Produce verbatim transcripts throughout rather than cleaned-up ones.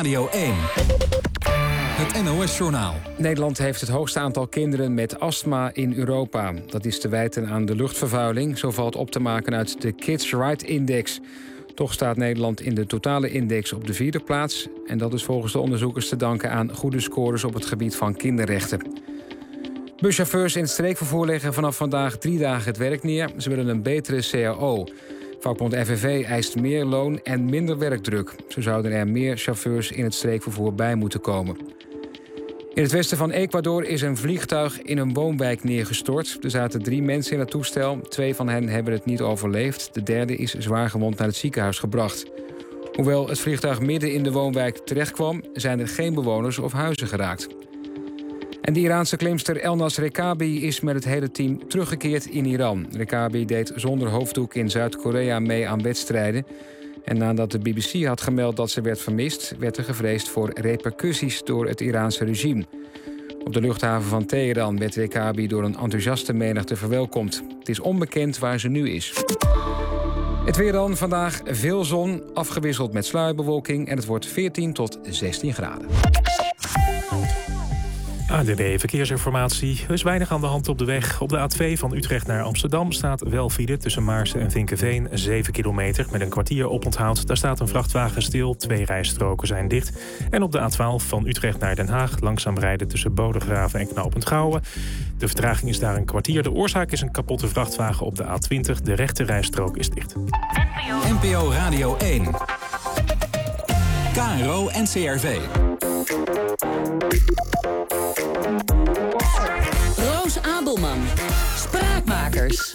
Radio één. Het N O S-journaal. Nederland heeft het hoogste aantal kinderen met astma in Europa. Dat is te wijten aan de luchtvervuiling. Zo valt op te maken uit de Kids Right Index. Toch staat Nederland in de totale index op de vierde plaats. En dat is volgens de onderzoekers te danken aan goede scores op het gebied van kinderrechten. Buschauffeurs in het streekvervoer leggen vanaf vandaag drie dagen het werk neer. Ze willen een betere C A O. Vakbond F N V eist meer loon en minder werkdruk. Zo zouden er meer chauffeurs in het streekvervoer bij moeten komen. In het westen van Ecuador is een vliegtuig in een woonwijk neergestort. Er zaten drie mensen in het toestel. Twee van hen hebben het niet overleefd. De derde is zwaargewond naar het ziekenhuis gebracht. Hoewel het vliegtuig midden in de woonwijk terechtkwam, zijn er geen bewoners of huizen geraakt. En de Iraanse klimster Elnas Rekabi is met het hele team teruggekeerd in Iran. Rekabi deed zonder hoofddoek in Zuid-Korea mee aan wedstrijden. En nadat de B B C had gemeld dat ze werd vermist, werd er gevreesd voor repercussies door het Iraanse regime. Op de luchthaven van Teheran werd Rekabi door een enthousiaste menigte verwelkomd. Het is onbekend waar ze nu is. Het weer dan, vandaag veel zon, afgewisseld met sluierbewolking en het wordt veertien tot zestien graden. A N W B Verkeersinformatie. Er is weinig aan de hand op de weg. Op de A twee van Utrecht naar Amsterdam staat wel file tussen Maarsen en Vinkeveen. zeven kilometer met een kwartier oponthoud. Daar staat een vrachtwagen stil. Twee rijstroken zijn dicht. En op de A twaalf van Utrecht naar Den Haag langzaam rijden tussen Bodegraven en Knopend Gouwen. De vertraging is daar een kwartier. De oorzaak is een kapotte vrachtwagen op de A twintig. De rechte rijstrook is dicht. N P O Radio één. K R O N C R V. Roos Abelman. Spraakmakers.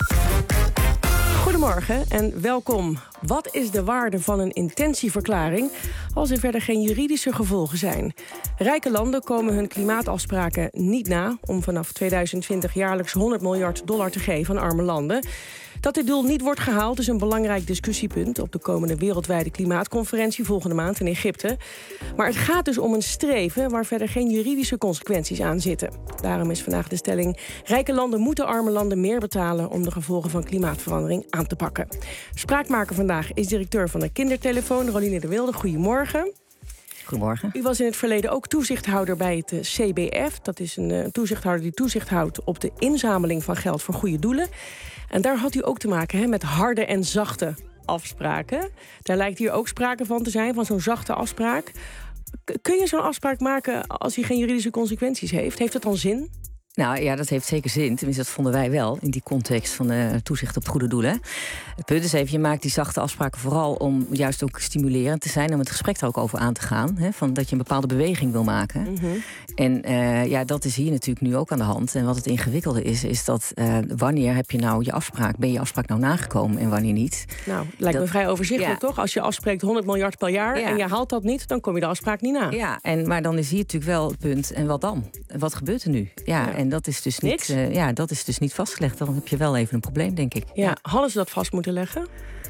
Goedemorgen en welkom. Wat is de waarde van een intentieverklaring als er verder geen juridische gevolgen zijn? Rijke landen komen hun klimaatafspraken niet na om vanaf tweeduizend twintig jaarlijks honderd miljard dollar te geven aan arme landen. Dat dit doel niet wordt gehaald is een belangrijk discussiepunt op de komende wereldwijde klimaatconferentie volgende maand in Egypte. Maar het gaat dus om een streven waar verder geen juridische consequenties aan zitten. Daarom is vandaag de stelling: rijke landen moeten arme landen meer betalen om de gevolgen van klimaatverandering aan te pakken. Spraakmaker vandaag is directeur van de Kindertelefoon, Roline de Wilde. Goedemorgen. Goedemorgen. U was in het verleden ook toezichthouder bij het C B F. Dat is een uh, toezichthouder die toezicht houdt op de inzameling van geld voor goede doelen. En daar had u ook te maken hè, met harde en zachte afspraken. Daar lijkt hier ook sprake van te zijn, van zo'n zachte afspraak. K- kun je zo'n afspraak maken als die geen juridische consequenties heeft? Heeft dat dan zin? Nou ja, dat heeft zeker zin. Tenminste, dat vonden wij wel in die context van uh, toezicht op het goede doelen. Het punt is even, je maakt die zachte afspraken vooral om juist ook stimulerend te zijn, om het gesprek er ook over aan te gaan. Hè, van dat je een bepaalde beweging wil maken. Mm-hmm. En uh, ja, dat is hier natuurlijk nu ook aan de hand. En wat het ingewikkelde is, is dat uh, wanneer heb je nou je afspraak? Ben je je afspraak nou nagekomen en wanneer niet? Nou, lijkt dat, me vrij overzichtelijk, ja. toch? Als je afspreekt honderd miljard per jaar Ja. en je haalt dat niet, dan kom je de afspraak niet na. Ja, en, maar dan is hier natuurlijk wel het punt. En wat dan? Wat gebeurt er nu? Ja, Ja. en dat is dus Niks? niet, uh, ja, dat is dus niet vastgelegd. Dan heb je wel even een probleem, denk ik. Ja, hadden ze dat vast moeten leggen?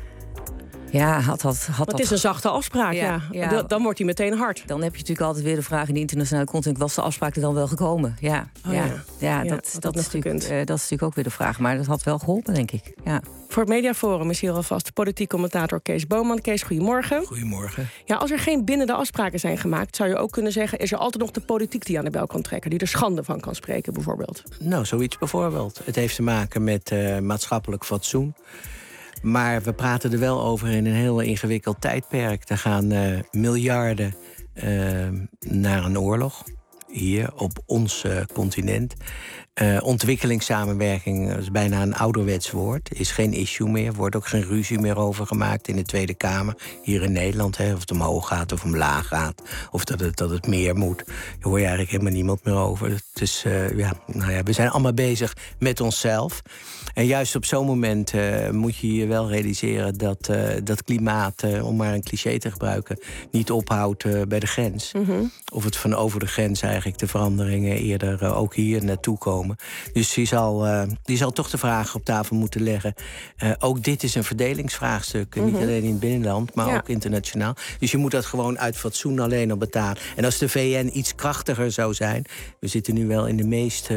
Ja, had dat... Had Want het is een zachte afspraak, ja. Ja, ja. Dan, dan wordt hij meteen hard. Dan heb je natuurlijk altijd weer de vraag in de internationale context: was de afspraak er dan wel gekomen? Ja, Oh, ja. ja. ja, Ja, dat, had dat dat, nog is natuurlijk, gekund. uh, dat is natuurlijk ook weer de vraag. Maar dat had wel geholpen, denk ik. Ja. Voor het Mediaforum is hier alvast politiek commentator Kees Boman. Kees, goedemorgen. Goedemorgen. Ja, als er geen bindende afspraken zijn gemaakt, zou je ook kunnen zeggen, is er altijd nog de politiek die aan de bel kan trekken, die er schande van kan spreken, bijvoorbeeld? Nou, zoiets bijvoorbeeld. Het heeft te maken met uh, maatschappelijk fatsoen. Maar we praten er wel over in een heel ingewikkeld tijdperk. Er gaan uh, miljarden uh, naar een oorlog. Hier op ons uh, continent. Uh, ontwikkelingssamenwerking is bijna een ouderwets woord. Is geen issue meer. Wordt ook geen ruzie meer over gemaakt in de Tweede Kamer. Hier in Nederland. Hè, of het omhoog gaat of omlaag gaat. Of dat het, dat het meer moet. Daar hoor je eigenlijk helemaal niemand meer over. Het is, uh, ja, nou ja, we zijn allemaal bezig met onszelf. En juist op zo'n moment uh, moet je je wel realiseren dat uh, dat klimaat, uh, om maar een cliché te gebruiken, niet ophoudt uh, bij de grens. Mm-hmm. Of het van over de grens eigenlijk de veranderingen eerder uh, ook hier naartoe komen. Dus die zal, uh, die zal toch de vraag op tafel moeten leggen. Uh, ook dit is een verdelingsvraagstuk. Mm-hmm. Niet alleen in het binnenland, maar ja. ook internationaal. Dus je moet dat gewoon uit fatsoen alleen al betalen. En als de V N iets krachtiger zou zijn. We zitten nu wel in de meest uh,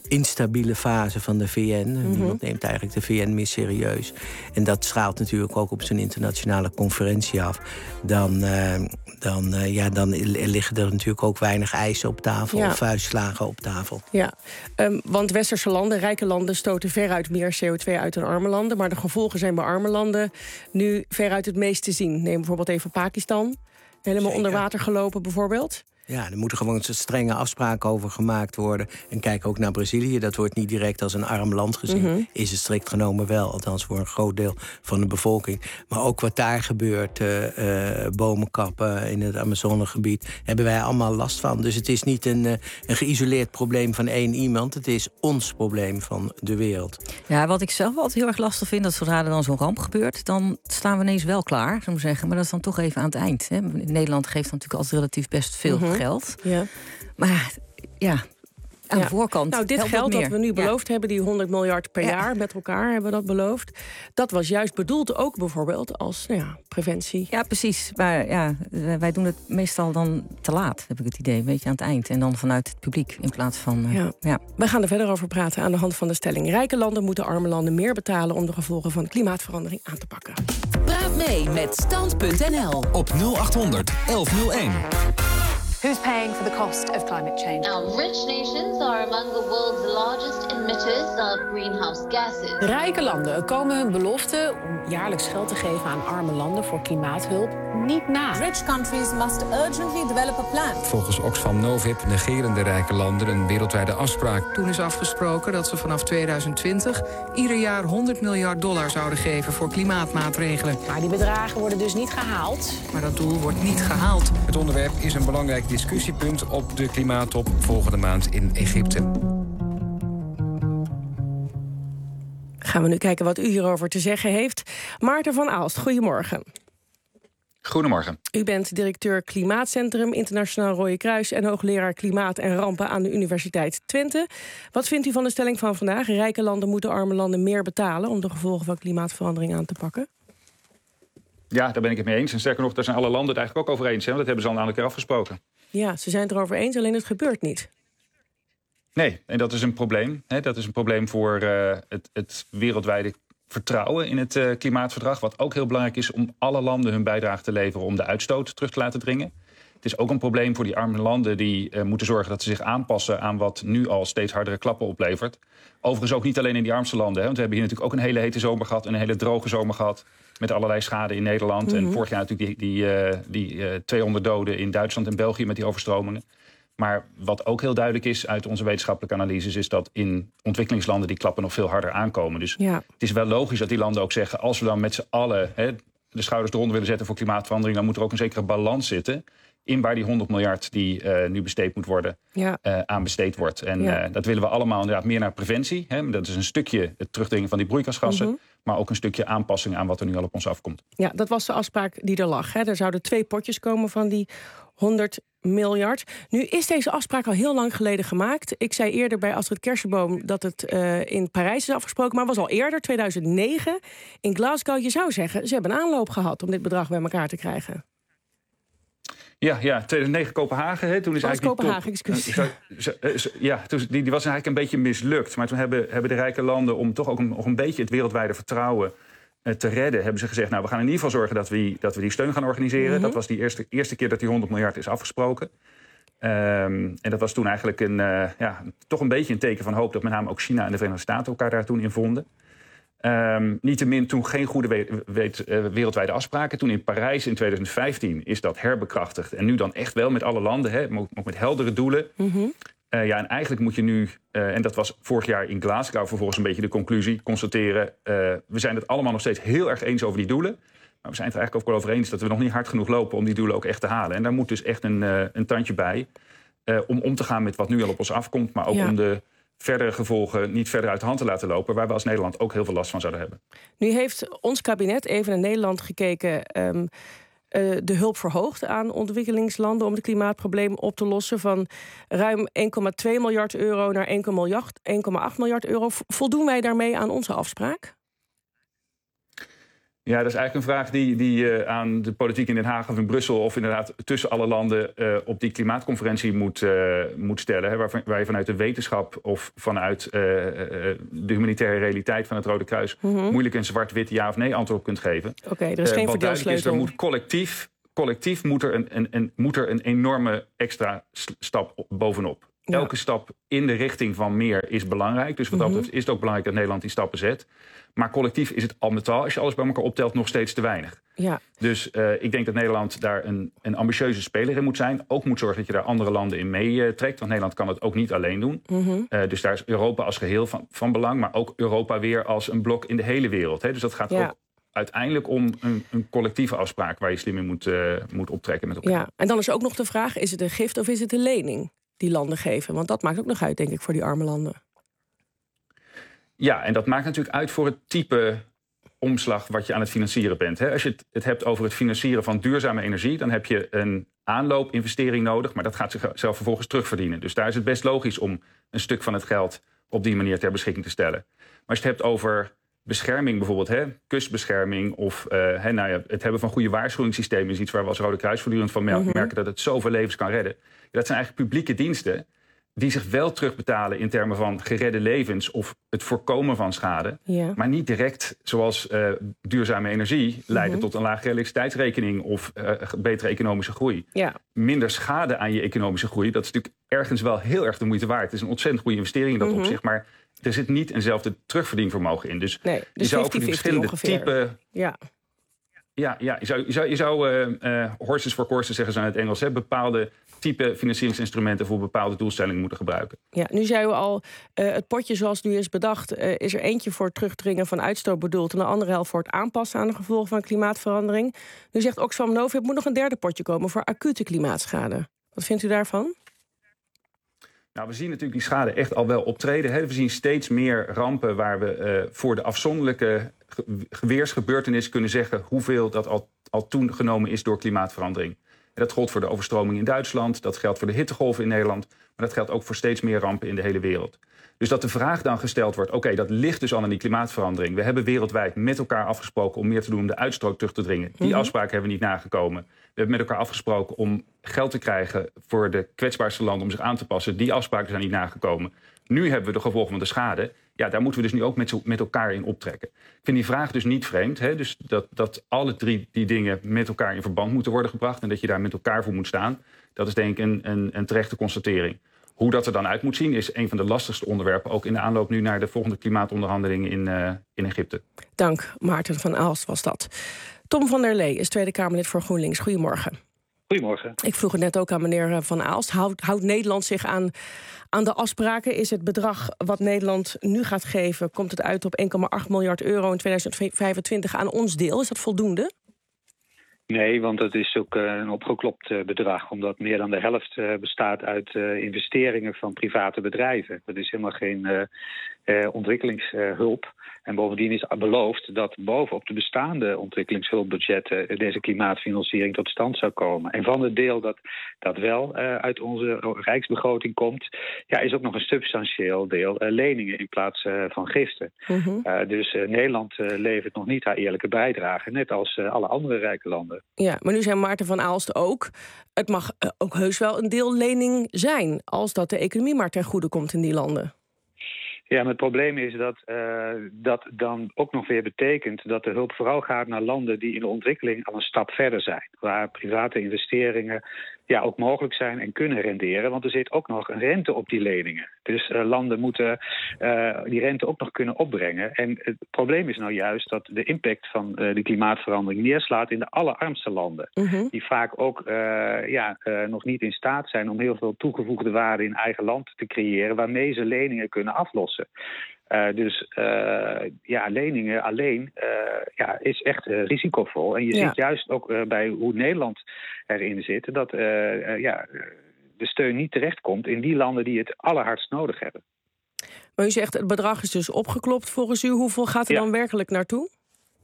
instabiele fase van de V N. Mm-hmm. Niemand neemt eigenlijk de V N meer serieus. En dat straalt natuurlijk ook op zijn internationale conferentie af. Dan, uh, dan, uh, ja, dan liggen er natuurlijk ook weinig eisen op tafel... Ja. of vuistslagen op tafel. Ja, um, want westerse landen, rijke landen... stoten veruit meer C O twee uit dan arme landen. Maar de gevolgen zijn bij arme landen nu veruit het meest te zien. Neem bijvoorbeeld even Pakistan. Helemaal Zeker. onder water gelopen bijvoorbeeld. Ja, er moeten gewoon strenge afspraken over gemaakt worden. En kijk ook naar Brazilië. Dat wordt niet direct als een arm land gezien. Mm-hmm. Is het strikt genomen wel, althans voor een groot deel van de bevolking. Maar ook wat daar gebeurt, uh, uh, bomen kappen in het Amazonegebied... hebben wij allemaal last van. Dus het is niet een, uh, een geïsoleerd probleem van één iemand. Het is ons probleem van de wereld. Ja, wat ik zelf altijd heel erg lastig vind... dat zodra er dan zo'n ramp gebeurt... dan staan we ineens wel klaar, zou ik zeggen. Maar dat is dan toch even aan het eind. Hè. Nederland geeft dan natuurlijk altijd relatief best veel... Mm-hmm. geld. Ja. Maar ja, aan ja. de voorkant. Nou, dit geld dat we nu beloofd ja. hebben, die honderd miljard per ja. jaar met elkaar hebben we dat beloofd. Dat was juist bedoeld ook bijvoorbeeld als nou ja, preventie. Ja, precies. Maar ja, wij doen het meestal dan te laat, heb ik het idee. Een beetje aan het eind. En dan vanuit het publiek in plaats van... Uh, ja. Ja. We gaan er verder over praten aan de hand van de stelling. Rijke landen moeten arme landen meer betalen om de gevolgen van klimaatverandering aan te pakken. Praat mee met stand punt n l op nul acht honderd elf nul één. Who's paying for the cost of climate change? Now, rich nations are among the world's largest emitters of greenhouse gases. Rijke landen komen hun belofte om jaarlijks geld te geven aan arme landen voor klimaathulp niet na. Rich countries must urgently develop a plan. Volgens Oxfam Novib negeren de rijke landen een wereldwijde afspraak. Toen is afgesproken dat ze vanaf tweeduizend twintig ieder jaar honderd miljard dollar zouden geven voor klimaatmaatregelen. Maar die bedragen worden dus niet gehaald. Maar dat doel wordt niet gehaald. Het onderwerp is een belangrijk discussiepunt op de klimaattop volgende maand in Egypte. Gaan we nu kijken wat u hierover te zeggen heeft. Maarten van Aalst, goedemorgen. Goedemorgen. U bent directeur Klimaatcentrum, Internationaal Rode Kruis... en hoogleraar Klimaat en Rampen aan de Universiteit Twente. Wat vindt u van de stelling van vandaag? Rijke landen moeten arme landen meer betalen... om de gevolgen van klimaatverandering aan te pakken? Ja, daar ben ik het mee eens. En sterker nog, daar zijn alle landen het eigenlijk ook over eens. Hè? Want dat hebben ze al een aantal keer afgesproken. Ja, ze zijn het erover eens, alleen het gebeurt niet. Nee, en dat is een probleem. Hè? Dat is een probleem voor uh, het, het wereldwijde vertrouwen in het uh, klimaatverdrag. Wat ook heel belangrijk is om alle landen hun bijdrage te leveren... om de uitstoot terug te laten dringen. Het is ook een probleem voor die arme landen die uh, moeten zorgen... dat ze zich aanpassen aan wat nu al steeds hardere klappen oplevert. Overigens ook niet alleen in die armste landen. Hè? Want we hebben hier natuurlijk ook een hele hete zomer gehad... en een hele droge zomer gehad met allerlei schade in Nederland. Mm-hmm. En vorig jaar natuurlijk die, die, uh, die uh, tweehonderd doden in Duitsland en België met die overstromingen. Maar wat ook heel duidelijk is uit onze wetenschappelijke analyses... is dat in ontwikkelingslanden die klappen nog veel harder aankomen. Dus ja. Het is wel logisch dat die landen ook zeggen... als we dan met z'n allen hè, de schouders eronder willen zetten voor klimaatverandering... dan moet er ook een zekere balans zitten... in waar die honderd miljard die uh, nu besteed moet worden, ja. uh, aan besteed wordt. En ja. uh, dat willen we allemaal inderdaad meer naar preventie. Hè. Dat is een stukje het terugdringen van die broeikasgassen... Mm-hmm. maar ook een stukje aanpassing aan wat er nu al op ons afkomt. Ja, dat was de afspraak die er lag. Hè. Er zouden twee potjes komen van die honderd miljard. Nu is deze afspraak al heel lang geleden gemaakt. Ik zei eerder bij Astrid Kersenboom dat het uh, in Parijs is afgesproken... maar het was al eerder, tweeduizend negen, in Glasgow. Je zou zeggen, ze hebben een aanloop gehad om dit bedrag bij elkaar te krijgen. Ja, ja, tweeduizend negen Kopenhagen. Hè, toen is was eigenlijk Kopenhagen, excuus. Ja, toen, die, die was eigenlijk een beetje mislukt. Maar toen hebben, hebben de rijke landen, om toch ook een, nog een beetje het wereldwijde vertrouwen uh, te redden... hebben ze gezegd, nou, we gaan in ieder geval zorgen dat we, dat we die steun gaan organiseren. Mm-hmm. Dat was die eerste, eerste keer dat die honderd miljard is afgesproken. Um, en dat was toen eigenlijk een, uh, ja, toch een beetje een teken van hoop... dat met name ook China en de Verenigde Staten elkaar daar toen in vonden. Um, Niettemin toen geen goede we- we- uh, wereldwijde afspraken. Toen in Parijs in tweeduizend vijftien is dat herbekrachtigd. En nu dan echt wel met alle landen, hè, maar ook met heldere doelen. Mm-hmm. Uh, ja, en eigenlijk moet je nu, uh, en dat was vorig jaar in Glasgow... vervolgens een beetje de conclusie, constateren... Uh, we zijn het allemaal nog steeds heel erg eens over die doelen... maar we zijn het er eigenlijk ook wel over eens dat we nog niet hard genoeg lopen... om die doelen ook echt te halen. En daar moet dus echt een, uh, een tandje bij... Uh, om om te gaan met wat nu al op ons afkomt... maar ook ja. om de verdere gevolgen niet verder uit de hand te laten lopen... waar we als Nederland ook heel veel last van zouden hebben. Nu heeft ons kabinet even naar Nederland gekeken... Um, uh, de hulp verhoogd aan ontwikkelingslanden... om het klimaatprobleem op te lossen... van ruim één komma twee miljard euro naar één komma acht miljard euro. Voldoen wij daarmee aan onze afspraak? Ja, dat is eigenlijk een vraag die, die uh, aan de politiek in Den Haag of in Brussel... of inderdaad tussen alle landen uh, op die klimaatconferentie moet, uh, moet stellen. Hè, waar, waar je vanuit de wetenschap of vanuit uh, uh, de humanitaire realiteit van het Rode Kruis... Mm-hmm. moeilijk een zwart-wit ja of nee antwoord op kunt geven. Oké, okay, er is uh, geen verdeelsleutel. Er moet collectief, collectief moet er een, een, een, moet er een enorme extra stap op, bovenop. Ja. Elke stap in de richting van meer is belangrijk. Dus wat dat betreft is het ook belangrijk dat Nederland die stappen zet. Maar collectief is het al met al, als je alles bij elkaar optelt, nog steeds te weinig. Ja. Dus uh, ik denk dat Nederland daar een, een ambitieuze speler in moet zijn. Ook moet zorgen dat je daar andere landen in meetrekt. Uh, want Nederland kan het ook niet alleen doen. Mm-hmm. Uh, dus daar is Europa als geheel van, van belang. Maar ook Europa weer als een blok in de hele wereld. Hè. Dus dat gaat ja. ook uiteindelijk om een, een collectieve afspraak... waar je slim in moet, uh, moet optrekken met elkaar. Ja. En dan is ook nog de vraag, is het een gift of is het een lening die landen geven? Want dat maakt ook nog uit, denk ik, voor die arme landen. Ja, en dat maakt natuurlijk uit voor het type omslag wat je aan het financieren bent. Als je het hebt over het financieren van duurzame energie... dan heb je een aanloopinvestering nodig... maar dat gaat zichzelf vervolgens terugverdienen. Dus daar is het best logisch om een stuk van het geld... op die manier ter beschikking te stellen. Maar als je het hebt over bescherming bijvoorbeeld... Hè, kustbescherming of uh, hè, nou ja, het hebben van goede waarschuwingssystemen... is iets waar we als Rode Kruis voortdurend van merken... Mm-hmm. dat het zoveel levens kan redden. Dat zijn eigenlijk publieke diensten... die zich wel terugbetalen in termen van geredde levens... of het voorkomen van schade. Ja. Maar niet direct, zoals uh, duurzame energie... leiden mm-hmm. tot een lagere elektriciteitsrekening... of uh, betere economische groei. Ja. Minder schade aan je economische groei... dat is natuurlijk ergens wel heel erg de moeite waard. Het is een ontzettend goede investering in dat mm-hmm. opzicht... maar er zit niet eenzelfde terugverdienvermogen in. Dus, nee, dus je zou ook voor die verschillende typen... Ja. Ja, ja, je zou, je zou, je zou uh, uh, horses for courses zeggen ze aan het Engels... Hè, bepaalde type financieringsinstrumenten voor bepaalde doelstellingen moeten gebruiken. Ja, nu zei u al, uh, het potje zoals nu is bedacht... Uh, is er eentje voor het terugdringen van uitstoot bedoeld... en de andere helft voor het aanpassen aan de gevolgen van klimaatverandering. Nu zegt Oxfam Novib, er moet nog een derde potje komen... voor acute klimaatschade. Wat vindt u daarvan? Nou, we zien natuurlijk die schade echt al wel optreden. Hè. We zien steeds meer rampen waar we uh, voor de afzonderlijke weersgebeurtenis kunnen zeggen... hoeveel dat al, al toegenomen is door klimaatverandering. En dat geldt voor de overstroming in Duitsland, dat geldt voor de hittegolven in Nederland... maar dat geldt ook voor steeds meer rampen in de hele wereld. Dus dat de vraag dan gesteld wordt, oké, okay, dat ligt dus al aan die klimaatverandering. We hebben wereldwijd met elkaar afgesproken om meer te doen om de uitstoot terug te dringen. Die mm-hmm. afspraken hebben we niet nagekomen. We hebben met elkaar afgesproken om geld te krijgen voor de kwetsbaarste landen om zich aan te passen. Die afspraken zijn niet nagekomen. Nu hebben we de gevolgen van de schade. Ja, daar moeten we dus nu ook met, zo, met elkaar in optrekken. Ik vind die vraag dus niet vreemd. Hè? Dus dat, dat alle drie die dingen met elkaar in verband moeten worden gebracht... en dat je daar met elkaar voor moet staan. Dat is denk ik een, een, een terechte constatering. Hoe dat er dan uit moet zien is een van de lastigste onderwerpen... ook in de aanloop nu naar de volgende klimaatonderhandelingen in, uh, in Egypte. Dank, Maarten van Aalst was dat. Tom van der Lee is Tweede Kamerlid voor GroenLinks. Goedemorgen. Goedemorgen. Ik vroeg het net ook aan meneer Van Aalst. Houdt, houdt Nederland zich aan, aan de afspraken? Is het bedrag wat Nederland nu gaat geven... komt het uit op één komma acht miljard euro in tweeduizend vijfentwintig aan ons deel? Is dat voldoende? Nee, want het is ook een opgeklopt bedrag... omdat meer dan de helft bestaat uit investeringen van private bedrijven. Dat is helemaal geen uh, uh, ontwikkelingshulp. En bovendien is beloofd dat bovenop de bestaande ontwikkelingshulpbudgetten... deze klimaatfinanciering tot stand zou komen. En van het deel dat, dat wel uh, uit onze rijksbegroting komt... Ja, is ook nog een substantieel deel uh, leningen in plaats uh, van giften. Mm-hmm. Uh, dus uh, Nederland uh, levert nog niet haar eerlijke bijdrage... net als uh, alle andere rijke landen. Ja, maar nu zei Maarten van Aalst ook... het mag uh, ook heus wel een deel lening zijn... als dat de economie maar ten goede komt in die landen. Ja, maar het probleem is dat uh, dat dan ook nog weer betekent... dat de hulp vooral gaat naar landen die in de ontwikkeling al een stap verder zijn. Waar private investeringen ja, ook mogelijk zijn en kunnen renderen. Want er zit ook nog een rente op die leningen. Dus uh, landen moeten uh, die rente ook nog kunnen opbrengen. En het probleem is nou juist dat de impact van uh, de klimaatverandering neerslaat in de allerarmste landen. Uh-huh. Die vaak ook uh, ja, uh, nog niet in staat zijn om heel veel toegevoegde waarde in eigen land te creëren. Waarmee ze leningen kunnen aflossen. Uh, dus uh, ja, leningen alleen uh, ja, is echt uh, risicovol. En je ja. ziet juist ook uh, bij hoe Nederland erin zit... dat uh, uh, ja, de steun niet terechtkomt in die landen die het allerhardst nodig hebben. Maar u zegt, het bedrag is dus opgeklopt volgens u. Hoeveel gaat er ja. dan werkelijk naartoe?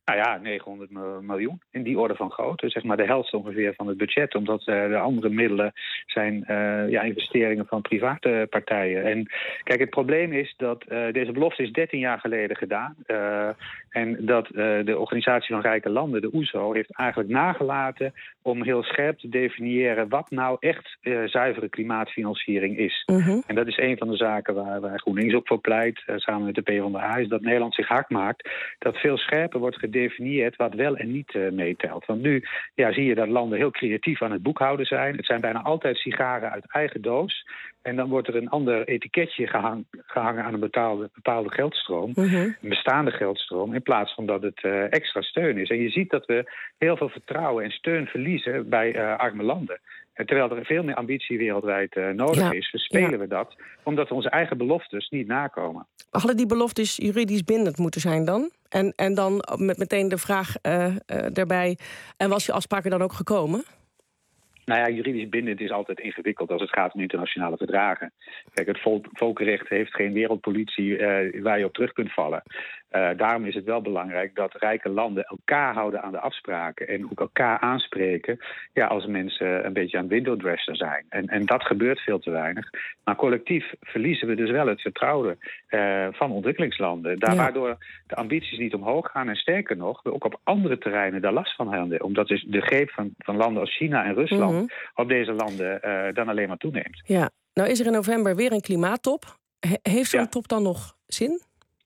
Nou ja, negenhonderd miljoen in die orde van grootte. Zeg maar de helft ongeveer van het budget. Omdat uh, de andere middelen zijn uh, ja, investeringen van private partijen. En kijk, het probleem is dat uh, deze belofte is dertien jaar geleden gedaan. Uh, en dat uh, de Organisatie van Rijke Landen, de O E S O, heeft eigenlijk nagelaten om heel scherp te definiëren wat nou echt uh, zuivere klimaatfinanciering is. Uh-huh. En dat is een van de zaken waar, waar GroenLinks ook voor pleit, uh, samen met de PvdA, is dat Nederland zich hard maakt dat veel scherper wordt gedefinieerd wat wel en niet uh, meetelt. Want nu ja, zie je dat landen heel creatief aan het boekhouden zijn. Het zijn bijna altijd sigaren uit eigen doos. En dan wordt er een ander etiketje gehang, gehangen aan een betaalde, bepaalde geldstroom. Uh-huh. Een bestaande geldstroom. In plaats van dat het uh, extra steun is. En je ziet dat we heel veel vertrouwen en steun verliezen bij uh, arme landen. En terwijl er veel meer ambitie wereldwijd uh, nodig ja. is, verspelen ja. we dat. Omdat we onze eigen beloftes niet nakomen. Hadden die beloftes juridisch bindend moeten zijn dan? En, en dan met meteen de vraag uh, uh, daarbij, en was je afspraken dan ook gekomen? Nou ja, juridisch bindend is altijd ingewikkeld als het gaat om internationale verdragen. Kijk, het vol- volkenrecht heeft geen wereldpolitie uh, waar je op terug kunt vallen. Uh, daarom is het wel belangrijk dat rijke landen elkaar houden aan de afspraken en ook elkaar aanspreken ja, als mensen een beetje aan windowdresser zijn. En, en dat gebeurt veel te weinig. Maar collectief verliezen we dus wel het vertrouwen uh, van ontwikkelingslanden. Daar, ja. Waardoor de ambities niet omhoog gaan en sterker nog, we ook op andere terreinen daar last van hebben. Omdat dus de greep van, van landen als China en Rusland mm-hmm. op deze landen uh, dan alleen maar toeneemt. Ja, nou is er in november weer een klimaattop. He- heeft zo'n ja. top dan nog zin?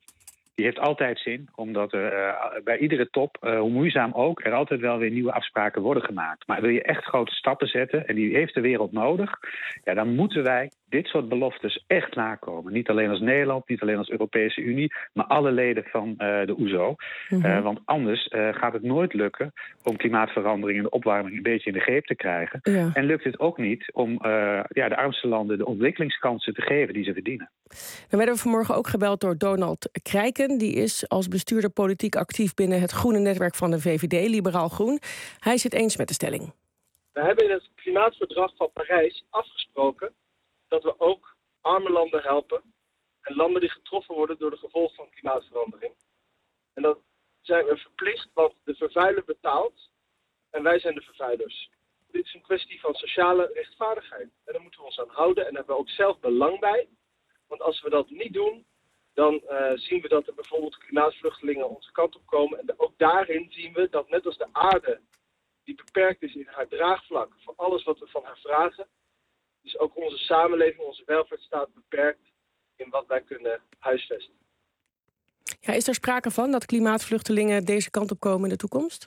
Die heeft altijd zin, omdat er uh, bij iedere top, uh, hoe moeizaam ook, er altijd wel weer nieuwe afspraken worden gemaakt. Maar wil je echt grote stappen zetten, en die heeft de wereld nodig, ja, dan moeten wij dit soort beloftes echt nakomen. Niet alleen als Nederland, niet alleen als Europese Unie, maar alle leden van uh, de O E S O. Mm-hmm. Uh, want anders uh, gaat het nooit lukken om klimaatverandering en de opwarming een beetje in de greep te krijgen. Ja. En lukt het ook niet om uh, ja, de armste landen de ontwikkelingskansen te geven die ze verdienen. Dan werden we vanmorgen ook gebeld door Donald Krijken. Die is als bestuurder politiek actief binnen het groene netwerk van de V V D, Liberaal Groen. Hij is het eens met de stelling. We hebben in het klimaatverdrag van Parijs afgesproken dat we ook arme landen helpen en landen die getroffen worden door de gevolgen van klimaatverandering. En dat zijn we verplicht, want de vervuiler betaalt en wij zijn de vervuilers. Dit is een kwestie van sociale rechtvaardigheid. En daar moeten we ons aan houden en daar hebben we ook zelf belang bij. Want als we dat niet doen, dan uh, zien we dat er bijvoorbeeld klimaatvluchtelingen onze kant op komen. En de, ook daarin zien we dat net als de aarde, die beperkt is in haar draagvlak voor alles wat we van haar vragen, dus ook onze samenleving, onze welvaartsstaat beperkt in wat wij kunnen huisvesten. Ja, is er sprake van dat klimaatvluchtelingen deze kant op komen in de toekomst?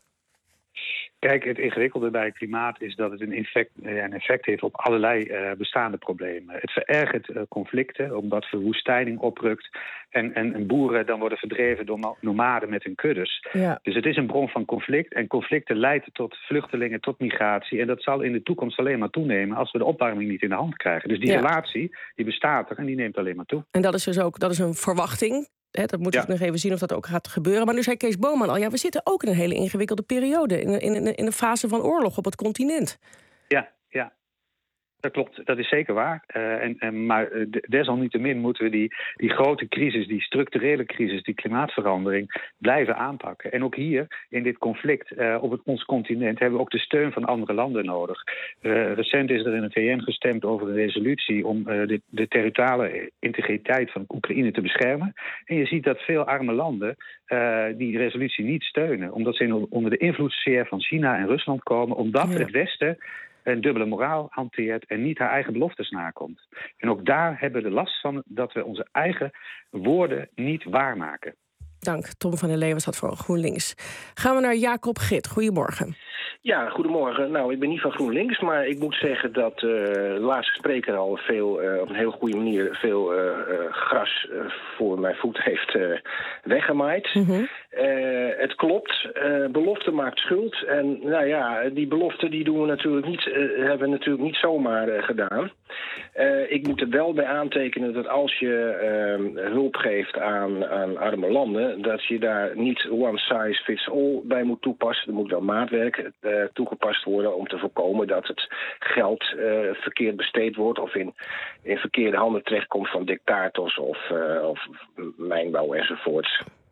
Kijk, het ingewikkelde bij klimaat is dat het een effect, een effect heeft op allerlei uh, bestaande problemen. Het verergert uh, conflicten, omdat verwoestijning oprukt en, en, en boeren dan worden verdreven door nomaden met hun kuddes. Ja. Dus het is een bron van conflict en conflicten leiden tot vluchtelingen, tot migratie. En dat zal in de toekomst alleen maar toenemen als we de opwarming niet in de hand krijgen. Dus die ja. relatie, die bestaat er en die neemt alleen maar toe. En dat is dus ook dat is een verwachting. He, dat moeten we ja. nog even zien of dat ook gaat gebeuren. Maar nu zei Kees Boman al, ja, we zitten ook in een hele ingewikkelde periode. In, in, in een fase van oorlog op het continent. Ja, ja. Dat klopt, dat is zeker waar. Uh, en, en, maar uh, desalniettemin moeten we die, die grote crisis, die structurele crisis, die klimaatverandering, blijven aanpakken. En ook hier, in dit conflict uh, op het, ons continent, hebben we ook de steun van andere landen nodig. Uh, recent is er in het V N gestemd over een resolutie om uh, de, de territoriale integriteit van Oekraïne te beschermen. En je ziet dat veel arme landen uh, die resolutie niet steunen, omdat ze onder de invloedssfeer van China en Rusland komen, omdat ja. het Westen een dubbele moraal hanteert en niet haar eigen beloftes nakomt. En ook daar hebben we de last van dat we onze eigen woorden niet waarmaken. Dank. Tom van der Lee was dat voor GroenLinks. Gaan we naar Jacob Git. Goedemorgen. Ja, goedemorgen. Nou, ik ben niet van GroenLinks, maar ik moet zeggen dat uh, de laatste spreker al veel, uh, op een heel goede manier veel uh, uh, gras uh, voor mijn voet heeft uh, weggemaaid. Mm-hmm. Uh, het klopt, uh, belofte maakt schuld. En nou ja, die belofte die doen we natuurlijk niet, uh, hebben we natuurlijk niet zomaar uh, gedaan. Uh, ik moet er wel bij aantekenen dat als je uh, hulp geeft aan, aan arme landen, dat je daar niet one size fits all bij moet toepassen. Er moet wel maatwerk uh, toegepast worden om te voorkomen dat het geld uh, verkeerd besteed wordt of in, in verkeerde handen terechtkomt van dictators of, uh, of mijnbouw enzovoorts.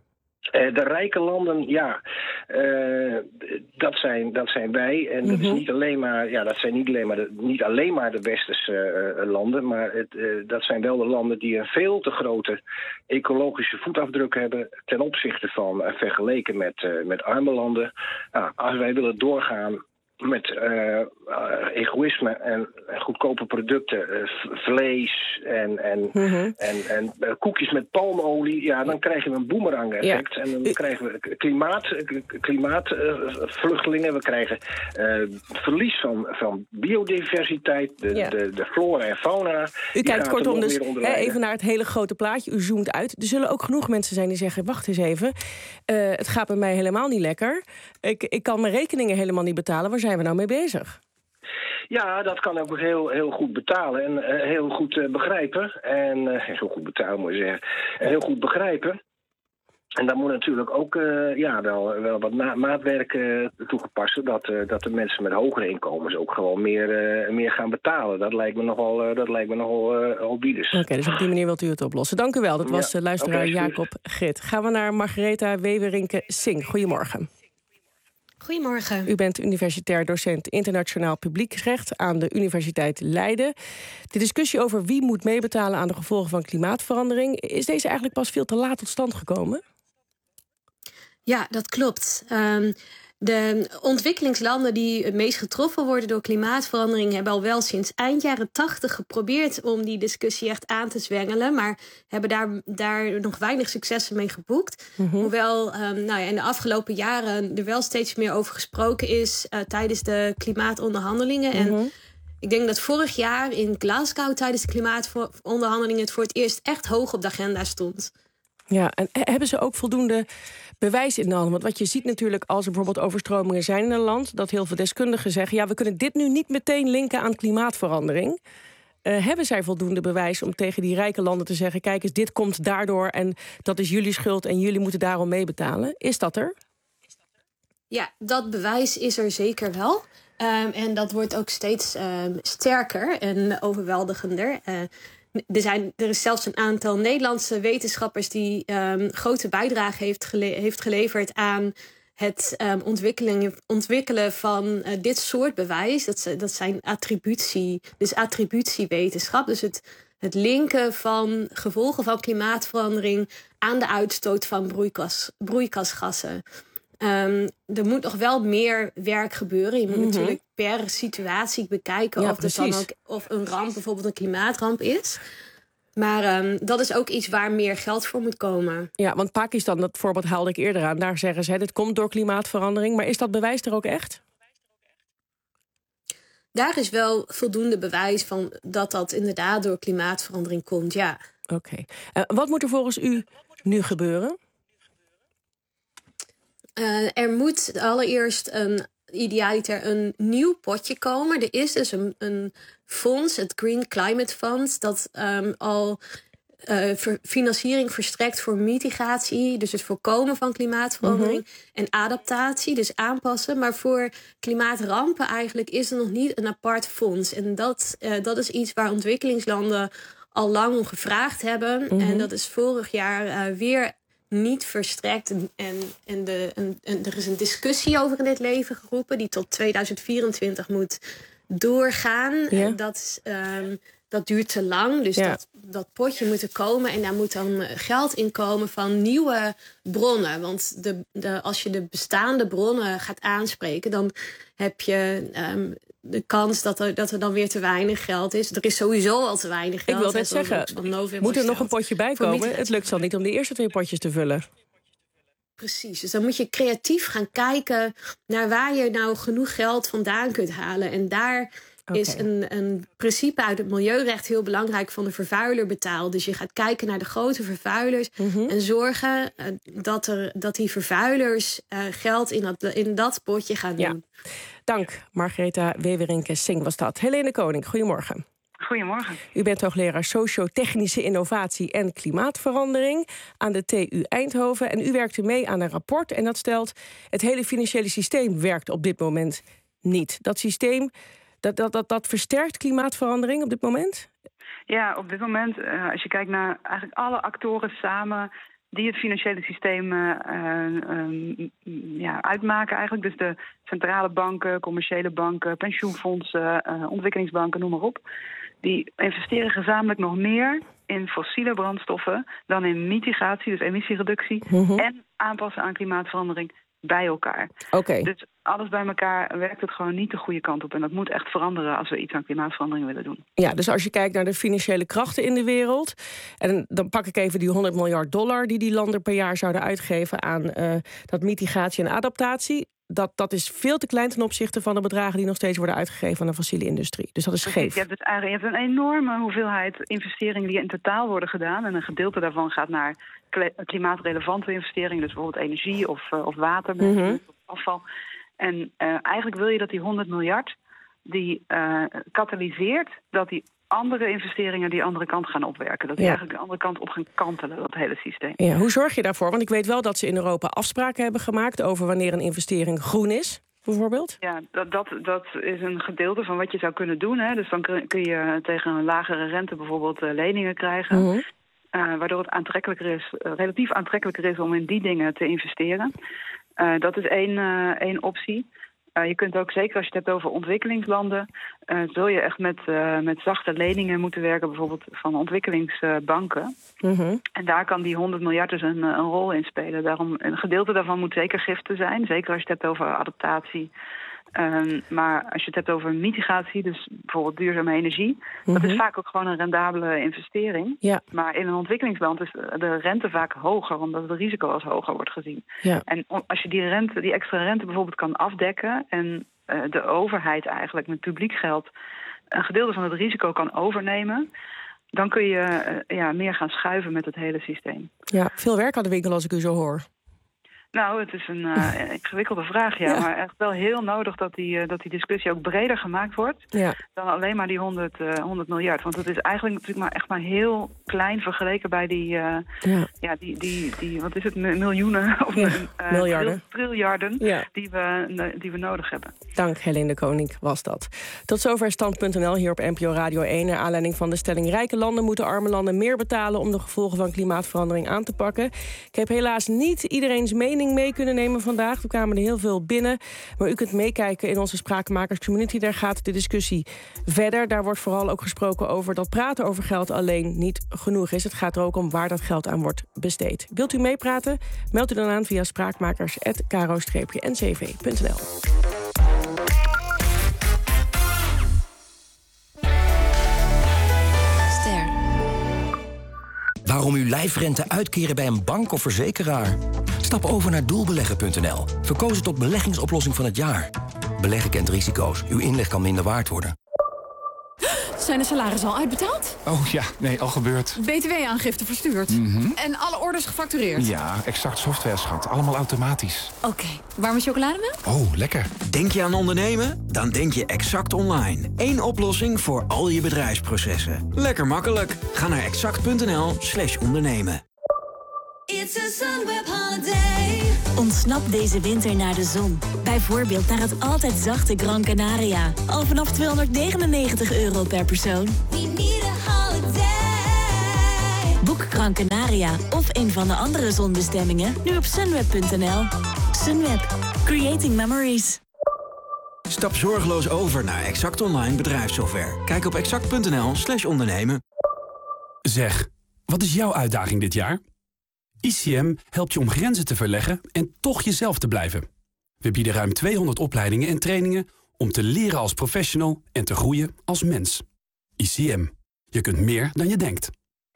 Uh, de rijke landen, ja, uh, dat, zijn, dat zijn wij. En dat, is niet alleen maar, ja, dat zijn niet alleen maar de, niet alleen maar de westerse uh, landen, maar het, uh, dat zijn wel de landen die een veel te grote ecologische voetafdruk hebben ten opzichte van uh, vergeleken met, uh, met arme landen. Uh, als wij willen doorgaan met uh, uh, egoïsme en goedkope producten, uh, vlees en, en, mm-hmm. en, en uh, koekjes met palmolie, ja, dan krijgen we een boemerang-effect. Ja. En dan krijgen we klimaat, klimaatvluchtelingen, uh, we krijgen uh, verlies van, van biodiversiteit, de, ja. de, de flora en fauna. U kijkt kortom dus he, even naar het hele grote plaatje, u zoomt uit. Er zullen ook genoeg mensen zijn die zeggen, wacht eens even, uh, het gaat bij mij helemaal niet lekker. Ik, ik kan mijn rekeningen helemaal niet betalen. Waar zijn we nou mee bezig? Ja, dat kan ook heel, heel goed betalen en uh, heel goed uh, begrijpen. En uh, heel goed betalen, moet je zeggen. En heel goed begrijpen. En daar moet natuurlijk ook uh, ja, wel, wel wat na- maatwerk uh, toegepast worden. Dat, uh, dat de mensen met hogere inkomens ook gewoon meer, uh, meer gaan betalen. Dat lijkt me nogal, uh, dat lijkt me nogal uh, obiedisch. Oké, okay, dus op die manier wilt u het oplossen. Dank u wel. Dat was ja. uh, luisteraar okay, Jacob Grit. Gaan we naar Margaretha Weverinck-Singh. Goedemorgen. Goedemorgen. U bent universitair docent internationaal publieksrecht aan de Universiteit Leiden. De discussie over wie moet meebetalen aan de gevolgen van klimaatverandering, is deze eigenlijk pas veel te laat tot stand gekomen? Ja, dat klopt. Um, de ontwikkelingslanden die het meest getroffen worden door klimaatverandering hebben al wel sinds eind jaren tachtig geprobeerd om die discussie echt aan te zwengelen, maar hebben daar, daar nog weinig successen mee geboekt. Mm-hmm. Hoewel um, nou ja, in de afgelopen jaren er wel steeds meer over gesproken is uh, tijdens de klimaatonderhandelingen. Mm-hmm. En ik denk dat vorig jaar in Glasgow tijdens de klimaatonderhandelingen het voor het eerst echt hoog op de agenda stond. Ja, en hebben ze ook voldoende bewijs in de hand? Want wat je ziet natuurlijk als er bijvoorbeeld overstromingen zijn in een land, dat heel veel deskundigen zeggen, ja, we kunnen dit nu niet meteen linken aan klimaatverandering. Uh, hebben zij voldoende bewijs om tegen die rijke landen te zeggen, kijk eens, dit komt daardoor en dat is jullie schuld en jullie moeten daarom meebetalen? Is dat er? Ja, dat bewijs is er zeker wel. Um, en dat wordt ook steeds um, sterker en overweldigender. Uh, Er, zijn, er is zelfs een aantal Nederlandse wetenschappers die um, grote bijdrage heeft, gele- heeft geleverd aan het um, ontwikkelen van uh, dit soort bewijs. Dat, dat zijn attributie, dus attributiewetenschap. Dus het, het linken van gevolgen van klimaatverandering aan de uitstoot van broeikas, broeikasgassen. Um, er moet nog wel meer werk gebeuren. Je moet mm-hmm. natuurlijk per situatie bekijken ja, of, er dan ook, of een ramp bijvoorbeeld een klimaatramp is. Maar um, dat is ook iets waar meer geld voor moet komen. Ja, want Pakistan, dat voorbeeld haalde ik eerder aan. Daar zeggen ze, dit komt door klimaatverandering. Maar is dat bewijs er ook echt? Daar is wel voldoende bewijs van dat dat inderdaad door klimaatverandering komt, ja. Oké. Okay. Uh, wat moet er volgens u nu gebeuren? Uh, er moet allereerst een idealiter een nieuw potje komen. Er is dus een, een fonds, het Green Climate Fund, dat um, al uh, ver, financiering verstrekt voor mitigatie, dus het voorkomen van klimaatverandering mm-hmm. en adaptatie, dus aanpassen. Maar voor klimaatrampen eigenlijk is er nog niet een apart fonds. En dat, uh, dat is iets waar ontwikkelingslanden al lang om gevraagd hebben. Mm-hmm. En dat is vorig jaar uh, weer niet verstrekt. En, en, de, en, en er is een discussie over in dit leven geroepen die tot tweeduizend vierentwintig moet doorgaan. Ja. En dat, um, dat duurt te lang. Dus ja. dat, dat potje moet er komen. En daar moet dan geld in komen van nieuwe bronnen. Want de, de, als je de bestaande bronnen gaat aanspreken, dan heb je um, de kans dat er, dat er dan weer te weinig geld is. Er is sowieso al te weinig geld. Ik wil net zeggen, moet er nog een potje bij komen? Het lukt zo niet om de eerste twee potjes te vullen. Precies, dus dan moet je creatief gaan kijken naar waar je nou genoeg geld vandaan kunt halen. En daar okay. is een, een principe uit het milieurecht heel belangrijk van de vervuiler betaalt. Dus je gaat kijken naar de grote vervuilers mm-hmm. en zorgen uh, dat, er, dat die vervuilers uh, geld in dat, in dat potje gaan doen. Ja. Dank, Margaretha Weverinck-Singh was dat. Helene Koning, goedemorgen. Goedemorgen. U bent hoogleraar socio-technische innovatie en klimaatverandering aan de T U Eindhoven. En u werkt mee aan een rapport en dat stelt, het hele financiële systeem werkt op dit moment niet. Dat systeem, dat, dat, dat, dat versterkt klimaatverandering op dit moment? Ja, op dit moment, uh, als je kijkt naar eigenlijk alle actoren samen, die het financiële systeem uh, um, ja, uitmaken eigenlijk. Dus de centrale banken, commerciële banken, pensioenfondsen, uh, ontwikkelingsbanken, noem maar op. Die investeren gezamenlijk nog meer in fossiele brandstoffen dan in mitigatie, dus emissiereductie, mm-hmm. en aanpassen aan klimaatverandering bij elkaar. Okay. Dus alles bij elkaar werkt het gewoon niet de goede kant op. En dat moet echt veranderen als we iets aan klimaatverandering willen doen. Ja, dus als je kijkt naar de financiële krachten in de wereld, en dan pak ik even die honderd miljard dollar die die landen per jaar zouden uitgeven aan uh, dat mitigatie en adaptatie. Dat, dat is veel te klein ten opzichte van de bedragen die nog steeds worden uitgegeven aan de fossiele industrie. Dus dat is Precies, scheef. je hebt, dus eigenlijk, je hebt een enorme hoeveelheid investeringen die in totaal worden gedaan. En een gedeelte daarvan gaat naar klimaatrelevante investeringen. Dus bijvoorbeeld energie of, uh, of water, Mm-hmm. of afval. En uh, eigenlijk wil je dat die honderd miljard die uh, katalyseert dat die andere investeringen die andere kant gaan opwerken. Dat die Ja. eigenlijk de andere kant op gaan kantelen, dat hele systeem. Ja, hoe zorg je daarvoor? Want ik weet wel dat ze in Europa afspraken hebben gemaakt over wanneer een investering groen is, bijvoorbeeld. Ja, dat, dat, dat is een gedeelte van wat je zou kunnen doen. Hè. Dus dan kun kun je tegen een lagere rente bijvoorbeeld uh, leningen krijgen. Mm-hmm. Uh, waardoor het aantrekkelijker is, uh, relatief aantrekkelijker is om in die dingen te investeren. Uh, dat is één, uh, één optie. Uh, je kunt ook, zeker als je het hebt over ontwikkelingslanden, uh, zul je echt met, uh, met zachte leningen moeten werken, bijvoorbeeld van ontwikkelingsbanken. Mm-hmm. En daar kan die honderd miljard dus een, een rol in spelen. Daarom, een gedeelte daarvan moet zeker giften zijn, zeker als je het hebt over adaptatie. Um, maar als je het hebt over mitigatie, dus bijvoorbeeld duurzame energie, Mm-hmm. dat is vaak ook gewoon een rendabele investering. Ja. Maar in een ontwikkelingsland is de rente vaak hoger, omdat het risico als hoger wordt gezien. Ja. En als je die, rente, die extra rente bijvoorbeeld kan afdekken en uh, de overheid eigenlijk met publiek geld een gedeelte van het risico kan overnemen, dan kun je uh, ja, meer gaan schuiven met het hele systeem. Ja, veel werk aan de winkel als ik u zo hoor. Nou, het is een uh, ingewikkelde vraag, ja, Ja. maar echt wel heel nodig dat die, uh, dat die discussie ook breder gemaakt wordt Ja. dan alleen maar die honderd, uh, honderd miljard. Want het is eigenlijk natuurlijk maar echt maar heel klein vergeleken bij die, uh, Ja. ja, die, die, die, wat is het, mi- miljoenen of Ja, uh, miljarden. tril- triljarden Ja. die, we, uh, die we nodig hebben. Dank, Helene de Koning was dat. Tot zover stand punt n l hier op N P O Radio één. Naar aanleiding van de stelling: rijke landen moeten arme landen meer betalen om de gevolgen van klimaatverandering aan te pakken. Ik heb helaas niet iedereen's mening mee kunnen nemen vandaag. Er kwamen er heel veel binnen. Maar u kunt meekijken in onze Spraakmakers Community. Daar gaat de discussie verder. Daar wordt vooral ook gesproken over dat praten over geld alleen niet genoeg is. Het gaat er ook om waar dat geld aan wordt besteed. Wilt u meepraten? Meld u dan aan via spraakmakers punt kro streepje n c v punt n l. Waarom uw lijfrente uitkeren bij een bank of verzekeraar? Stap over naar doelbeleggen punt n l. Verkozen tot beleggingsoplossing van het jaar. Beleggen kent risico's. Uw inleg kan minder waard worden. Zijn de salarissen al uitbetaald? Oh ja, nee, al gebeurd. B T W-aangifte verstuurd? Mm-hmm. En alle orders gefactureerd? Ja, Exact software, schat. Allemaal automatisch. Oké, okay. Warme chocolademelk? Oh, lekker. Denk je aan ondernemen? Dan denk je Exact Online. Eén oplossing voor al je bedrijfsprocessen. Lekker makkelijk. Ga naar exact punt n l slash ondernemen. It's a Sunweb holiday. Ontsnap deze winter naar de zon. Bijvoorbeeld naar het altijd zachte Gran Canaria. Al vanaf tweehonderdnegenennegentig euro per persoon. We need a holiday. Boek Gran Canaria of een van de andere zonbestemmingen nu op sunweb punt n l. Sunweb. Creating memories. Stap zorgeloos over naar Exact Online bedrijfssoftware. Kijk op exact punt n l slash ondernemen. Zeg, wat is jouw uitdaging dit jaar? I C M helpt je om grenzen te verleggen en toch jezelf te blijven. We bieden ruim tweehonderd opleidingen en trainingen om te leren als professional en te groeien als mens. I C M. Je kunt meer dan je denkt.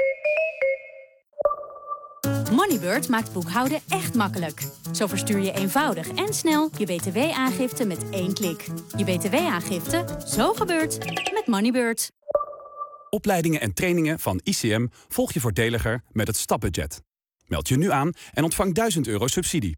Moneybird maakt boekhouden echt makkelijk. Zo verstuur je eenvoudig en snel je B T W-aangifte met één klik. Je B T W-aangifte, zo gebeurt, met Moneybird. Opleidingen en trainingen van I C M volg je voordeliger met het stapbudget. Meld je nu aan en ontvang duizend euro subsidie.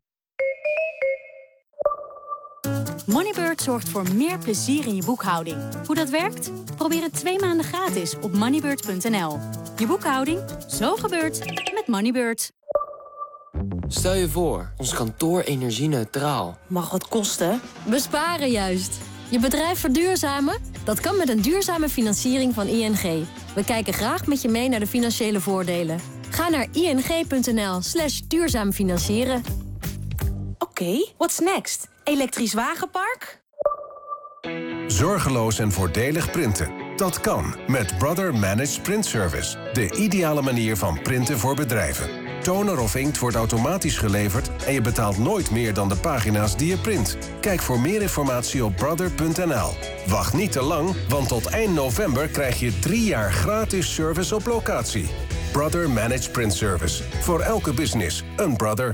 Moneybird zorgt voor meer plezier in je boekhouding. Hoe dat werkt? Probeer het twee maanden gratis op moneybird punt n l. Je boekhouding, zo gebeurt, met Moneybird. Stel je voor, ons kantoor energie-neutraal. Mag wat kosten? Besparen juist. Je bedrijf verduurzamen? Dat kan met een duurzame financiering van I N G. We kijken graag met je mee naar de financiële voordelen. Ga Ga naar ing.nl slash duurzaam financieren. Oké, okay, what's next? Elektrisch wagenpark? Zorgeloos en voordelig printen. Dat kan met Brother Managed Print Service. De ideale manier van printen voor bedrijven. Toner of inkt wordt automatisch geleverd en je betaalt nooit meer dan de pagina's die je print. Kijk voor meer informatie op brother punt n l. Wacht niet te lang, want tot eind november krijg je drie jaar gratis service op locatie. Brother Managed Print Service. Voor elke business een brother.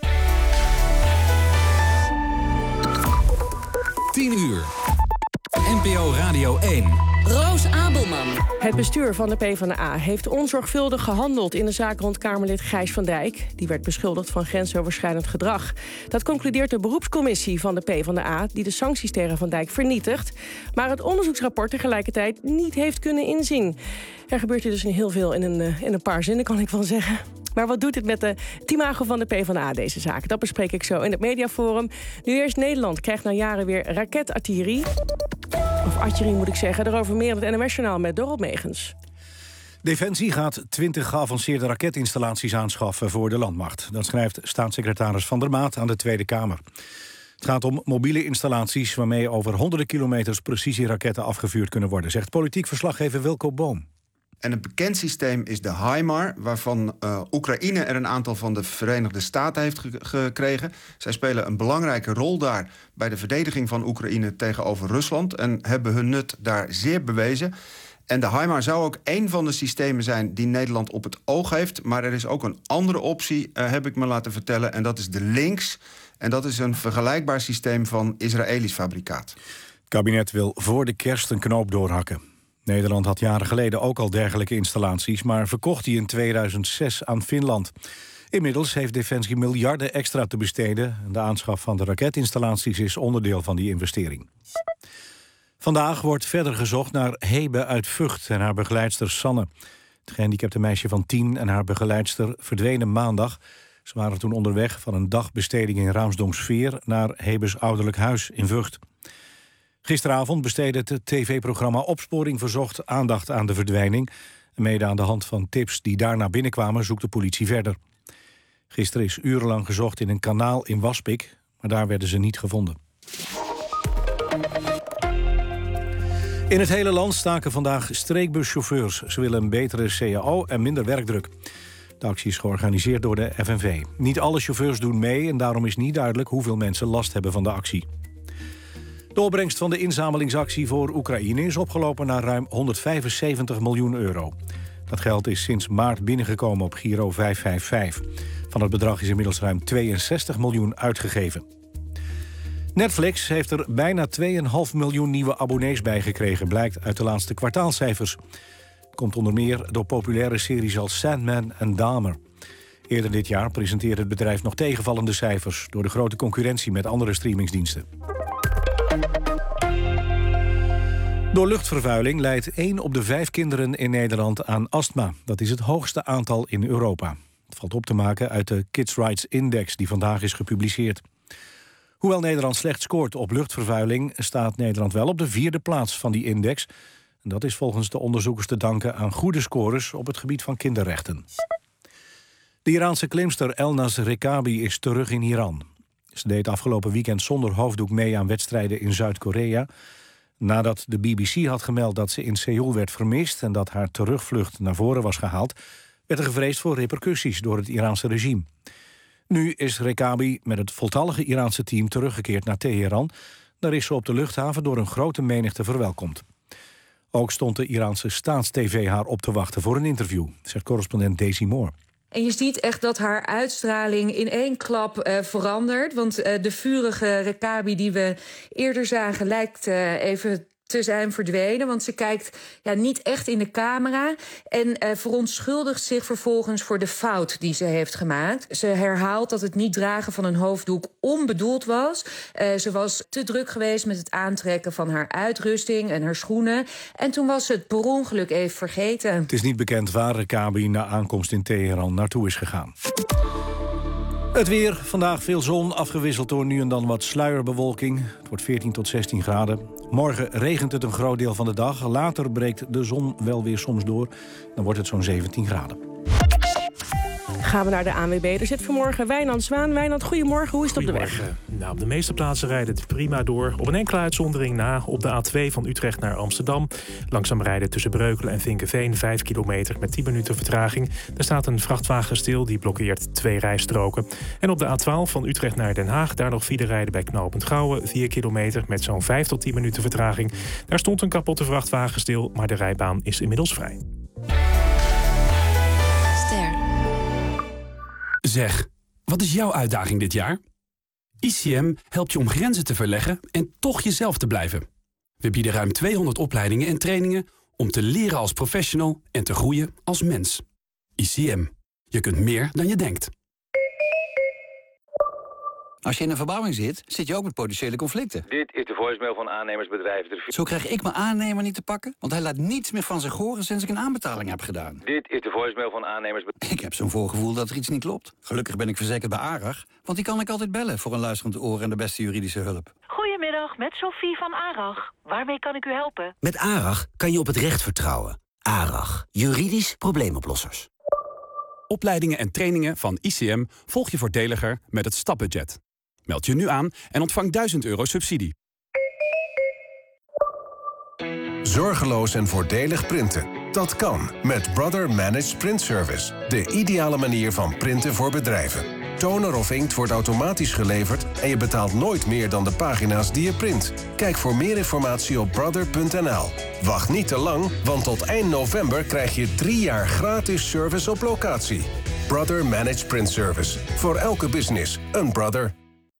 tien uur. N P O Radio één. Roos Abelman. Het bestuur van de PvdA heeft onzorgvuldig gehandeld in de zaak rond Kamerlid Gijs van Dijk. Die werd beschuldigd van grensoverschrijdend gedrag. Dat concludeert de beroepscommissie van de PvdA, die de sancties tegen Van Dijk vernietigt, maar het onderzoeksrapport tegelijkertijd niet heeft kunnen inzien. Er gebeurt hier dus heel veel in een, in een paar zinnen, kan ik wel zeggen. Maar wat doet het met de imago van de PvdA, deze zaak? Dat bespreek ik zo in het mediaforum. Nu eerst Nederland krijgt na jaren weer raketartillerie. Of artillerie moet ik zeggen. Daarover meer in het N O S-journaal met Dorot Megens. Defensie gaat twintig geavanceerde raketinstallaties aanschaffen voor de landmacht. Dat schrijft staatssecretaris Van der Maat aan de Tweede Kamer. Het gaat om mobiele installaties waarmee over honderden kilometers precisieraketten afgevuurd kunnen worden, zegt politiek verslaggever Wilco Boom. En een bekend systeem is de HIMAR, waarvan uh, Oekraïne er een aantal van de Verenigde Staten heeft ge- gekregen. Zij spelen een belangrijke rol daar bij de verdediging van Oekraïne tegenover Rusland en hebben hun nut daar zeer bewezen. En de HIMAR zou ook één van de systemen zijn die Nederland op het oog heeft. Maar er is ook een andere optie, uh, heb ik me laten vertellen, en dat is de Lynx. En dat is een vergelijkbaar systeem van Israëlisch fabrikaat. Het kabinet wil voor de kerst een knoop doorhakken. Nederland had jaren geleden ook al dergelijke installaties, maar verkocht die in tweeduizend zes aan Finland. Inmiddels heeft Defensie miljarden extra te besteden. De aanschaf van de raketinstallaties is onderdeel van die investering. Vandaag wordt verder gezocht naar Hebe uit Vught en haar begeleidster Sanne. Het gehandicapte meisje van tien en haar begeleidster verdwenen maandag. Ze waren toen onderweg van een dagbesteding in Raamsdonksveer naar Hebes ouderlijk huis in Vught. Gisteravond besteedde het tv-programma Opsporing Verzocht aandacht aan de verdwijning. En mede aan de hand van tips die daarna binnenkwamen zoekt de politie verder. Gisteren is urenlang gezocht in een kanaal in Waspik, maar daar werden ze niet gevonden. In het hele land staken vandaag streekbuschauffeurs. Ze willen een betere C A O en minder werkdruk. De actie is georganiseerd door de F N V. Niet alle chauffeurs doen mee en daarom is niet duidelijk hoeveel mensen last hebben van de actie. De opbrengst van de inzamelingsactie voor Oekraïne is opgelopen naar ruim honderdvijfenzeventig miljoen euro. Dat geld is sinds maart binnengekomen op Giro vijfhonderdvijfenvijftig. Van het bedrag is inmiddels ruim tweeënzestig miljoen uitgegeven. Netflix heeft er bijna twee komma vijf miljoen nieuwe abonnees bij gekregen, blijkt uit de laatste kwartaalcijfers. Het komt onder meer door populaire series als Sandman en Dahmer. Eerder dit jaar presenteerde het bedrijf nog tegenvallende cijfers door de grote concurrentie met andere streamingsdiensten. Door luchtvervuiling leidt één op de vijf kinderen in Nederland aan astma. Dat is het hoogste aantal in Europa. Het valt op te maken uit de Kids Rights Index die vandaag is gepubliceerd. Hoewel Nederland slecht scoort op luchtvervuiling, staat Nederland wel op de vierde plaats van die index. En dat is volgens de onderzoekers te danken aan goede scores op het gebied van kinderrechten. De Iraanse klimster Elnaz Rekabi is terug in Iran. Ze deed afgelopen weekend zonder hoofddoek mee aan wedstrijden in Zuid-Korea. Nadat de B B C had gemeld dat ze in Seoul werd vermist en dat haar terugvlucht naar voren was gehaald, werd er gevreesd voor repercussies door het Iraanse regime. Nu is Rekabi met het voltallige Iraanse team teruggekeerd naar Teheran. Daar is ze op de luchthaven door een grote menigte verwelkomd. Ook stond de Iraanse staatstv haar op te wachten voor een interview, zegt correspondent Daisy Moore. En je ziet echt dat haar uitstraling in één klap uh, verandert. Want uh, de vurige Rekabi die we eerder zagen lijkt uh, even te zijn verdwenen. Want ze kijkt ja, niet echt in de camera. En uh, verontschuldigt zich vervolgens voor de fout die ze heeft gemaakt. Ze herhaalt dat het niet dragen van een hoofddoek onbedoeld was. Uh, ze was te druk geweest met het aantrekken van haar uitrusting en haar schoenen. En toen was ze het per ongeluk even vergeten. Het is niet bekend waar Rekabi na aankomst in Teheran naartoe is gegaan. Het weer, vandaag veel zon, afgewisseld door nu en dan wat sluierbewolking. Het wordt veertien tot zestien graden. Morgen regent het een groot deel van de dag. Later breekt de zon wel weer soms door. Dan wordt het zo'n zeventien graden. Gaan we naar de A N W B. Er zit vanmorgen Wijnand Zwaan. Wijnand, goedemorgen. Hoe is het op de weg? Nou, op de meeste plaatsen rijdt het prima door. Op een enkele uitzondering na op de A twee van Utrecht naar Amsterdam. Langzaam rijden tussen Breukelen en Vinkeveen vijf kilometer met tien minuten vertraging. Er staat een vrachtwagen stil, die blokkeert twee rijstroken. En op de A twaalf van Utrecht naar Den Haag, daar nog file rijden bij knooppunt Gouwen, vier kilometer met zo'n vijf tot tien minuten vertraging. Daar stond een kapotte vrachtwagen stil, maar de rijbaan is inmiddels vrij. Ster. Zeg, wat is jouw uitdaging dit jaar? I C M helpt je om grenzen te verleggen en toch jezelf te blijven. We bieden ruim tweehonderd opleidingen en trainingen om te leren als professional en te groeien als mens. I C M. Je kunt meer dan je denkt. Als je in een verbouwing zit, zit je ook met potentiële conflicten. Dit is de voicemail van aannemersbedrijf. Zo krijg ik mijn aannemer niet te pakken, want hij laat niets meer van zich horen sinds ik een aanbetaling heb gedaan. Dit is de voicemail van aannemersbedrijf. Ik heb zo'n voorgevoel dat er iets niet klopt. Gelukkig ben ik verzekerd bij ARAG, want die kan ik altijd bellen voor een luisterend oor en de beste juridische hulp. Goedemiddag, met Sophie van ARAG. Waarmee kan ik u helpen? Met ARAG kan je op het recht vertrouwen. ARAG, juridisch probleemoplossers. Opleidingen en trainingen van I C M volg je voordeliger met het stapbudget. Meld je nu aan en ontvang duizend euro subsidie. Zorgeloos en voordelig printen. Dat kan met Brother Managed Print Service. De ideale manier van printen voor bedrijven. Toner of inkt wordt automatisch geleverd en je betaalt nooit meer dan de pagina's die je print. Kijk voor meer informatie op brother punt n l. Wacht niet te lang, want tot eind november krijg je drie jaar gratis service op locatie. Brother Managed Print Service. Voor elke business een brother.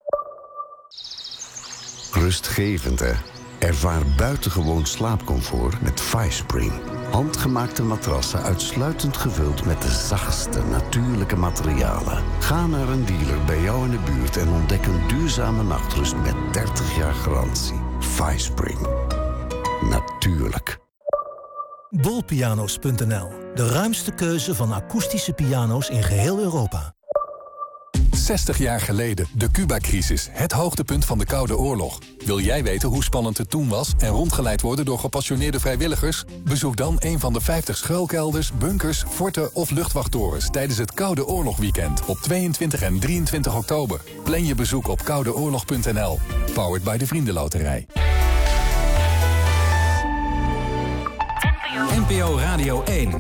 Rustgevend, hè? Ervaar buitengewoon slaapcomfort met FiSpring. Handgemaakte matrassen uitsluitend gevuld met de zachtste natuurlijke materialen. Ga naar een dealer bij jou in de buurt en ontdek een duurzame nachtrust met dertig jaar garantie. FiSpring. Natuurlijk. Bolpiano's punt n l. De ruimste keuze van akoestische piano's in geheel Europa. zestig jaar geleden, de Cuba-crisis, het hoogtepunt van de Koude Oorlog. Wil jij weten hoe spannend het toen was en rondgeleid worden door gepassioneerde vrijwilligers? Bezoek dan een van de vijftig schuilkelders, bunkers, forten of luchtwachttorens tijdens het Koude Oorlog-weekend op tweeëntwintig en drieëntwintig oktober. Plan je bezoek op koude oorlog punt n l. Powered by de Vriendenloterij. N P O Radio één.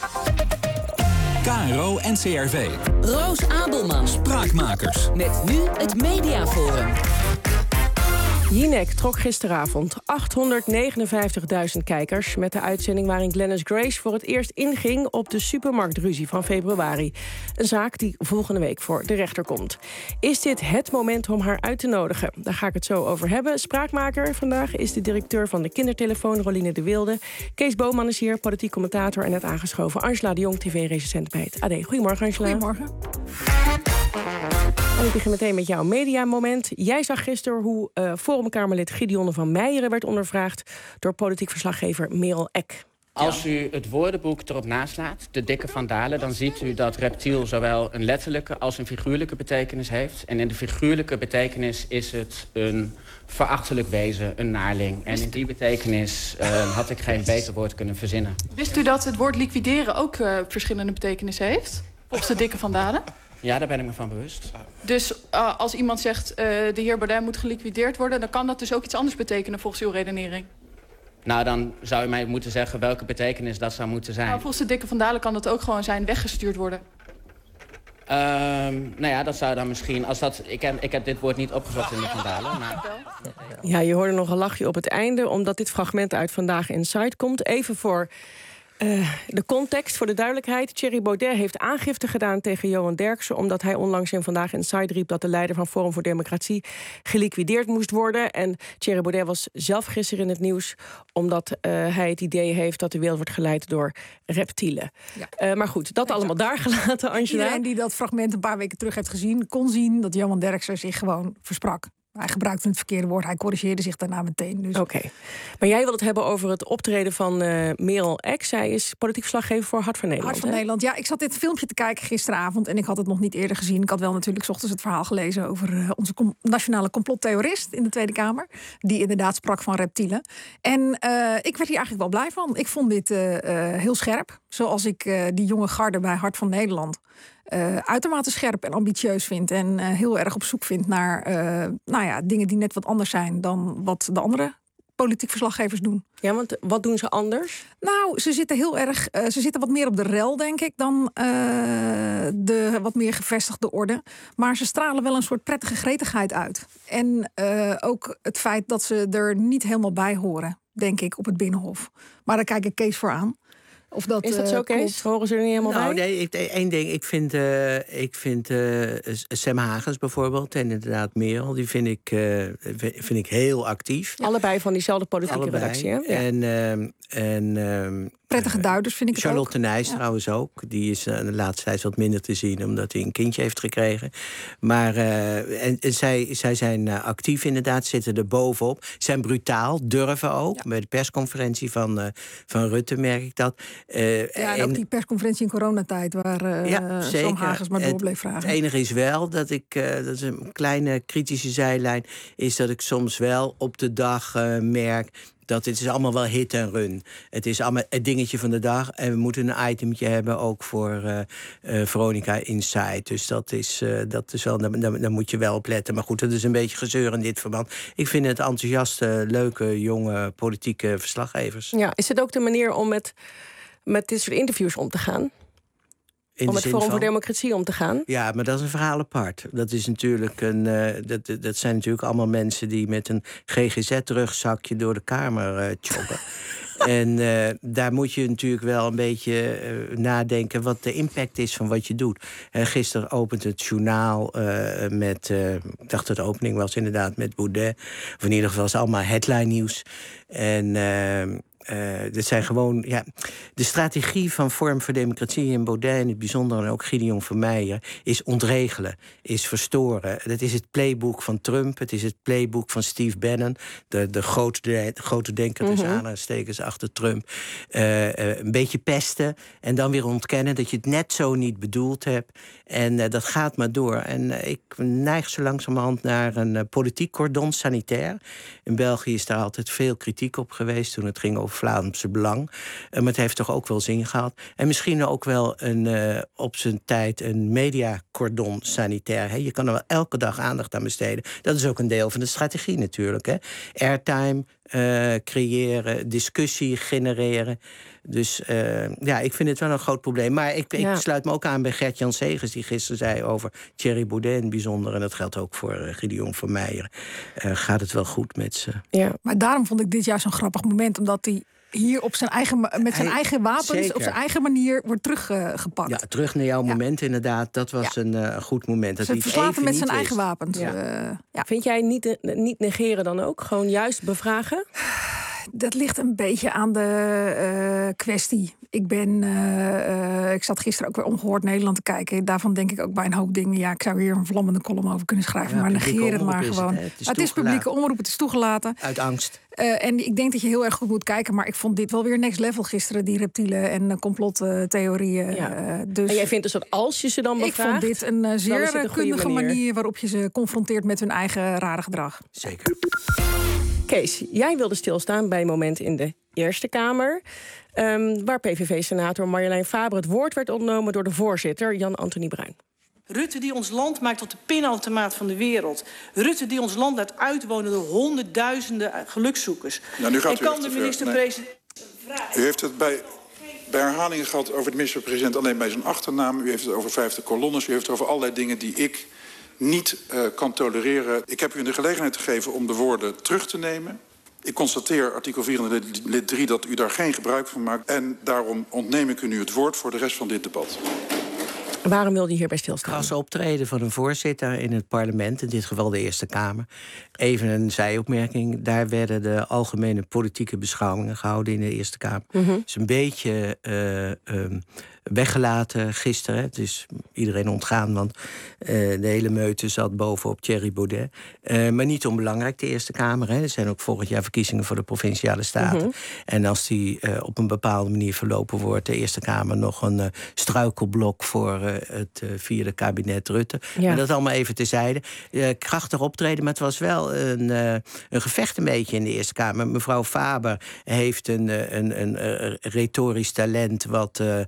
K R O en C R V. Roos Abelman. Spraakmakers. Met nu het Mediaforum. Jinek trok gisteravond achthonderdnegenenvijftigduizend kijkers met de uitzending waarin Glennis Grace voor het eerst inging op de supermarktruzie van februari. Een zaak die volgende week voor de rechter komt. Is dit het moment om haar uit te nodigen? Daar ga ik het zo over hebben. Spraakmaker vandaag is de directeur van de kindertelefoon, Roline de Wilde. Kees Boman is hier, politiek commentator en net aangeschoven Angela de Jong, tv-recensent bij het A D. Goedemorgen, Angela. Goedemorgen. En ik begin meteen met jouw mediamoment. Jij zag gisteren hoe uh, Forumkamerlid Gideonne van Meijeren werd ondervraagd door politiek verslaggever Merel Eck. Als u het woordenboek erop naslaat, de dikke Van Dalen, dan ziet u dat reptiel zowel een letterlijke als een figuurlijke betekenis heeft. En in de figuurlijke betekenis is het een verachtelijk wezen, een naarling. En in die betekenis uh, had ik geen beter woord kunnen verzinnen. Wist u dat het woord liquideren ook uh, verschillende betekenissen heeft? Volgens de dikke Van Dalen? Ja, daar ben ik me van bewust. Dus uh, als iemand zegt uh, de heer Baudet moet geliquideerd worden, dan kan dat dus ook iets anders betekenen volgens uw redenering? Nou, dan zou u mij moeten zeggen welke betekenis dat zou moeten zijn. Nou, volgens de dikke Van Dalen kan dat ook gewoon zijn weggestuurd worden. Um, nou ja, dat zou dan misschien... Als dat, ik, heb, ik heb dit woord niet opgezocht in de Van Dalen, maar... Ja, je hoorde nog een lachje op het einde, omdat dit fragment uit Vandaag Inside komt. Even voor uh, de context, voor de duidelijkheid. Thierry Baudet heeft aangifte gedaan tegen Johan Derksen, omdat hij onlangs in Vandaag Inside riep dat de leider van Forum voor Democratie geliquideerd moest worden. En Thierry Baudet was zelf gisteren in het nieuws, omdat uh, hij het idee heeft dat de wereld wordt geleid door reptielen. Ja. Uh, maar goed, dat allemaal daar gelaten, Angela. Iedereen die dat fragment een paar weken terug heeft gezien, kon zien dat Johan Derksen zich gewoon versprak. Hij gebruikte het verkeerde woord, hij corrigeerde zich daarna meteen. Dus. Oké. Okay. Maar jij wil het hebben over het optreden van uh, Merel Eck. Zij is politiek verslaggever voor Hart van Nederland. Hart van hè? Nederland, ja. Ik zat dit filmpje te kijken gisteravond en ik had het nog niet eerder gezien. Ik had wel natuurlijk 's ochtends het verhaal gelezen over uh, onze com- nationale complottheorist in de Tweede Kamer. Die inderdaad sprak van reptielen. En uh, ik werd hier eigenlijk wel blij van. Ik vond dit uh, uh, heel scherp. Zoals ik uh, die jonge garde bij Hart van Nederland uh, uitermate scherp en ambitieus vindt. En uh, heel erg op zoek vindt naar uh, nou ja, dingen die net wat anders zijn dan wat de andere politiek verslaggevers doen. Ja, want wat doen ze anders? Nou, ze zitten heel erg, uh, ze zitten wat meer op de rel, denk ik, dan uh, de wat meer gevestigde orde. Maar ze stralen wel een soort prettige gretigheid uit. En uh, ook het feit dat ze er niet helemaal bij horen, denk ik, op het Binnenhof. Maar daar kijk ik Kees voor aan. Of dat, is dat zo, Kees? Horen ze er niet helemaal nou, bij? Nee, ik, één ding. Ik vind, uh, ik vind uh, Sam Hagens bijvoorbeeld en inderdaad Merel, die vind ik, uh, vind ik heel actief. Allebei van diezelfde politieke Allebei. redactie, hè? Ja. En, uh, en uh, prettige duiders vind ik het Charlotte ook. Nijs ja. trouwens ook. Die is uh, de laatste tijd wat minder te zien, omdat hij een kindje heeft gekregen. Maar uh, en, en zij, zij zijn uh, actief inderdaad, zitten er bovenop. Zijn brutaal, durven ook. Ja. Bij de persconferentie van, uh, van Rutte merk ik dat. Uh, ja, en, en ook die persconferentie in coronatijd, waar uh, ja, Sam Hagens maar door bleef vragen. Het enige is wel dat ik, uh, dat is een kleine kritische zijlijn, is dat ik soms wel op de dag uh, merk dat het is allemaal wel hit en run. Het is allemaal het dingetje van de dag. En we moeten een itemtje hebben ook voor uh, uh, Veronica Inside. Dus dat is, uh, dat is wel, daar, daar moet je wel op letten. Maar goed, dat is een beetje gezeur in dit verband. Ik vind het enthousiaste, leuke, jonge politieke verslaggevers. Ja, is het ook de manier om met, met dit soort interviews om te gaan? In om met Forum van... voor Democratie om te gaan? Ja, maar dat is een verhaal apart. Dat is natuurlijk een. Uh, dat, dat zijn natuurlijk allemaal mensen die met een G G Z-rugzakje door de Kamer uh, joggen. En uh, daar moet je natuurlijk wel een beetje uh, nadenken wat de impact is van wat je doet. Uh, gisteren opent het journaal uh, met, uh, ik dacht dat de opening was inderdaad met Baudet. Of in ieder geval is allemaal headline nieuws. En uh, Uh, dit zijn gewoon, ja, de strategie van Forum voor Democratie en Baudet in het bijzonder en ook Gideon Vermeijer is ontregelen, is verstoren. Dat is het playbook van Trump, het is het playbook van Steve Bannon, de, de, grote, de, de grote denker tussen mm-hmm. aanhalingstekens achter Trump. Uh, uh, een beetje pesten en dan weer ontkennen dat je het net zo niet bedoeld hebt. En uh, dat gaat maar door. En uh, ik neig zo langzamerhand naar een uh, politiek cordon sanitair. In België is daar altijd veel kritiek op geweest toen het ging over Vlaamse Belang. Uh, maar het heeft toch ook wel zin gehad. En misschien ook wel een, uh, op zijn tijd een mediacordon sanitair. Hè. Je kan er wel elke dag aandacht aan besteden. Dat is ook een deel van de strategie natuurlijk. Hè. Airtime uh, creëren, discussie genereren. Dus uh, ja, ik vind het wel een groot probleem. Maar ik, ja. ik sluit me ook aan bij Gert-Jan Segers, die gisteren zei over Thierry Baudet in het bijzonder. En dat geldt ook voor uh, Gideon Vermeijer. Uh, gaat het wel goed met ze? Ja. Maar daarom vond ik dit juist zo'n grappig moment, omdat hij hier op zijn eigen, met zijn hij, eigen wapens, zeker. op zijn eigen manier wordt teruggepakt. Ja, terug naar jouw ja. moment inderdaad. Dat was ja. een uh, goed moment. Dat ze verslaat hem met zijn eigen wapens. Ja. Uh, ja. Vind jij niet, niet negeren dan ook? Gewoon juist bevragen? Dat ligt een beetje aan de uh, kwestie. Ik ben, uh, uh, ik zat gisteren ook weer Ongehoord Nederland te kijken. Daarvan denk ik ook bij een hoop dingen. Ja, ik zou hier een vlammende column over kunnen schrijven. Ja, maar negeer het maar gewoon. Het, het, is, het is publieke omroep, het is toegelaten. Uit angst. Uh, en ik denk dat je heel erg goed moet kijken. Maar ik vond dit wel weer next level gisteren. Die reptielen en uh, complottheorieën. Ja. Uh, dus en jij vindt dus dat als je ze dan bevraagt... Ik vond dit een uh, zeer een kundige manier. manier waarop je ze confronteert met hun eigen rare gedrag. Zeker. Kees, jij wilde stilstaan bij een moment in de Eerste Kamer, Um, waar P V V-senator Marjolein Faber het woord werd ontnomen door de voorzitter Jan-Anthony Bruin. Rutte die ons land maakt tot de pinautomaat van de wereld. Rutte die ons land laat uitwonen door honderdduizenden gelukzoekers. Nou, nu gaat en u kan de minister-president... Nee. U heeft het bij, bij herhalingen gehad over de minister-president alleen bij zijn achternaam. U heeft het over vijftig kolonnes. U heeft het over allerlei dingen die ik niet uh, kan tolereren. Ik heb u de gelegenheid gegeven om de woorden terug te nemen. Ik constateer, artikel vierentwintig lid drie, dat u daar geen gebruik van maakt. En daarom ontneem ik u nu het woord voor de rest van dit debat. Waarom wil je hierbij stilstaan? Als optreden van een voorzitter in het parlement, in dit geval de Eerste Kamer. Even een zijopmerking. Daar werden de algemene politieke beschouwingen gehouden in de Eerste Kamer. Mm-hmm. Dus een beetje uh, um, weggelaten gisteren. Het is iedereen ontgaan, want uh, de hele meute zat bovenop Thierry Baudet. Uh, maar niet onbelangrijk, de Eerste Kamer. Hè. Er zijn ook volgend jaar verkiezingen voor de Provinciale Staten. Mm-hmm. En als die uh, op een bepaalde manier verlopen wordt, de Eerste Kamer nog een uh, struikelblok voor uh, het uh, vierde kabinet Rutte. Ja. Maar dat allemaal even terzijde. Uh, krachtig optreden, maar het was wel een, uh, een gevecht een beetje in de Eerste Kamer. Mevrouw Faber heeft een, een, een, een retorisch talent wat uh,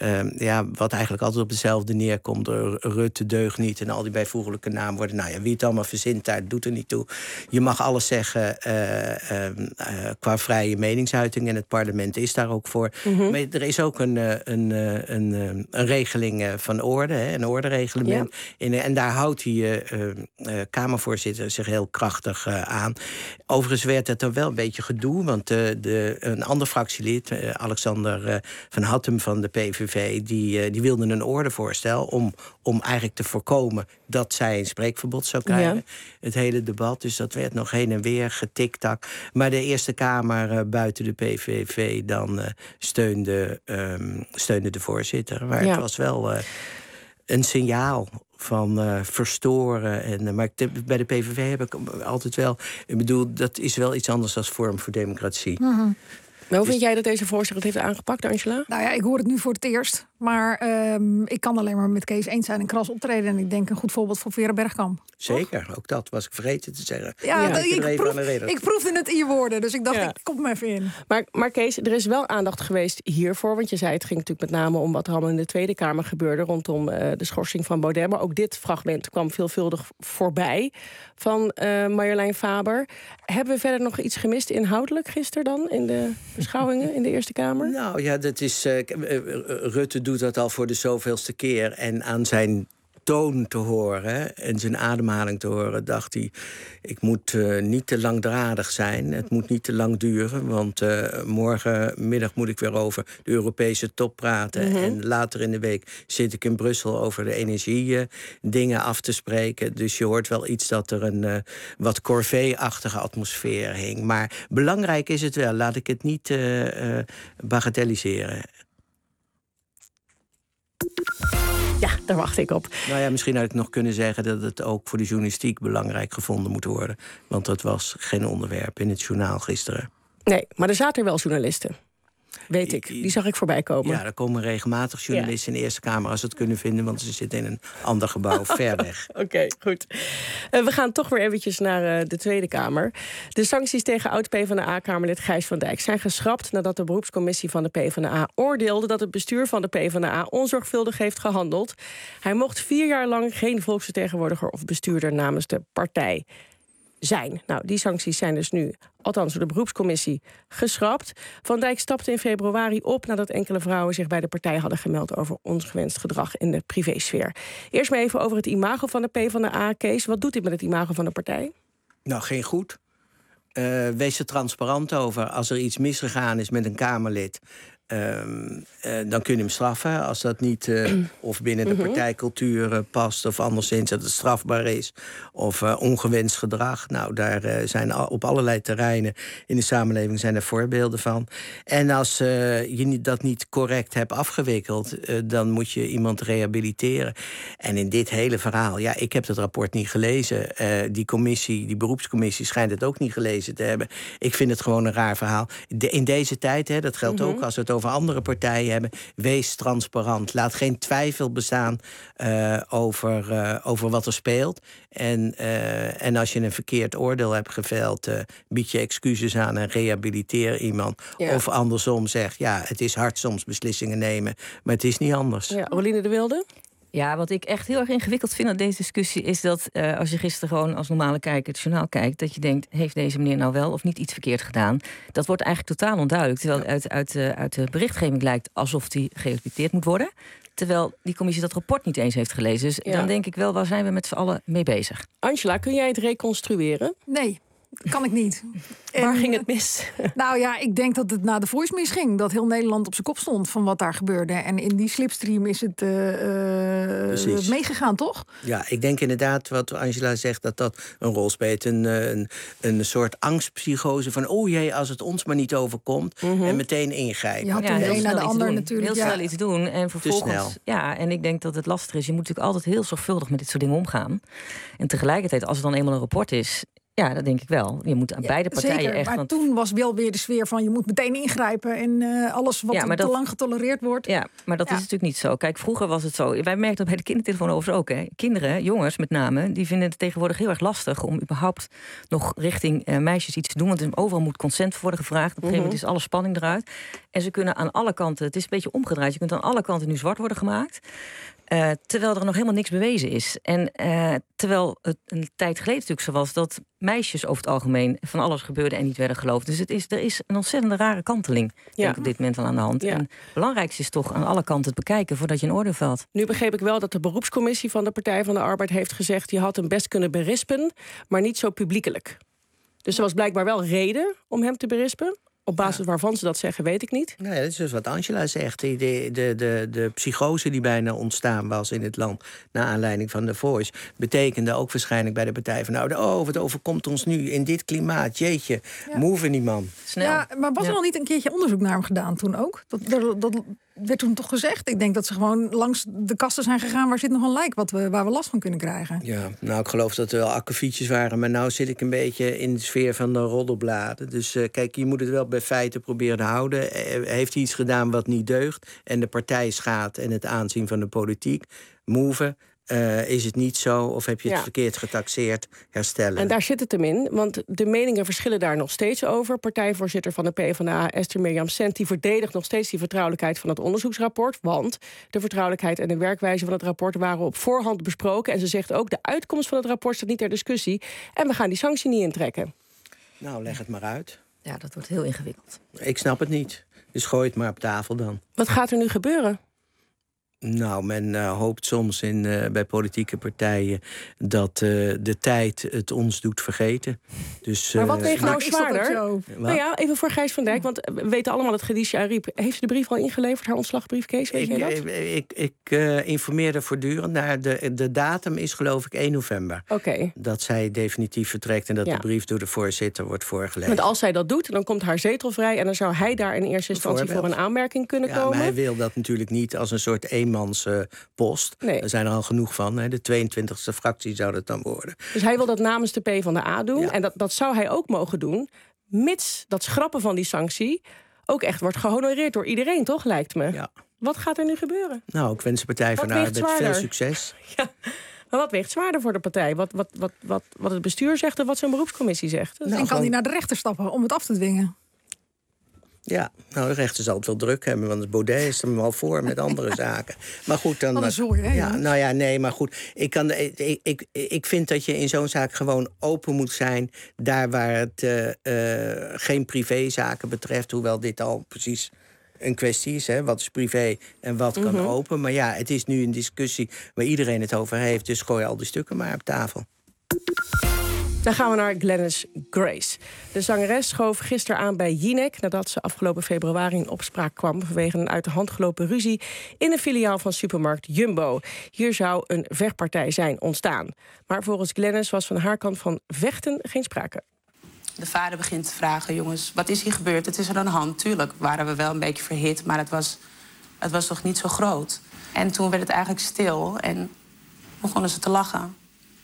uh, ja, wat eigenlijk altijd op dezelfde neerkomt. Uh, Rutte deugt niet en al die bijvoeglijke naamwoorden. Nou ja, wie het allemaal verzint, daar doet er niet toe. Je mag alles zeggen uh, uh, uh, qua vrije meningsuiting. En het parlement is daar ook voor. Mm-hmm. Maar er is ook een, een, een, een, een regeling van orde, hè, een ordereglement. Ja. In, en daar houdt die uh, uh, Kamervoorzitter zich heel krachtig uh, aan. Overigens werd het er wel een beetje gedoe. Want uh, de, een ander fractielid, uh, Alexander uh, van Hattem van de P V V... die, uh, die wilde een ordevoorstel om, om eigenlijk te voorkomen dat zij een spreekverbod zou krijgen. Ja. Het hele debat, dus dat werd nog heen en weer getiktak. Maar de Eerste Kamer uh, buiten de P V V dan uh, steunde, um, steunde de voorzitter. Maar ja. het was wel uh, een signaal van uh, verstoren. En, uh, maar ik, bij de P V V heb ik altijd wel... Ik bedoel, dat is wel iets anders dan Forum voor Democratie. Mm-hmm. Maar hoe vind jij dat deze voorzitter het heeft aangepakt, Angela? Nou ja, ik hoor het nu voor het eerst. Maar um, ik kan alleen maar met Kees eens zijn en kras optreden. En ik denk een goed voorbeeld voor Vera Bergkamp. Zeker, ook dat was ik vergeten te zeggen. Ja, ja ik, ik, proef, ik proefde het in je woorden, dus ik dacht, ja. ik kom er even in. Maar, maar Kees, er is wel aandacht geweest hiervoor. Want je zei, het ging natuurlijk met name om wat er allemaal in de Tweede Kamer gebeurde rondom uh, de schorsing van Baudet. Maar ook dit fragment kwam veelvuldig voorbij van uh, Marjolein Faber. Hebben we verder nog iets gemist inhoudelijk gisteren dan in de beschouwingen in de Eerste Kamer? Nou ja, dat is uh, Rutte doet dat al voor de zoveelste keer. En aan zijn toon te horen en zijn ademhaling te horen, dacht hij, ik moet uh, niet te langdradig zijn. Het moet niet te lang duren, want uh, morgenmiddag moet ik weer over de Europese top praten. Mm-hmm. En later in de week zit ik in Brussel over de energie-dingen uh, af te spreken. Dus je hoort wel iets dat er een uh, wat corvée-achtige atmosfeer hing. Maar belangrijk is het wel, laat ik het niet uh, uh, bagatelliseren. Ja, daar wacht ik op. Nou ja, misschien had ik nog kunnen zeggen dat het ook voor de journalistiek belangrijk gevonden moet worden. Want dat was geen onderwerp in het journaal gisteren. Nee, maar er zaten er wel journalisten. Weet ik, die zag ik voorbij komen. Ja, er komen regelmatig journalisten ja. in de Eerste Kamer als ze het kunnen vinden, want ze zitten in een ander gebouw ver weg. Oké, okay, goed. Uh, we gaan toch weer eventjes naar uh, de Tweede Kamer. De sancties tegen oud-PvdA-Kamerlid Gijs van Dijk zijn geschrapt nadat de beroepscommissie van de PvdA oordeelde dat het bestuur van de PvdA onzorgvuldig heeft gehandeld. Hij mocht vier jaar lang geen volksvertegenwoordiger of bestuurder namens de partij zijn. Nou, die sancties zijn dus nu, althans door de beroepscommissie, geschrapt. Van Dijk stapte in februari op nadat enkele vrouwen zich bij de partij hadden gemeld over ongewenst gedrag in de privésfeer. Eerst maar even over het imago van de PvdA, Kees. Wat doet dit met het imago van de partij? Nou, geen goed. Uh, wees er transparant over. Als er iets misgegaan is met een Kamerlid, Um, uh, dan kun je hem straffen als dat niet uh, of binnen de partijcultuur uh, past of anderszins dat het strafbaar is of uh, ongewenst gedrag. Nou, daar uh, zijn al, op allerlei terreinen in de samenleving zijn er voorbeelden van. En als uh, je niet, dat niet correct hebt afgewikkeld, uh, dan moet je iemand rehabiliteren. En in dit hele verhaal, ja, ik heb dat rapport niet gelezen. Uh, die commissie, die beroepscommissie schijnt het ook niet gelezen te hebben. Ik vind het gewoon een raar verhaal. De, in deze tijd, hè, dat geldt mm-hmm. ook als we het over andere partijen hebben, wees transparant. Laat geen twijfel bestaan uh, over, uh, over wat er speelt. En, uh, en als je een verkeerd oordeel hebt geveld, uh, bied je excuses aan en rehabiliteer iemand. Ja. Of andersom zeg, ja, het is hard soms beslissingen nemen, maar het is niet anders. Ja, Roline de Wilde? Ja, wat ik echt heel erg ingewikkeld vind aan deze discussie is dat uh, als je gisteren gewoon als normale kijker het journaal kijkt, dat je denkt, heeft deze meneer nou wel of niet iets verkeerd gedaan? Dat wordt eigenlijk totaal onduidelijk. Terwijl uit, uit, uh, uit de berichtgeving lijkt alsof hij gerespecteerd moet worden. Terwijl die commissie dat rapport niet eens heeft gelezen. Dus ja. dan denk ik wel, waar zijn we met z'n allen mee bezig? Angela, kun jij het reconstrueren? Nee. Kan ik niet. En, waar ging het mis? Nou ja, ik denk dat het na de Voice misging. Dat heel Nederland op zijn kop stond van wat daar gebeurde. En in die slipstream is het uh, uh, meegegaan, toch? Ja, ik denk inderdaad wat Angela zegt, dat dat een rol speelt. Een, een, een soort angstpsychose van, oh jee, als het ons maar niet overkomt. Mm-hmm. En meteen ingrijpen. Je had ja, de een naar de ander natuurlijk. Heel ja. snel iets doen. En vervolgens, ja, en ik denk dat het lastig is. Je moet natuurlijk altijd heel zorgvuldig met dit soort dingen omgaan. En tegelijkertijd, als er dan eenmaal een rapport is, Ja, dat denk ik wel. Je moet aan Ja, beide partijen zeker, echt... maar want... toen was wel weer de sfeer van je moet meteen ingrijpen en uh, alles wat Ja, maar te dat- lang getolereerd wordt. Ja, maar dat Ja. is natuurlijk niet zo. Kijk, vroeger was het zo. Wij merken dat bij de kindertelefoon overigens ook. Hè. Kinderen, jongens met name, die vinden het tegenwoordig heel erg lastig om überhaupt nog richting uh, meisjes iets te doen. Want er overal moet consent voor worden gevraagd. Op een gegeven moment is alle spanning eruit. En ze kunnen aan alle kanten, het is een beetje omgedraaid, je kunt aan alle kanten nu zwart worden gemaakt. Uh, terwijl er nog helemaal niks bewezen is. En uh, terwijl het een tijd geleden natuurlijk zo was dat meisjes over het algemeen van alles gebeurde en niet werden geloofd. Dus het is, er is een ontzettende rare kanteling Ja. denk ik, op dit moment al aan de hand. Ja. En het belangrijkste is toch aan alle kanten het bekijken voordat je een oordeel velt. Nu begreep ik wel dat de beroepscommissie van de Partij van de Arbeid heeft gezegd, je had hem best kunnen berispen, maar niet zo publiekelijk. Dus er was blijkbaar wel reden om hem te berispen. Op basis waarvan ze dat zeggen, weet ik niet. Nee, dat is dus wat Angela zegt. De, de, de, de, de psychose die bijna ontstaan was in het land naar aanleiding van The Voice, betekende ook waarschijnlijk bij de Partij van de Arbeid, oh, wat overkomt ons nu in dit klimaat? Jeetje, Ja. move die man. Snel. Ja, maar was er Ja. al niet een keertje onderzoek naar hem gedaan toen ook? Dat, dat, dat werd toen toch gezegd? Ik denk dat ze gewoon langs de kasten zijn gegaan, waar zit nog een lijk wat we, waar we last van kunnen krijgen. Ja, nou, ik geloof dat er wel akkefietjes waren, maar nou zit ik een beetje in de sfeer van de roddelbladen. Dus uh, kijk, je moet het wel bij feiten proberen te houden. Uh, heeft hij iets gedaan wat niet deugt en de partij schaadt en het aanzien van de politiek? Move. Uh, is het niet zo of heb je het Ja. verkeerd getaxeerd? Herstellen. En daar zit het hem in, want de meningen verschillen daar nog steeds over. Partijvoorzitter van de PvdA, Esther Mirjam Sent, die verdedigt nog steeds die vertrouwelijkheid van het onderzoeksrapport. Want de vertrouwelijkheid en de werkwijze van het rapport waren op voorhand besproken. En ze zegt ook, de uitkomst van het rapport staat niet ter discussie. En we gaan die sanctie niet intrekken. Nou, leg het maar uit. Ja, dat wordt heel ingewikkeld. Ik snap het niet. Dus gooi het maar op tafel dan. Wat gaat er nu gebeuren? Nou, men uh, hoopt soms in, uh, bij politieke partijen dat uh, de tijd het ons doet vergeten. Dus, uh, Maar wat weegt nou is dat ook zwaarder? zo? Nou ja, even voor Gijs van Dijk, want we weten allemaal dat Khadija Ariep, heeft ze de brief al ingeleverd, haar ontslagbrief, Kees? Weet Ik, jij dat? ik, ik, ik uh, informeer er voortdurend naar. De, de datum is geloof ik één november. Oké. Okay. Dat zij definitief vertrekt en dat Ja. de brief door de voorzitter wordt voorgelezen. Want als zij dat doet, dan komt haar zetel vrij en dan zou hij daar in eerste instantie voor een aanmerking kunnen ja, komen. Maar hij wil dat natuurlijk niet als een soort eenmans uh, post. Nee. Er zijn er al genoeg van. Hè. De tweeëntwintigste fractie zou dat dan worden. Dus hij wil dat namens de PvdA doen. Ja. En dat, dat zou hij ook mogen doen, mits dat schrappen van die sanctie ook echt wordt gehonoreerd door iedereen, toch, lijkt me? Ja. Wat gaat er nu gebeuren? Nou, ik wens de Partij van de weegt Arbeid veel zwaarder? succes. Ja. Maar wat weegt zwaarder voor de partij? Wat, wat, wat, wat, wat het bestuur zegt en wat zo'n beroepscommissie zegt? Dat is en kan gewoon- hij naar de rechter stappen om het af te dwingen? Ja, nou, de rechter zal het wel druk hebben, want het Baudet is er al voor met andere zaken. Maar goed, dan. Wat een zooi, hè, ja, jongens? nou ja, nee, maar goed. Ik, kan, ik, ik, ik vind dat je in zo'n zaak gewoon open moet zijn. Daar waar het uh, uh, geen privézaken betreft, hoewel dit al precies een kwestie is. Hè, wat is privé en wat kan Mhm. open. Maar ja, het is nu een discussie waar iedereen het over heeft. Dus gooi al die stukken maar op tafel. Dan gaan we naar Glennis Grace. De zangeres schoof gisteren aan bij Jinek nadat ze afgelopen februari in opspraak kwam vanwege een uit de hand gelopen ruzie in een filiaal van supermarkt Jumbo. Hier zou een vechtpartij zijn ontstaan. Maar volgens Glennis was van haar kant van vechten geen sprake. De vader begint te vragen, jongens, wat is hier gebeurd? Het is er aan de hand. Tuurlijk waren we wel een beetje verhit, maar het was, het was toch niet zo groot. En toen werd het eigenlijk stil en begonnen ze te lachen.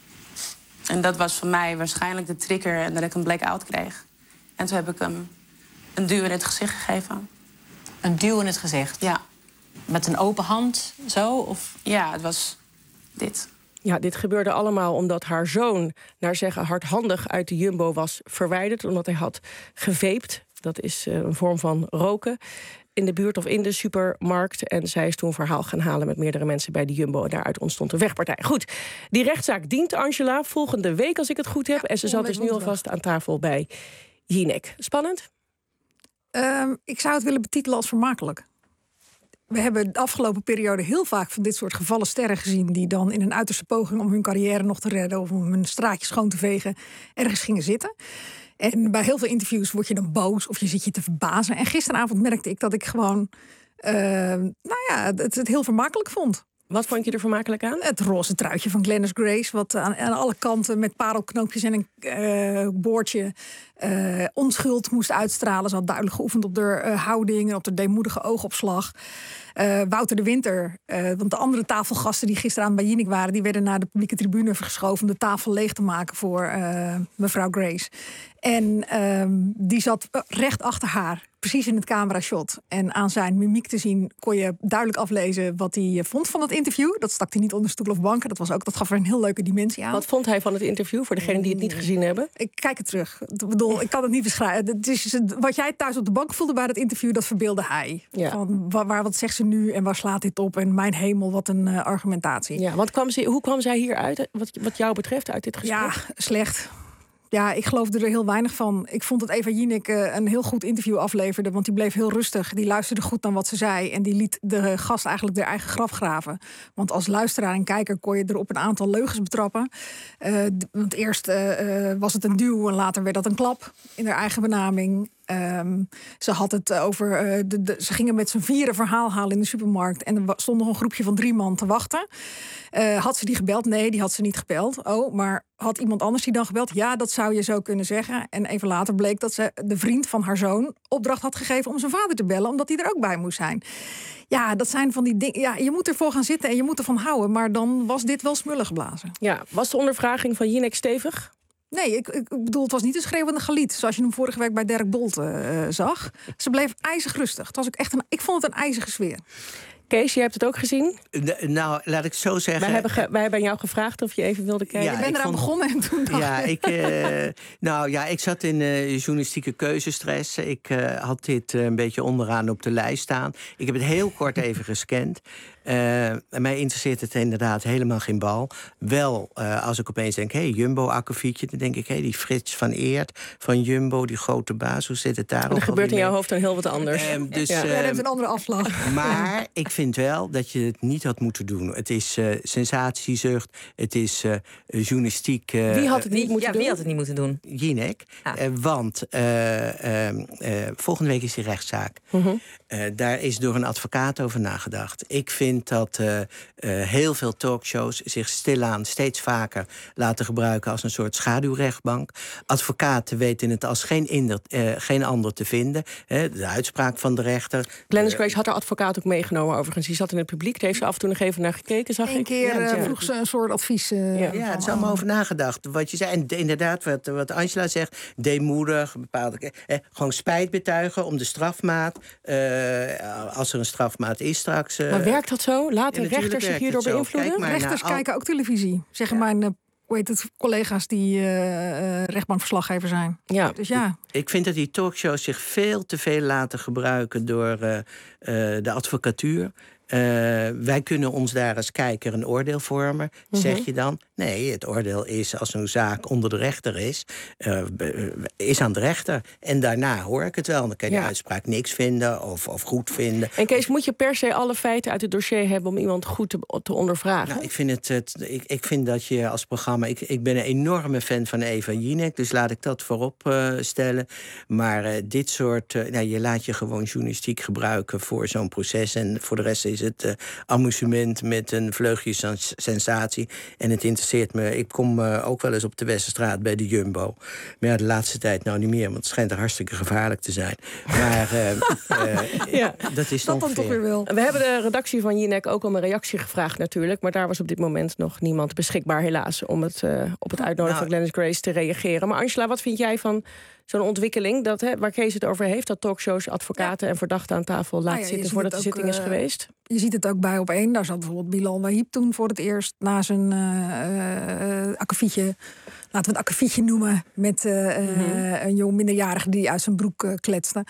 En dat was voor mij waarschijnlijk de trigger en dat ik een blackout kreeg. En toen heb ik hem een duw in het gezicht gegeven. Een duw in het gezicht? Ja. Met een open hand, zo? Of? Ja, het was dit. Ja, dit gebeurde allemaal omdat haar zoon, naar zeggen hardhandig, uit de Jumbo was verwijderd. Omdat hij had geveept. Dat is uh, een vorm van roken in de buurt of in de supermarkt. En zij is toen een verhaal gaan halen met meerdere mensen bij de Jumbo. En daaruit ontstond een vechtpartij. Goed, die rechtszaak dient Angela volgende week, als ik het goed heb. En ze zat dus nu alvast aan tafel bij Jinek. Spannend? Um, ik zou het willen betitelen als vermakelijk. We hebben de afgelopen periode heel vaak van dit soort gevallen sterren gezien die dan in een uiterste poging om hun carrière nog te redden of om hun straatje schoon te vegen ergens gingen zitten. En bij heel veel interviews word je dan boos of je zit je te verbazen. En gisteravond merkte ik dat ik gewoon uh, nou ja, het, het heel vermakelijk vond. Wat vond je er vermakelijk aan? Het roze truitje van Glennis Grace, wat aan, aan alle kanten met parelknoopjes en een uh, boordje uh, onschuld moest uitstralen. Ze had duidelijk geoefend op de uh, houding en op de deemoedige oogopslag. Uh, Wouter de Winter, uh, want de andere tafelgasten die gisteravond bij Jinek waren, die werden naar de publieke tribune geschoven om de tafel leeg te maken voor uh, mevrouw Grace. En uh, die zat recht achter haar, precies in het camera-shot. En aan zijn mimiek te zien kon je duidelijk aflezen wat hij vond van het interview. Dat stak hij niet onder stoel of banken. Dat, was ook, dat gaf er een heel leuke dimensie aan. Wat vond hij van het interview, voor degenen die het niet gezien hebben? Ik kijk het terug. Ik bedoel, ik kan het niet beschrijven. Het is, wat jij thuis op de bank voelde bij het interview, dat verbeelde hij. Ja. Van, waar, waar, wat zegt ze nu en waar slaat dit op? En mijn hemel, wat een uh, argumentatie. Ja, want kwam ze, hoe kwam zij hier uit, wat, wat jou betreft, uit dit gesprek? Ja, slecht. Ja, ik geloofde er heel weinig van. Ik vond dat Eva Jinek uh, een heel goed interview afleverde, want die bleef heel rustig. Die luisterde goed naar wat ze zei en die liet de gast eigenlijk haar eigen graf graven. Want als luisteraar en kijker kon je er op een aantal leugens betrappen. Uh, want eerst uh, uh, was het een duw en later werd dat een klap in haar eigen benaming. Um, ze had het over. Uh, de, de, ze gingen met z'n vieren verhaal halen in de supermarkt. En er stond nog een groepje van drie man te wachten. Uh, had ze die gebeld? Nee, die had ze niet gebeld. Oh, maar had iemand anders die dan gebeld? Ja, dat zou je zo kunnen zeggen. En even later bleek dat ze de vriend van haar zoon opdracht had gegeven om zijn vader te bellen, omdat hij er ook bij moest zijn. Ja, dat zijn van die dingen. Ja, je moet ervoor gaan zitten en je moet ervan houden. Maar dan was dit wel smullen geblazen. Ja, was de ondervraging van Jinek stevig? Nee, ik, ik bedoel, het was niet een schreeuwende galiet, zoals je hem vorige week bij Dirk Bolt uh, zag. Ze bleef ijzig rustig. Het was ook echt een, ik vond het een ijzige sfeer. Kees, je hebt het ook gezien? Nou, laat ik zo zeggen. Wij hebben, ge, wij hebben aan jou gevraagd of je even wilde kijken. Ja, ik ben eraan vond... begonnen en toen dacht ja, ik. Uh, nou ja, ik zat in uh, journalistieke keuzestress. Ik uh, had dit uh, een beetje onderaan op de lijst staan. Ik heb het heel kort even gescand. Uh, mij interesseert het inderdaad helemaal geen bal. Wel, uh, als ik opeens denk, hé, hey, Jumbo-akkefietje, dan denk ik, hé, hey, die Frits van Eert van Jumbo, die grote baas, hoe zit het daar? Er gebeurt in jouw hoofd dan heel wat anders. Uh, dus, ja, uh, jij hebt een andere afslag. Maar ik vind wel dat je het niet had moeten doen. Het is uh, sensatiezucht, het is uh, journalistiek. Uh, wie had het niet moeten ja, doen? Wie had het niet moeten doen? Jinek. Ah. Uh, want uh, uh, uh, volgende week is die rechtszaak. Mm-hmm. Uh, daar is door een advocaat over nagedacht. Ik vind dat uh, uh, heel veel talkshows zich stilaan steeds vaker laten gebruiken als een soort schaduwrechtbank. Advocaten weten het als geen, inder, uh, geen ander te vinden. Hè, de uitspraak van de rechter. Glennis Grace had haar advocaat ook meegenomen overigens. Die zat in het publiek. Daar heeft ze af en toe nog even naar gekeken, zag Eén ik. keer ja, uh, vroeg ze een soort advies. Uh, ja, ja, het is allemaal over nagedacht. Wat je zei, en inderdaad, wat, wat Angela zegt, deemoedig, bepaalde, eh, gewoon spijt betuigen om de strafmaat. Uh, als er een strafmaat is straks. Uh, maar werkt dat zo? Laten ja, rechters zich hierdoor beïnvloeden? Rechters nou, kijken ook televisie, zeggen ja. mijn uh, hoe heet het, collega's die uh, uh, rechtbankverslaggever zijn. Ja. Dus ja. Ik, ik vind dat die talkshows zich veel te veel laten gebruiken door uh, uh, de advocatuur. Uh, wij kunnen ons daar als kijker een oordeel vormen. Mm-hmm. Zeg je dan? Nee, het oordeel is als een zaak onder de rechter is, uh, is aan de rechter. En daarna hoor ik het wel. Dan kan je ja. de uitspraak niks vinden of, of goed vinden. En Kees, moet je per se alle feiten uit het dossier hebben om iemand goed te, te ondervragen? Nou, ik, vind het, het, ik, ik vind dat je als programma. Ik, ik ben een enorme fan van Eva Jinek, dus laat ik dat voorop uh, stellen. Maar uh, dit soort. Uh, nou, je laat je gewoon journalistiek gebruiken voor zo'n proces. En voor de rest is het uh, amusement met een vleugje sens- sensatie. En het interesseert me. Ik kom uh, ook wel eens op de Westerstraat bij de Jumbo. Maar ja, de laatste tijd nou niet meer, want het schijnt er hartstikke gevaarlijk te zijn. Maar uh, uh, ja, dat is dat dan toch weer wel. We hebben de redactie van Jinek ook om een reactie gevraagd natuurlijk. Maar daar was op dit moment nog niemand beschikbaar helaas om het, uh, op het uitnodigen nou, van Glennis Grace te reageren. Maar Angela, wat vind jij van zo'n ontwikkeling dat, hè, waar Kees het over heeft, dat talkshows advocaten ja. en verdachten aan tafel laat ah, ja, zitten voordat de zitting uh, is geweest? Je ziet het ook bij Op één. Daar zat bijvoorbeeld Bilal Wahib toen voor het eerst na zijn uh, uh, akkefietje. Laten we het akkefietje noemen. Met uh, mm-hmm. uh, een jong minderjarige die uit zijn broek uh, kletste.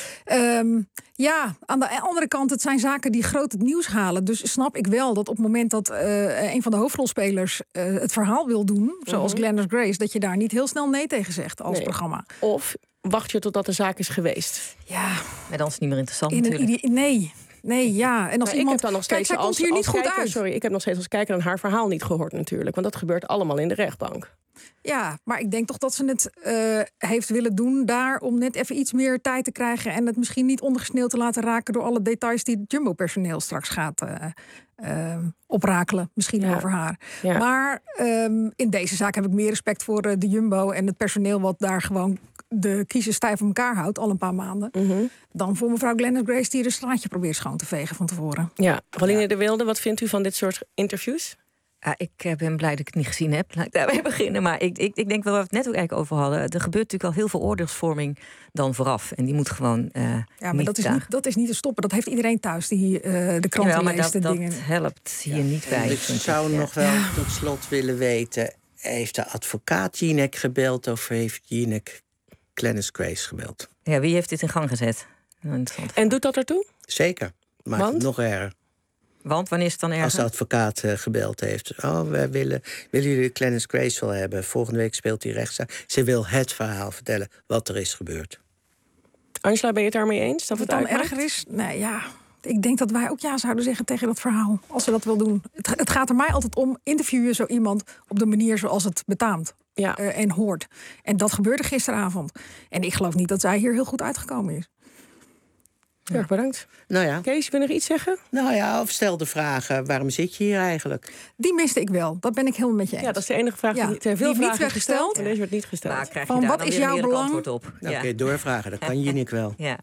Um, ja, aan de andere kant, het zijn zaken die groot het nieuws halen. Dus snap ik wel dat op het moment dat uh, een van de hoofdrolspelers uh, het verhaal wil doen, mm-hmm. zoals Glennis Grace, dat je daar niet heel snel nee tegen zegt als nee. programma. Of wacht je totdat de zaak is geweest? Ja. Maar dan is het niet meer interessant In natuurlijk. Idee, nee. Nee, ja. En als maar iemand. Ik heb dan nog steeds Kijk, zij als, komt hier als niet goed kijker, uit. Sorry, ik heb nog steeds als kijker aan haar verhaal niet gehoord natuurlijk. Want dat gebeurt allemaal in de rechtbank. Ja, maar ik denk toch dat ze het uh, heeft willen doen daar om net even iets meer tijd te krijgen en het misschien niet ondergesneeuwd te laten raken door alle details die het Jumbo-personeel straks gaat uh, uh, oprakelen, misschien Ja. over haar. Ja. Maar um, in deze zaak heb ik meer respect voor uh, de Jumbo en het personeel wat daar gewoon de kiezers stijf op elkaar houdt al een paar maanden. Mm-hmm. Dan voor mevrouw Glennis Grace die er een straatje probeert schoon te vegen van tevoren. Ja, Roline ja. de Wilde, wat vindt u van dit soort interviews? Ja, ik ben blij dat ik het niet gezien heb. Laat ik daarmee beginnen. Maar ik, ik, ik denk wel waar we het net ook eigenlijk over hadden. Er gebeurt natuurlijk al heel veel oordeelsvorming dan vooraf. En die moet gewoon uh, Ja, maar niet dat is, niet, dat is niet te stoppen. Dat heeft iedereen thuis die uh, de kranten ja, maar leest. Dat, de dat dingen. helpt hier ja. niet bij. Ik zou ik. nog wel ja. tot slot willen weten... heeft de advocaat Jinek gebeld of heeft Jinek Glennis Grace gebeld? Ja, wie heeft dit in gang gezet? En doet dat ertoe? Zeker. Maakt Want? het nog erger. Want wanneer is het dan erger? Als de advocaat uh, gebeld heeft. Oh, we willen, willen jullie Glennis Grace wel hebben? Volgende week speelt hij rechtszaak. Ze wil het verhaal vertellen wat er is gebeurd. Angela, ben je het daarmee eens? Dat Wat het dan uitmaakt? Erger is? Nee, ja. Ik denk dat wij ook ja zouden zeggen tegen dat verhaal. Als ze dat wil doen. Het, het gaat er mij altijd om. Interview je zo iemand op de manier zoals het betaamt. Ja. Uh, en hoort. En dat gebeurde gisteravond. En ik geloof niet dat zij hier heel goed uitgekomen is. Heel erg bedankt. Nou ja. Kees, wil je nog iets zeggen? Nou ja, of stel de vraag, uh, waarom zit je hier eigenlijk? Die miste ik wel. Dat ben ik helemaal met je eens. Ja, dat is de enige vraag. Ja. Die, er zijn veel die vragen niet gesteld. En deze werd niet gesteld. Nou, krijg je Van daar wat dan is weer jouw een belang? antwoord op. Nou, ja. kun je doorvragen. Dat kan Jinek wel. Ja.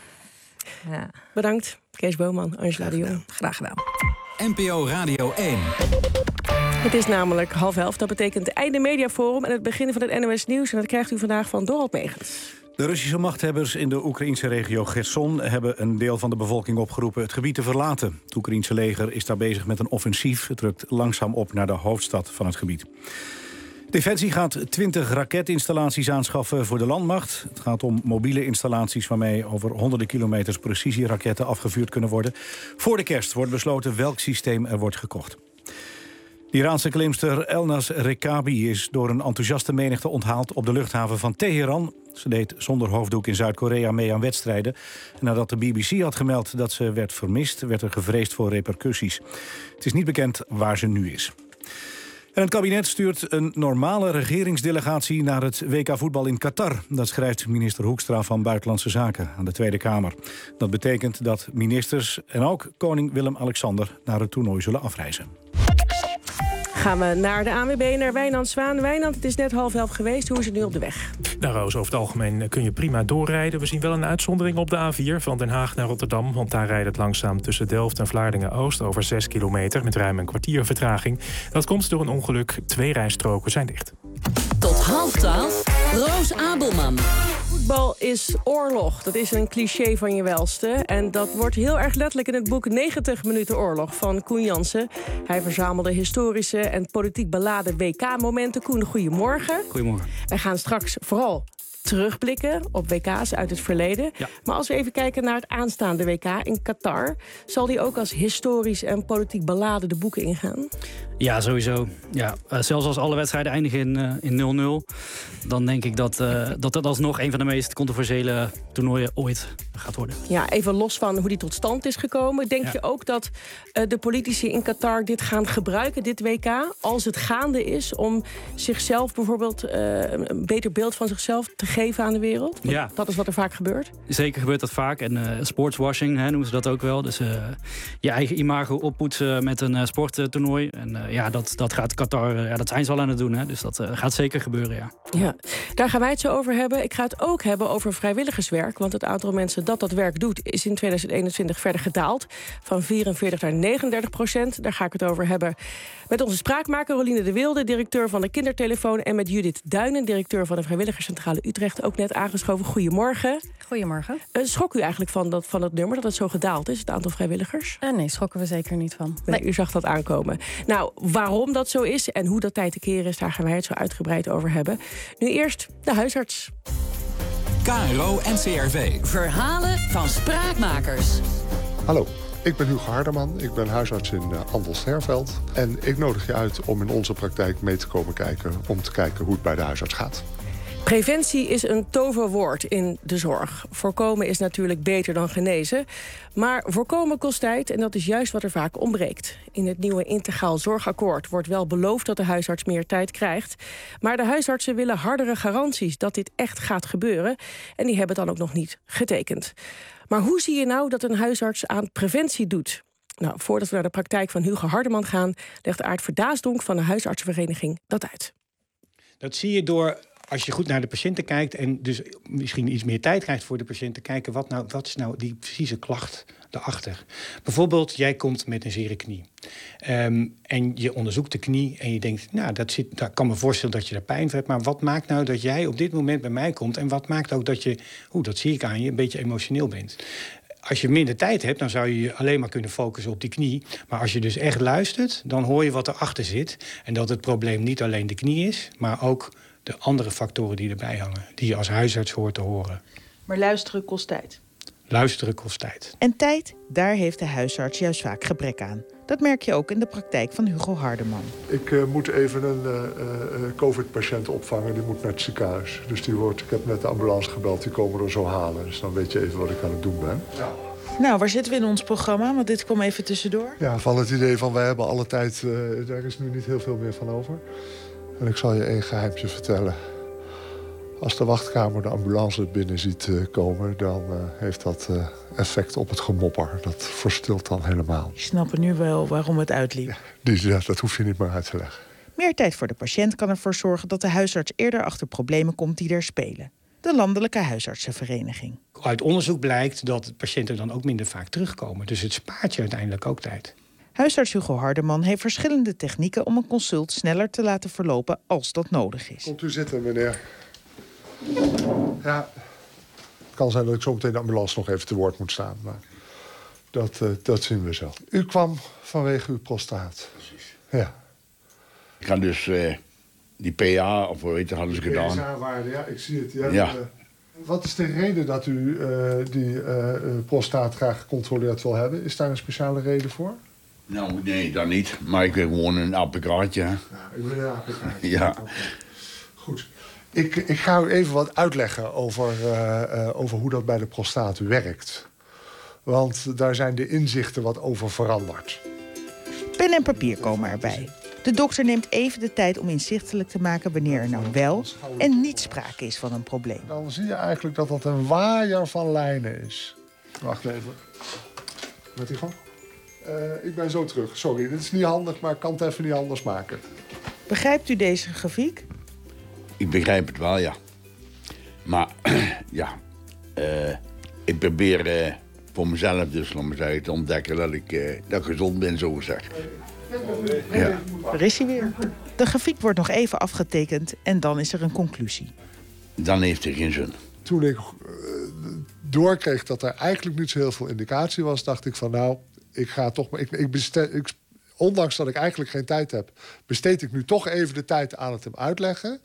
Ja. Bedankt, Kees Boman, Angela de Jong. Graag gedaan. N P O Radio één. Het is namelijk half elf. Dat betekent einde mediaforum en het begin van het N O S Nieuws. En dat krijgt u vandaag van Dorald Megens. De Russische machthebbers in de Oekraïnse regio Gerson hebben een deel van de bevolking opgeroepen het gebied te verlaten. Het Oekraïense leger is daar bezig met een offensief. Het rukt langzaam op naar de hoofdstad van het gebied. Defensie gaat twintig raketinstallaties aanschaffen voor de landmacht. Het gaat om mobiele installaties waarmee over honderden kilometers precisieraketten afgevuurd kunnen worden. Voor de kerst wordt besloten welk systeem er wordt gekocht. De Iraanse klimster Elnaz Rekabi is door een enthousiaste menigte onthaald op de luchthaven van Teheran. Ze deed zonder hoofddoek in Zuid-Korea mee aan wedstrijden. En nadat de B B C had gemeld dat ze werd vermist, werd er gevreesd voor repercussies. Het is niet bekend waar ze nu is. En het kabinet stuurt een normale regeringsdelegatie naar het W K voetbal in Qatar. Dat schrijft minister Hoekstra van Buitenlandse Zaken aan de Tweede Kamer. Dat betekent dat ministers en ook koning Willem-Alexander naar het toernooi zullen afreizen. Gaan we naar de A N W B, naar Wijnand Zwaan. Wijnand, het is net half elf geweest. Hoe is het nu op de weg? Nou, Roos, over het algemeen kun je prima doorrijden. We zien wel een uitzondering op de A vier van Den Haag naar Rotterdam. Want daar rijdt het langzaam tussen Delft en Vlaardingen-Oost over zes kilometer met ruim een kwartier vertraging. Dat komt door een ongeluk. Twee rijstroken zijn dicht. Tot half twaalf, Roos Abelman. Voetbal is oorlog. Dat is een cliché van je welste. En dat wordt heel erg letterlijk in het boek negentig minuten oorlog van Koen Jansen. Hij verzamelde historische en politiek beladen W K-momenten. Koen, goedemorgen. Goedemorgen. Wij gaan straks vooral terugblikken op W K's uit het verleden. Ja. Maar als we even kijken naar het aanstaande W K in Qatar, zal die ook als historisch en politiek beladen de boeken ingaan? Ja, sowieso. Ja, uh, zelfs als alle wedstrijden eindigen in, uh, in nul nul... dan denk ik dat, uh, dat dat alsnog een van de meest controversiële toernooien ooit gaat worden. Ja, even los van hoe die tot stand is gekomen. Denk ja. je ook dat uh, de politici in Qatar dit gaan gebruiken, dit W K, als het gaande is om zichzelf bijvoorbeeld uh, een beter beeld van zichzelf te geven aan de wereld? Want ja. Dat is wat er vaak gebeurt. Zeker gebeurt dat vaak. En uh, sportswashing hè, noemen ze dat ook wel. Dus uh, je eigen imago oppoetsen met een uh, sporttoernooi. En uh, ja, dat, dat gaat Qatar, uh, ja, dat zijn ze al aan het doen. Hè. Dus dat uh, gaat zeker gebeuren, ja. Ja, daar gaan wij het zo over hebben. Ik ga het ook hebben over vrijwilligerswerk. Want het aantal mensen dat dat werk doet is in tweeduizend eenentwintig verder gedaald. Van vierenveertig naar negenendertig procent. Daar ga ik het over hebben met onze spraakmaker Roline de Wilde, directeur van de Kindertelefoon. En met Judith Duinen, directeur van de Vrijwilligerscentrale Utrecht. Ook net aangeschoven. Goedemorgen. Goedemorgen. Uh, schrok u eigenlijk van dat, van dat nummer, dat het zo gedaald is, het aantal vrijwilligers? Uh, nee, schrokken we zeker niet van. Nee. nee, u zag dat aankomen. Nou, waarom dat zo is en hoe dat tijd te keren is, daar gaan wij het zo uitgebreid over hebben. Nu eerst de huisarts. K R O en C R V. Verhalen van spraakmakers. Hallo, ik ben Hugo Harderman. Ik ben huisarts in uh, Andels-Herveld. En ik nodig je uit om in onze praktijk mee te komen kijken, om te kijken hoe het bij de huisarts gaat. Preventie is een toverwoord in de zorg. Voorkomen is natuurlijk beter dan genezen. Maar voorkomen kost tijd en dat is juist wat er vaak ontbreekt. In het nieuwe Integraal Zorgakkoord wordt wel beloofd dat de huisarts meer tijd krijgt. Maar de huisartsen willen hardere garanties dat dit echt gaat gebeuren. En die hebben het dan ook nog niet getekend. Maar hoe zie je nou dat een huisarts aan preventie doet? Nou, voordat we naar de praktijk van Hugo Hardeman gaan, legt Aart Verdaasdonk van de huisartsenvereniging dat uit. Dat zie je door, als je goed naar de patiënten kijkt en dus misschien iets meer tijd krijgt voor de patiënt te kijken, wat, nou, wat is nou die precieze klacht daarachter? Bijvoorbeeld, jij komt met een zere knie. Um, en je onderzoekt de knie en je denkt, nou, dat zit, daar kan me voorstellen dat je daar pijn van hebt, maar wat maakt nou dat jij op dit moment bij mij komt en wat maakt ook dat je, oeh, dat zie ik aan je, een beetje emotioneel bent? Als je minder tijd hebt, dan zou je je alleen maar kunnen focussen op die knie. Maar als je dus echt luistert, dan hoor je wat erachter zit. En dat het probleem niet alleen de knie is, maar ook de andere factoren die erbij hangen. Die je als huisarts hoort te horen. Maar luisteren kost tijd. Luisteren kost tijd. En tijd, daar heeft de huisarts juist vaak gebrek aan. Dat merk je ook in de praktijk van Hugo Hardeman. Ik uh, moet even een uh, uh, covid-patiënt opvangen. Die moet naar het ziekenhuis. Dus die wordt, ik heb net de ambulance gebeld. Die komen er zo halen. Dus dan weet je even wat ik aan het doen ben. Ja. Nou, waar zitten we in ons programma? Want dit kwam even tussendoor. Ja, van het idee van wij hebben alle tijd. Uh, daar is nu niet heel veel meer van over. En ik zal je één geheimtje vertellen. Als de wachtkamer de ambulance binnen ziet uh, komen, dan uh, heeft dat uh, effect op het gemopper. Dat verstilt dan helemaal. Je snapt nu wel waarom het uitliep. Ja, die, ja, dat hoef je niet meer uit te leggen. Meer tijd voor de patiënt kan ervoor zorgen dat de huisarts eerder achter problemen komt die er spelen. De Landelijke Huisartsenvereniging. Uit onderzoek blijkt dat patiënten dan ook minder vaak terugkomen. Dus het spaart je uiteindelijk ook tijd. Huisarts Hugo Hardeman heeft verschillende technieken om een consult sneller te laten verlopen als dat nodig is. Komt u zitten, meneer. Ja, het kan zijn dat ik zo meteen de ambulance nog even te woord moet staan. Maar dat, uh, dat zien we zo. U kwam vanwege uw prostaat. Precies. Ja. Ik had dus uh, die P A, of hoe heet dat, hadden ze gedaan. P S A-waarde, ja, ik zie het. Ja. Ja. Uh, wat is de reden dat u uh, die uh, prostaat graag gecontroleerd wil hebben? Is daar een speciale reden voor? Nou, nee, dat niet. Maar ik wil gewoon een apparaatje. Ja, ik wil een apparaatje. Ja. Okay. Goed. Ik, ik ga u even wat uitleggen over, uh, uh, over hoe dat bij de prostaat werkt. Want daar zijn de inzichten wat over veranderd. Pen en papier komen erbij. De dokter neemt even de tijd om inzichtelijk te maken wanneer er nou wel en niet sprake is van een probleem. Dan zie je eigenlijk dat dat een waaier van lijnen is. Wacht even. Met die gang. Uh, ik ben zo terug. Sorry, dit is niet handig, maar ik kan het even niet anders maken. Begrijpt u deze grafiek? Ik begrijp het wel, ja. Maar, ja... Uh, ik probeer uh, voor mezelf dus, laat maar zeggen, te ontdekken dat ik, uh, dat ik gezond ben, zo gezegd. Ja. Daar is hij weer. De grafiek wordt nog even afgetekend en dan is er een conclusie. Dan heeft hij geen zin. Toen ik uh, doorkreeg dat er eigenlijk niet zo heel veel indicatie was, dacht ik van nou, ik ga toch maar... Ik, ik beste, ik, ondanks dat ik eigenlijk geen tijd heb, besteed ik nu toch even de tijd aan het hem uitleggen.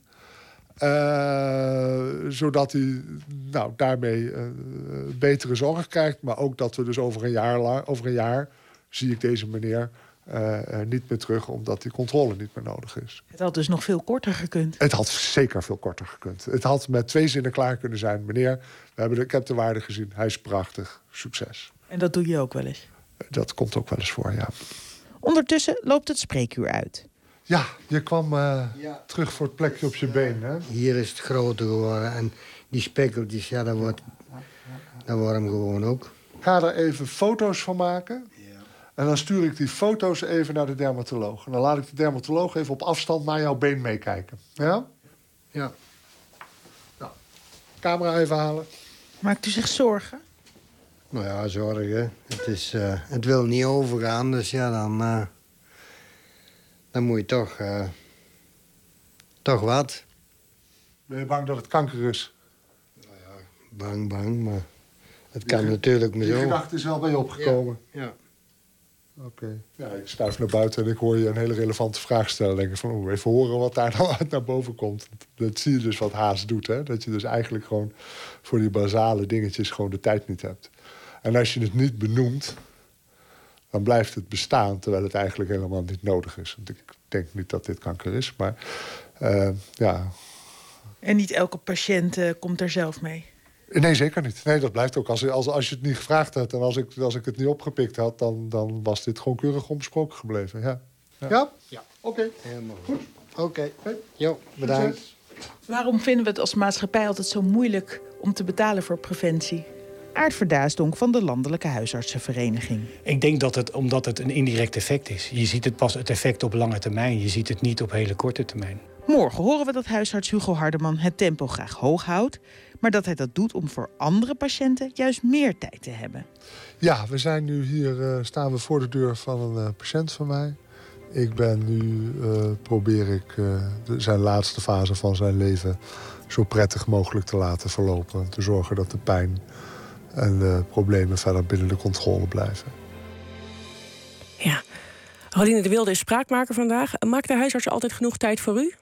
Uh, zodat hij nou, daarmee uh, betere zorg krijgt. Maar ook dat we dus over een jaar, lang, over een jaar zie ik deze meneer uh, uh, niet meer terug, omdat die controle niet meer nodig is. Het had dus nog veel korter gekund. Het had zeker veel korter gekund. Het had met twee zinnen klaar kunnen zijn. Meneer, we hebben de, ik heb de waarde gezien. Hij is prachtig. Succes. En dat doe je ook wel eens? Dat komt ook wel eens voor, ja. Ondertussen loopt het spreekuur uit. Ja, je kwam uh, ja. terug voor het plekje op je been, hè? Hier is het groter geworden en die spekkeltjes, ja, dat wordt, dat wordt hem gewoon ook. Ga er even foto's van maken. Ja. En dan stuur ik die foto's even naar de dermatoloog. En dan laat ik de dermatoloog even op afstand naar jouw been meekijken. Ja? Ja. Nou, camera even halen. Maakt u zich zorgen? Nou ja, zorgen. Het, is, uh, het wil niet overgaan, dus ja, dan... Uh, Dan moet je toch, uh, toch wat. Ben je bang dat het kanker is? Nou ja, bang, bang, maar het kan die, natuurlijk maar zo. Die gedachte is wel bij je opgekomen? Ja. ja. Oké. Okay. Ja, ik stuif naar buiten en ik hoor je een hele relevante vraag stellen. Denk ik van, oh, even horen wat daar nou uit naar boven komt. Dat zie je dus wat Haas doet, hè. Dat je dus eigenlijk gewoon voor die basale dingetjes gewoon de tijd niet hebt. En als je het niet benoemt, dan blijft het bestaan, terwijl het eigenlijk helemaal niet nodig is. Want ik denk niet dat dit kanker is, maar uh, ja. En niet elke patiënt uh, komt er zelf mee? Nee, zeker niet. Nee, dat blijft ook. Als, als, als je het niet gevraagd had en als ik, als ik het niet opgepikt had, dan, dan was dit gewoon keurig onbesproken gebleven. Ja? Ja? Ja? Ja. Oké. Okay. Helemaal goed. Oké. Okay. Okay. Jo, bedankt. Waarom vinden we het als maatschappij altijd zo moeilijk om te betalen voor preventie? Aart Verdaasdonk van de Landelijke Huisartsenvereniging. Ik denk dat het omdat het een indirect effect is. Je ziet het pas het effect op lange termijn. Je ziet het niet op hele korte termijn. Morgen horen we dat huisarts Hugo Hardeman het tempo graag hoog houdt, maar dat hij dat doet om voor andere patiënten juist meer tijd te hebben. Ja, we zijn nu hier, uh, staan we voor de deur van een uh, patiënt van mij. Ik ben nu, uh, probeer ik uh, de, zijn laatste fase van zijn leven zo prettig mogelijk te laten verlopen. Te zorgen dat de pijn en de problemen verder binnen de controle blijven. Ja. Roline de Wilde is spraakmaker vandaag. Maakt de huisarts altijd genoeg tijd voor u?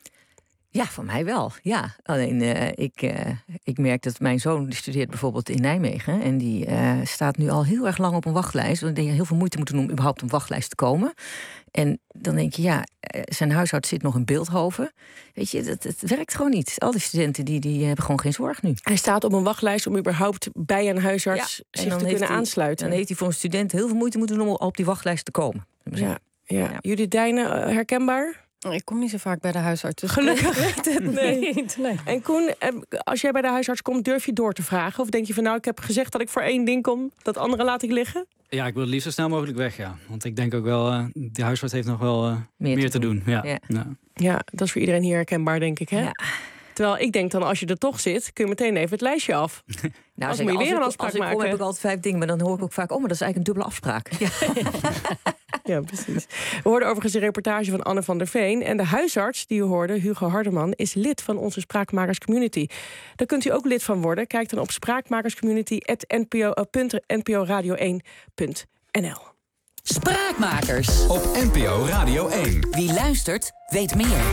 Ja, voor mij wel. Ja. Alleen uh, ik, uh, ik merk dat mijn zoon die studeert bijvoorbeeld in Nijmegen. En die uh, staat nu al heel erg lang op een wachtlijst. Want die heel veel moeite moeten doen om überhaupt op een wachtlijst te komen. En dan denk je, ja, zijn huisarts zit nog in Beeldhoven. Weet je, het, het werkt gewoon niet. Al die studenten die, die hebben gewoon geen zorg nu. Hij staat op een wachtlijst om überhaupt bij een huisarts ja, zich te kunnen hij, aansluiten. Dan heeft hij voor een student heel veel moeite moeten doen om op die wachtlijst te komen. Ja, ja. ja. Judith Dijnen, herkenbaar? Ik kom niet zo vaak bij de huisarts. Dus gelukkig weet het nee. niet. Nee. En Koen, als jij bij de huisarts komt, durf je door te vragen? Of denk je van nou, ik heb gezegd dat ik voor één ding kom, dat andere laat ik liggen? Ja, ik wil het liefst zo snel mogelijk weg, ja. Want ik denk ook wel, uh, de huisarts heeft nog wel uh, meer, meer te doen. doen. Ja. Ja. Ja. ja, dat is voor iedereen hier herkenbaar, denk ik, hè? Ja. Terwijl ik denk dan, als je er toch zit, kun je meteen even het lijstje af. Nou, als moet je weer een afspraak als ik, als ik maken. Kom, heb ik altijd vijf dingen, maar dan hoor ik ook vaak, oh, maar dat is eigenlijk een dubbele afspraak. Ja. Ja, precies. We hoorden overigens een reportage van Anne van der Veen. En de huisarts die u hoorde, Hugo Hardeman, is lid van onze Spraakmakers-community. Daar kunt u ook lid van worden. Kijk dan op spraakmakerscommunity punt n p o radio één punt n l. Spraakmakers. Op N P O Radio één. Wie luistert, weet meer.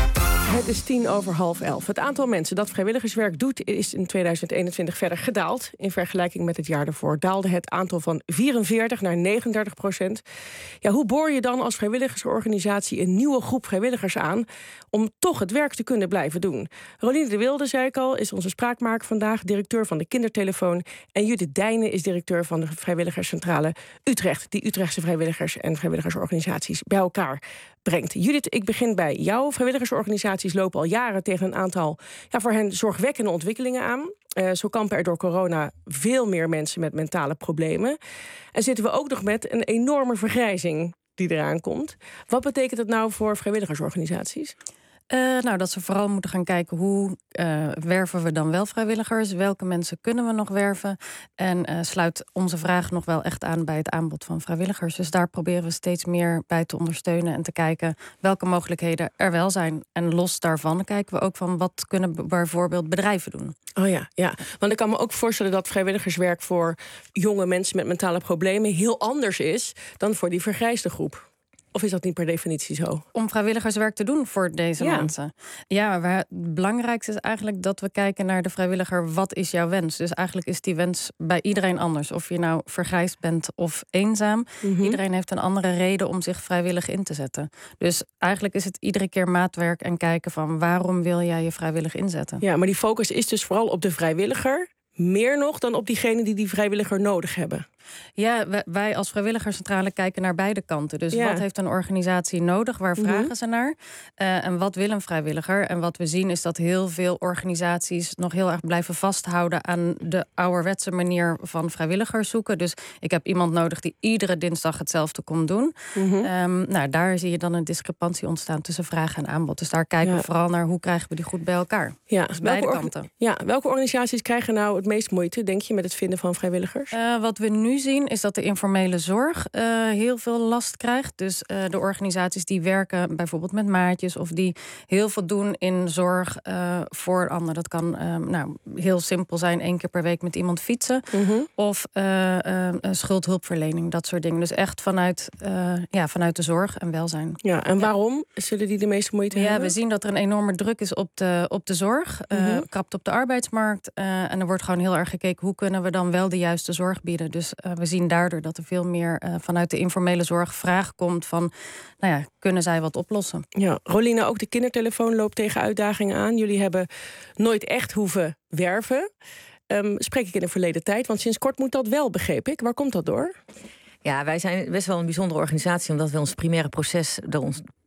Het is tien over half elf. Het aantal mensen dat vrijwilligerswerk doet is in tweeduizend eenentwintig verder gedaald. In vergelijking met het jaar daarvoor daalde het aantal van vierenveertig naar negenendertig procent. Ja, hoe boor je dan als vrijwilligersorganisatie een nieuwe groep vrijwilligers aan om toch het werk te kunnen blijven doen? Roline de Wilde, zei ik al, is onze spraakmaker vandaag, directeur van de Kindertelefoon. En Judith Dijnen is directeur van de Vrijwilligerscentrale Utrecht, die Utrechtse vrijwilligers en vrijwilligersorganisaties bij elkaar brengt. Judith, ik begin bij jou. Vrijwilligersorganisaties lopen al jaren tegen een aantal ja, voor hen zorgwekkende ontwikkelingen aan. Uh, zo kampen er door corona veel meer mensen met mentale problemen. En zitten we ook nog met een enorme vergrijzing die eraan komt. Wat betekent het nou voor vrijwilligersorganisaties? Uh, nou, dat ze vooral moeten gaan kijken hoe uh, werven we dan wel vrijwilligers? Welke mensen kunnen we nog werven? En uh, sluit onze vraag nog wel echt aan bij het aanbod van vrijwilligers. Dus daar proberen we steeds meer bij te ondersteunen en te kijken welke mogelijkheden er wel zijn. En los daarvan kijken we ook van wat kunnen bijvoorbeeld bedrijven doen. Oh ja, ja, want ik kan me ook voorstellen dat vrijwilligerswerk voor jonge mensen met mentale problemen heel anders is dan voor die vergrijsde groep. Of is dat niet per definitie zo? Om vrijwilligerswerk te doen voor deze ja. mensen. Ja, maar het belangrijkste is eigenlijk dat we kijken naar de vrijwilliger. Wat is jouw wens? Dus eigenlijk is die wens bij iedereen anders. Of je nou vergrijsd bent of eenzaam. Mm-hmm. Iedereen heeft een andere reden om zich vrijwillig in te zetten. Dus eigenlijk is het iedere keer maatwerk en kijken van waarom wil jij je vrijwillig inzetten? Ja, maar die focus is dus vooral op de vrijwilliger. Meer nog dan op diegenen die die vrijwilliger nodig hebben. Ja, wij als vrijwilligerscentrale kijken naar beide kanten. Dus ja. wat heeft een organisatie nodig? Waar vragen mm-hmm. ze naar? Uh, en wat wil een vrijwilliger? En wat we zien is dat heel veel organisaties nog heel erg blijven vasthouden aan de ouderwetse manier van vrijwilligers zoeken. Dus ik heb iemand nodig die iedere dinsdag hetzelfde komt doen. Mm-hmm. Um, nou, daar zie je dan een discrepantie ontstaan tussen vraag en aanbod. Dus daar kijken ja. we vooral naar hoe krijgen we die goed bij elkaar. Ja. Dus beide welke kanten. Or- ja, welke organisaties krijgen nou het meest moeite, denk je, met het vinden van vrijwilligers? Uh, wat we nu zien is dat de informele zorg uh, heel veel last krijgt. Dus uh, de organisaties die werken bijvoorbeeld met maatjes of die heel veel doen in zorg uh, voor anderen. Dat kan uh, nou, heel simpel zijn, één keer per week met iemand fietsen. Mm-hmm. Of uh, uh, schuldhulpverlening, dat soort dingen. Dus echt vanuit, uh, ja, vanuit de zorg en welzijn. Ja, en waarom zullen die de meeste moeite ja, hebben? We zien dat er een enorme druk is op de, op de zorg. Uh, mm-hmm. Krapt op de arbeidsmarkt. Uh, en er wordt gewoon heel erg gekeken hoe kunnen we dan wel de juiste zorg bieden. Dus uh, we zien daardoor dat er veel meer uh, vanuit de informele zorg vraag komt van, nou ja, kunnen zij wat oplossen? Ja, Roline, ook de Kindertelefoon loopt tegen uitdagingen aan. Jullie hebben nooit echt hoeven werven. Um, spreek ik in de verleden tijd, want sinds kort moet dat wel, begreep ik. Waar komt dat door? Ja, wij zijn best wel een bijzondere organisatie, omdat we ons primaire proces, ons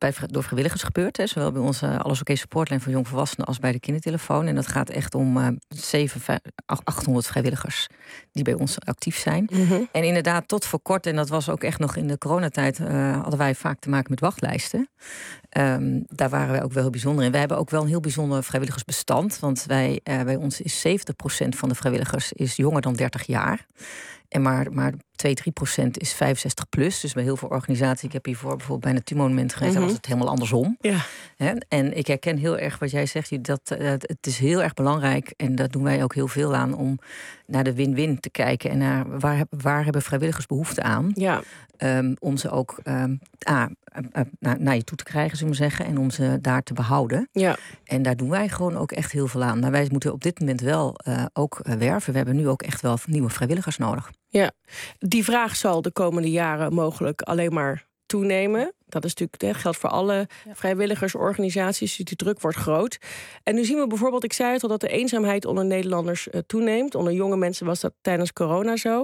bij, door vrijwilligers gebeurt. Hè, zowel bij onze Alles Oké supportlijn voor jongvolwassenen als bij de kindertelefoon. En dat gaat echt om uh, zevenhonderd, achthonderd vrijwilligers die bij ons actief zijn. Mm-hmm. En inderdaad, tot voor kort, en dat was ook echt nog in de coronatijd, uh, hadden wij vaak te maken met wachtlijsten. Um, daar waren wij ook wel heel bijzonder in. Wij hebben ook wel een heel bijzonder vrijwilligersbestand. Want wij, uh, bij ons is zeventig procent van de vrijwilligers is jonger dan dertig jaar. En maar, maar twee, drie procent is vijfenzestig plus. Dus bij heel veel organisaties, ik heb hiervoor bijvoorbeeld bij een natuurmonument geweest, mm-hmm. was het helemaal andersom. Ja. He, en ik herken heel erg wat jij zegt, dat uh, het is heel erg belangrijk, en daar doen wij ook heel veel aan, om naar de win-win te kijken en naar waar, waar hebben vrijwilligers behoefte aan. Ja. Um, om ze ook um, ah, uh, naar, naar je toe te krijgen, zullen we zeggen, en om ze daar te behouden. Ja. En daar doen wij gewoon ook echt heel veel aan. Maar wij moeten op dit moment wel uh, ook uh, werven. We hebben nu ook echt wel nieuwe vrijwilligers nodig. Ja, die vraag zal de komende jaren mogelijk alleen maar toenemen. Dat is natuurlijk, hè, geldt voor alle ja. vrijwilligersorganisaties. Die druk wordt groot. En nu zien we bijvoorbeeld, ik zei het al, dat de eenzaamheid onder Nederlanders uh, toeneemt. Onder jonge mensen was dat tijdens corona zo.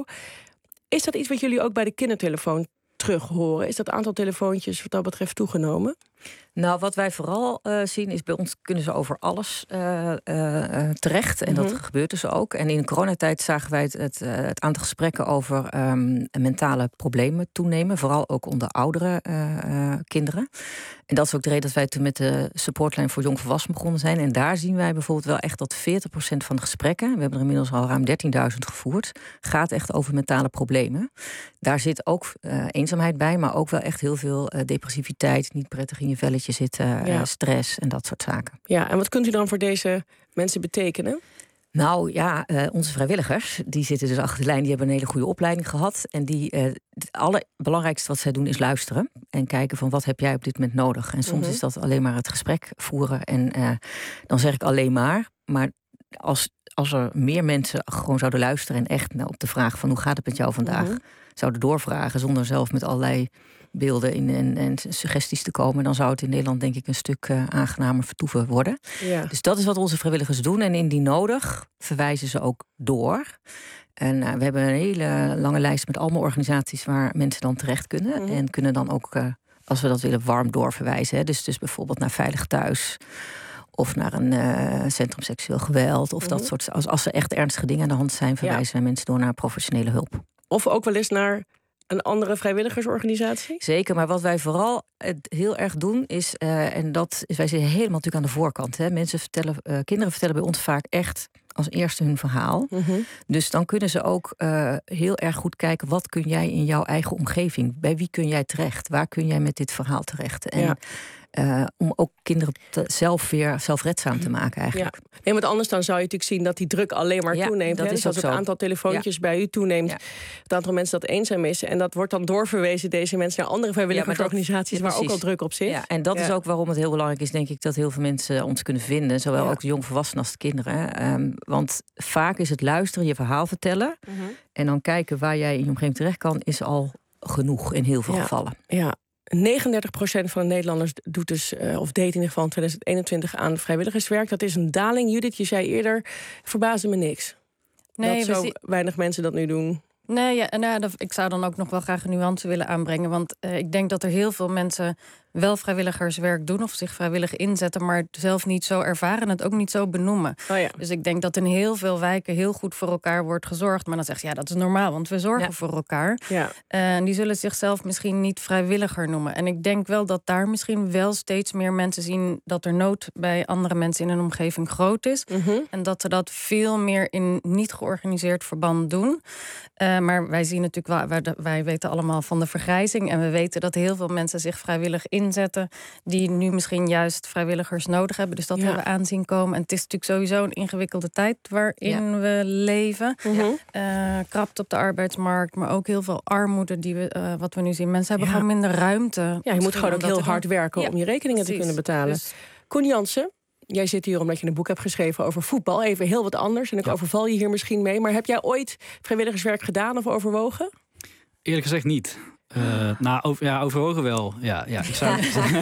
Is dat iets wat jullie ook bij de kindertelefoon terug horen? Is dat aantal telefoontjes wat dat betreft toegenomen? Nou, wat wij vooral uh, zien is, bij ons kunnen ze over alles uh, uh, terecht. En mm-hmm. dat gebeurt dus ook. En in de coronatijd zagen wij het, het, uh, het aantal gesprekken over um, mentale problemen toenemen. Vooral ook onder oudere uh, uh, kinderen. En dat is ook de reden dat wij toen met de supportlijn voor jongvolwassenen begonnen zijn. En daar zien wij bijvoorbeeld wel echt dat veertig procent van de gesprekken, we hebben er inmiddels al ruim dertienduizend gevoerd, gaat echt over mentale problemen. Daar zit ook uh, eenzaamheid bij, maar ook wel echt heel veel uh, depressiviteit, niet prettig in je velletje zitten, ja. uh, stress en dat soort zaken. Ja, en wat kunt u dan voor deze mensen betekenen? Nou ja, uh, onze vrijwilligers, die zitten dus achter de lijn, die hebben een hele goede opleiding gehad. En die, uh, het allerbelangrijkste wat zij doen is luisteren. En kijken van, wat heb jij op dit moment nodig? En soms mm-hmm. is dat alleen maar het gesprek voeren. En uh, dan zeg ik alleen maar, maar als, als er meer mensen gewoon zouden luisteren en echt nou, op de vraag van, hoe gaat het met jou vandaag? Mm-hmm. Zouden doorvragen zonder zelf met allerlei beelden in en, en suggesties te komen, dan zou het in Nederland denk ik een stuk uh, aangenamer vertoeven worden. Ja. Dus dat is wat onze vrijwilligers doen. En indien nodig verwijzen ze ook door. En uh, we hebben een hele lange lijst met allemaal organisaties waar mensen dan terecht kunnen. Mm. En kunnen dan ook, uh, als we dat willen, warm doorverwijzen. Hè. Dus, dus bijvoorbeeld naar Veilig Thuis. Of naar een uh, centrum seksueel geweld. Of mm-hmm. dat soort. Als, als er echt ernstige dingen aan de hand zijn, verwijzen wij ja. mensen door naar professionele hulp. Of ook wel eens naar een andere vrijwilligersorganisatie? Zeker, maar wat wij vooral heel erg doen is, uh, en dat is, wij zitten helemaal natuurlijk aan de voorkant. Hè. Mensen vertellen, uh, kinderen vertellen bij ons vaak echt als eerste hun verhaal. Mm-hmm. Dus dan kunnen ze ook uh, heel erg goed kijken, wat kun jij in jouw eigen omgeving? Bij wie kun jij terecht? Waar kun jij met dit verhaal terecht? En ja. Uh, om ook kinderen te, zelf weer zelfredzaam te maken eigenlijk. Ja. Nee, want anders dan zou je natuurlijk zien dat die druk alleen maar ja, toeneemt. Dat hè? is dus als het zo. aantal telefoontjes ja. bij u toeneemt, ja. het aantal mensen dat eenzaam is. En dat wordt dan doorverwezen, deze mensen, naar andere vrijwilligersorganisaties, ja, waar ook al druk op zit. Ja, en dat ja. is ook waarom het heel belangrijk is, denk ik, dat heel veel mensen ons kunnen vinden. Zowel ja. ook de jongvolwassenen als de kinderen. Um, want vaak is het luisteren, je verhaal vertellen. Mm-hmm. En dan kijken waar jij in je omgeving terecht kan, is al genoeg in heel veel ja. gevallen. Ja. negenendertig procent van de Nederlanders doet dus, uh, of deed in ieder geval in twintig eenentwintig aan vrijwilligerswerk. Dat is een daling. Judith, je zei eerder, verbaasde me niks. Nee, dat zo zie- weinig mensen dat nu doen. Nee, ja, nou, dat, ik zou dan ook nog wel graag een nuance willen aanbrengen. Want uh, ik denk dat er heel veel mensen wel vrijwilligerswerk doen of zich vrijwillig inzetten, maar zelf niet zo ervaren en het ook niet zo benoemen. Oh ja. Dus ik denk dat in heel veel wijken heel goed voor elkaar wordt gezorgd. Maar dan zeg je, ja, dat is normaal, want we zorgen ja. voor elkaar. Ja. En uh, die zullen zichzelf misschien niet vrijwilliger noemen. En ik denk wel dat daar misschien wel steeds meer mensen zien dat er nood bij andere mensen in een omgeving groot is. Mm-hmm. En dat ze dat veel meer in niet georganiseerd verband doen. Uh, maar wij zien natuurlijk wel, wij, wij weten allemaal van de vergrijzing. En we weten dat heel veel mensen zich vrijwillig inzetten die nu misschien juist vrijwilligers nodig hebben. Dus dat ja. hebben we aanzien komen. En het is natuurlijk sowieso een ingewikkelde tijd waarin ja. we leven. Mm-hmm. Uh, krapte op de arbeidsmarkt, maar ook heel veel armoede die we, uh, wat we nu zien. Mensen hebben ja. gewoon minder ruimte. Ja, je moet gewoon ook heel hard doen. werken ja. om je rekeningen Precies. te kunnen betalen. Dus Koen Jansen, jij zit hier omdat je een boek hebt geschreven over voetbal. Even heel wat anders. En ik ja. overval je hier misschien mee. Maar heb jij ooit vrijwilligerswerk gedaan of overwogen? Eerlijk gezegd niet. Uh, nou, over, ja, overwogen wel. Ja, ja, ik zou,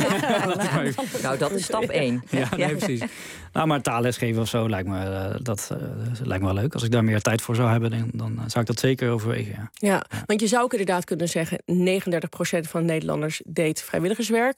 nou, nou, dat is stap één. Ja, nee, ja, precies. Nou, maar taallesgeven of zo lijkt me, uh, dat, uh, lijkt me wel leuk. Als ik daar meer tijd voor zou hebben, dan, dan zou ik dat zeker overwegen. Ja. Ja, ja, want je zou ook inderdaad kunnen zeggen, negenendertig procent van de Nederlanders deed vrijwilligerswerk.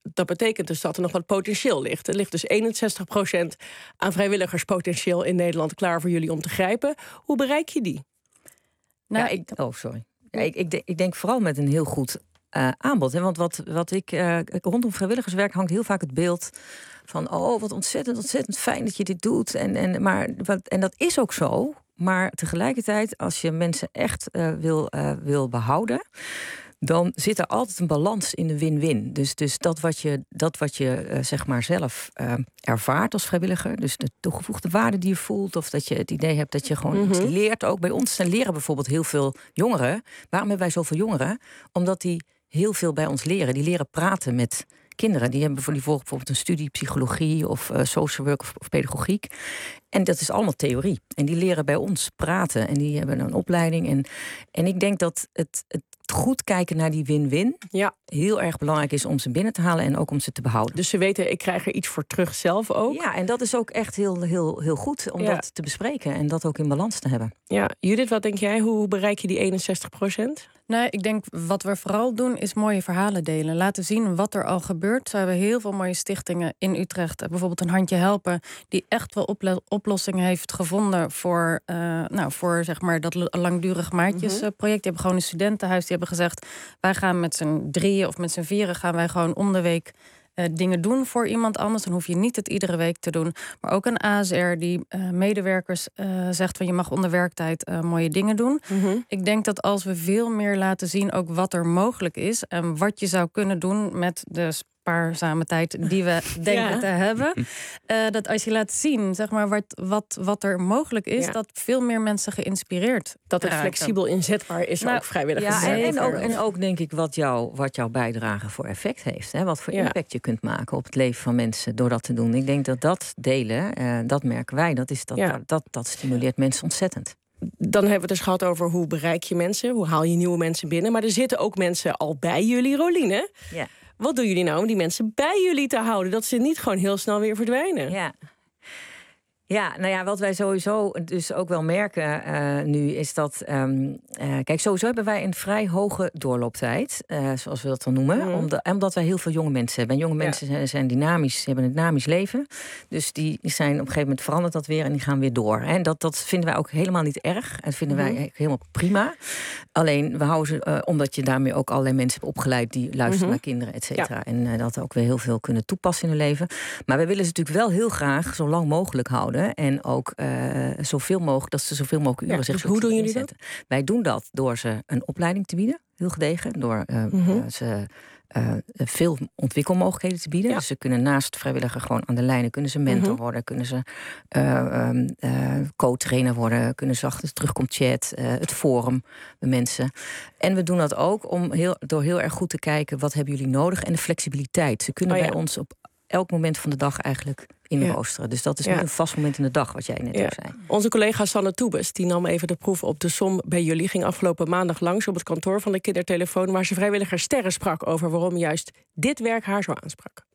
dat betekent dus dat er nog wat potentieel ligt. Er ligt dus eenenzestig procent aan vrijwilligerspotentieel in Nederland klaar voor jullie om te grijpen. Hoe bereik je die? Nou, ja, ik, oh, sorry. Ja, ik, ik, ik denk vooral met een heel goed uh, aanbod. Hè? Want wat, wat ik uh, rondom vrijwilligerswerk hangt heel vaak het beeld van, oh, wat ontzettend, ontzettend fijn dat je dit doet. En, en, maar, wat, en dat is ook zo. Maar tegelijkertijd, als je mensen echt uh, wil, uh, wil behouden, dan zit er altijd een balans in de win-win. Dus, dus dat wat je, dat wat je uh, zeg maar zelf uh, ervaart als vrijwilliger, dus de toegevoegde waarde die je voelt, of dat je het idee hebt dat je gewoon mm-hmm. iets leert. Ook bij ons leren bijvoorbeeld heel veel jongeren. Waarom hebben wij zoveel jongeren? Omdat die heel veel bij ons leren. Die leren praten met kinderen. Die hebben die volgen bijvoorbeeld een studie psychologie of uh, social work of, of pedagogiek. En dat is allemaal theorie. En die leren bij ons praten. En die hebben een opleiding. En, en ik denk dat het, het goed kijken naar die win-win ja. heel erg belangrijk is om ze binnen te halen en ook om ze te behouden. Dus ze weten, ik krijg er iets voor terug zelf ook. Ja, en dat is ook echt heel, heel, heel goed om ja. dat te bespreken en dat ook in balans te hebben. Ja, Judith, wat denk jij? Hoe bereik je die eenenzestig procent? Nee, ik denk wat we vooral doen is mooie verhalen delen. Laten zien wat er al gebeurt. Zo hebben we heel veel mooie stichtingen in Utrecht. Bijvoorbeeld een Handje Helpen, die echt wel oplo- oplossingen heeft gevonden voor, uh, nou, voor zeg maar dat langdurig maatjesproject. Mm-hmm. Die hebben gewoon een studentenhuis. Die hebben gezegd, wij gaan met z'n drieën of met z'n vieren gaan wij gewoon om de week Uh, dingen doen voor iemand anders. Dan hoef je niet het iedere week te doen. Maar ook een A S R die uh, medewerkers uh, zegt van je mag onder werktijd uh, mooie dingen doen. Mm-hmm. Ik denk dat als we veel meer laten zien ook wat er mogelijk is en wat je zou kunnen doen met de spaarzame tijd die we denken ja. te hebben. Uh, dat als je laat zien, zeg maar, wat, wat, wat er mogelijk is, ja. dat veel meer mensen geïnspireerd. Dat het flexibel inzetbaar is, nou, ook vrijwilligers. Ja, en, en, ook, en ook denk ik wat, jou, wat jouw bijdrage voor effect heeft. Hè? Wat voor ja. impact je kunt maken op het leven van mensen door dat te doen. Ik denk dat dat delen, uh, dat merken wij, dat, is dat, ja. dat, dat, dat stimuleert mensen ontzettend. Dan hebben we het dus gehad over hoe bereik je mensen, hoe haal je nieuwe mensen binnen. Maar er zitten ook mensen al bij jullie, Roline. Ja. Wat doen jullie nou om die mensen bij jullie te houden? Dat ze niet gewoon heel snel weer verdwijnen. Ja. Ja, nou ja, wat wij sowieso dus ook wel merken uh, nu is dat... Um, uh, kijk, sowieso hebben wij een vrij hoge doorlooptijd, uh, zoals we dat dan noemen. Mm. Omdat, omdat wij heel veel jonge mensen hebben. En jonge ja. mensen zijn, zijn dynamisch, hebben een dynamisch leven. Dus die zijn op een gegeven moment verandert dat weer en die gaan weer door. En dat, dat vinden wij ook helemaal niet erg. En dat vinden mm-hmm. wij helemaal prima. Alleen, we houden ze, uh, omdat je daarmee ook allerlei mensen hebt opgeleid die luisteren mm-hmm. naar kinderen, et cetera. Ja. En uh, dat ook weer heel veel kunnen toepassen in hun leven. Maar wij willen ze natuurlijk wel heel graag zo lang mogelijk houden. En ook uh, zoveel mogelijk, dat ze zoveel mogelijk uren ja, dus hoe doen jullie zetten. dat? Wij doen dat door ze een opleiding te bieden, heel gedegen. Door uh, mm-hmm. uh, ze uh, veel ontwikkelmogelijkheden te bieden. Ja. Dus ze kunnen naast vrijwilliger gewoon aan de lijnen, kunnen ze mentor mm-hmm. worden, kunnen ze uh, um, uh, co-trainer worden, kunnen ze achter terugkomt chat, uh, het forum met mensen. En we doen dat ook om heel, door heel erg goed te kijken, wat hebben jullie nodig en de flexibiliteit. Ze kunnen oh, ja. bij ons op elk moment van de dag eigenlijk inroosteren. Ja. Dus dat is ja. niet een vast moment in de dag, wat jij net ja. ook zei. Onze collega Sanne Toebes, die nam even de proef op de som bij jullie, ging afgelopen maandag langs op het kantoor van de kindertelefoon, waar ze vrijwilliger Sterren sprak over waarom juist dit werk haar zo aansprak.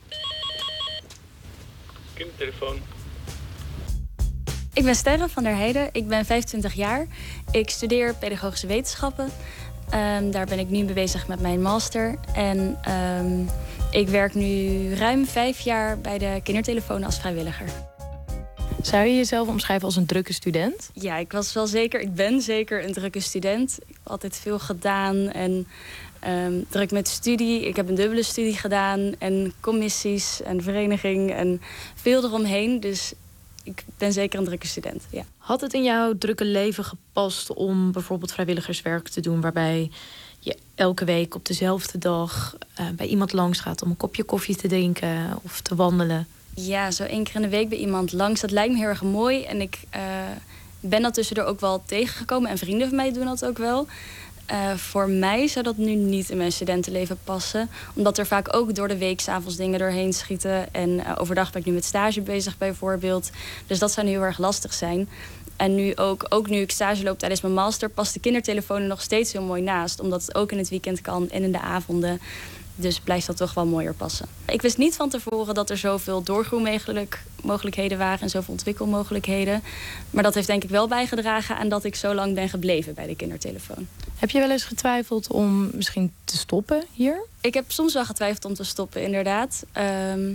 Kindertelefoon. Ik ben Sterre van der Heijden. Ik ben vijfentwintig jaar. Ik studeer pedagogische wetenschappen. Um, daar ben ik nu mee bezig met mijn master. En um, ik werk nu ruim vijf jaar bij de kindertelefoon als vrijwilliger. Zou je jezelf omschrijven als een drukke student? Ja, ik was wel zeker, ik ben zeker een drukke student. Ik heb altijd veel gedaan en um, druk met studie. Ik heb een dubbele studie gedaan en commissies en vereniging en veel eromheen. Dus ik ben zeker een drukke student, ja. Had het in jouw drukke leven gepast om bijvoorbeeld vrijwilligerswerk te doen, waarbij je elke week op dezelfde dag uh, bij iemand langs gaat om een kopje koffie te drinken of te wandelen? Ja, zo één keer in de week bij iemand langs. Dat lijkt me heel erg mooi. En ik uh, ben dat tussendoor ook wel tegengekomen. En vrienden van mij doen dat ook wel. Uh, voor mij zou dat nu niet in mijn studentenleven passen. Omdat er vaak ook door de week 's avonds dingen doorheen schieten. En uh, overdag ben ik nu met stage bezig bijvoorbeeld. Dus dat zou nu heel erg lastig zijn. En nu ook, ook nu ik stage loop tijdens mijn master, past de kindertelefoon er nog steeds heel mooi naast. Omdat het ook in het weekend kan en in de avonden. Dus blijft dat toch wel mooier passen. Ik wist niet van tevoren dat er zoveel doorgroeimogelijkheden waren en zoveel ontwikkelmogelijkheden. Maar dat heeft denk ik wel bijgedragen aan dat ik zo lang ben gebleven bij de kindertelefoon. Heb je wel eens getwijfeld om misschien te stoppen hier? Ik heb soms wel getwijfeld om te stoppen, inderdaad. Um,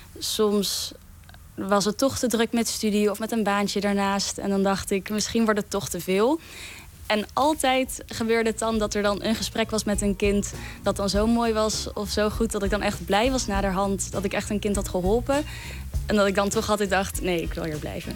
soms was het toch te druk met studie of met een baantje daarnaast. En dan dacht ik, misschien wordt het toch te veel. En altijd gebeurde het dan dat er dan een gesprek was met een kind dat dan zo mooi was of zo goed dat ik dan echt blij was naderhand dat ik echt een kind had geholpen. En dat ik dan toch altijd dacht, nee, ik wil hier blijven.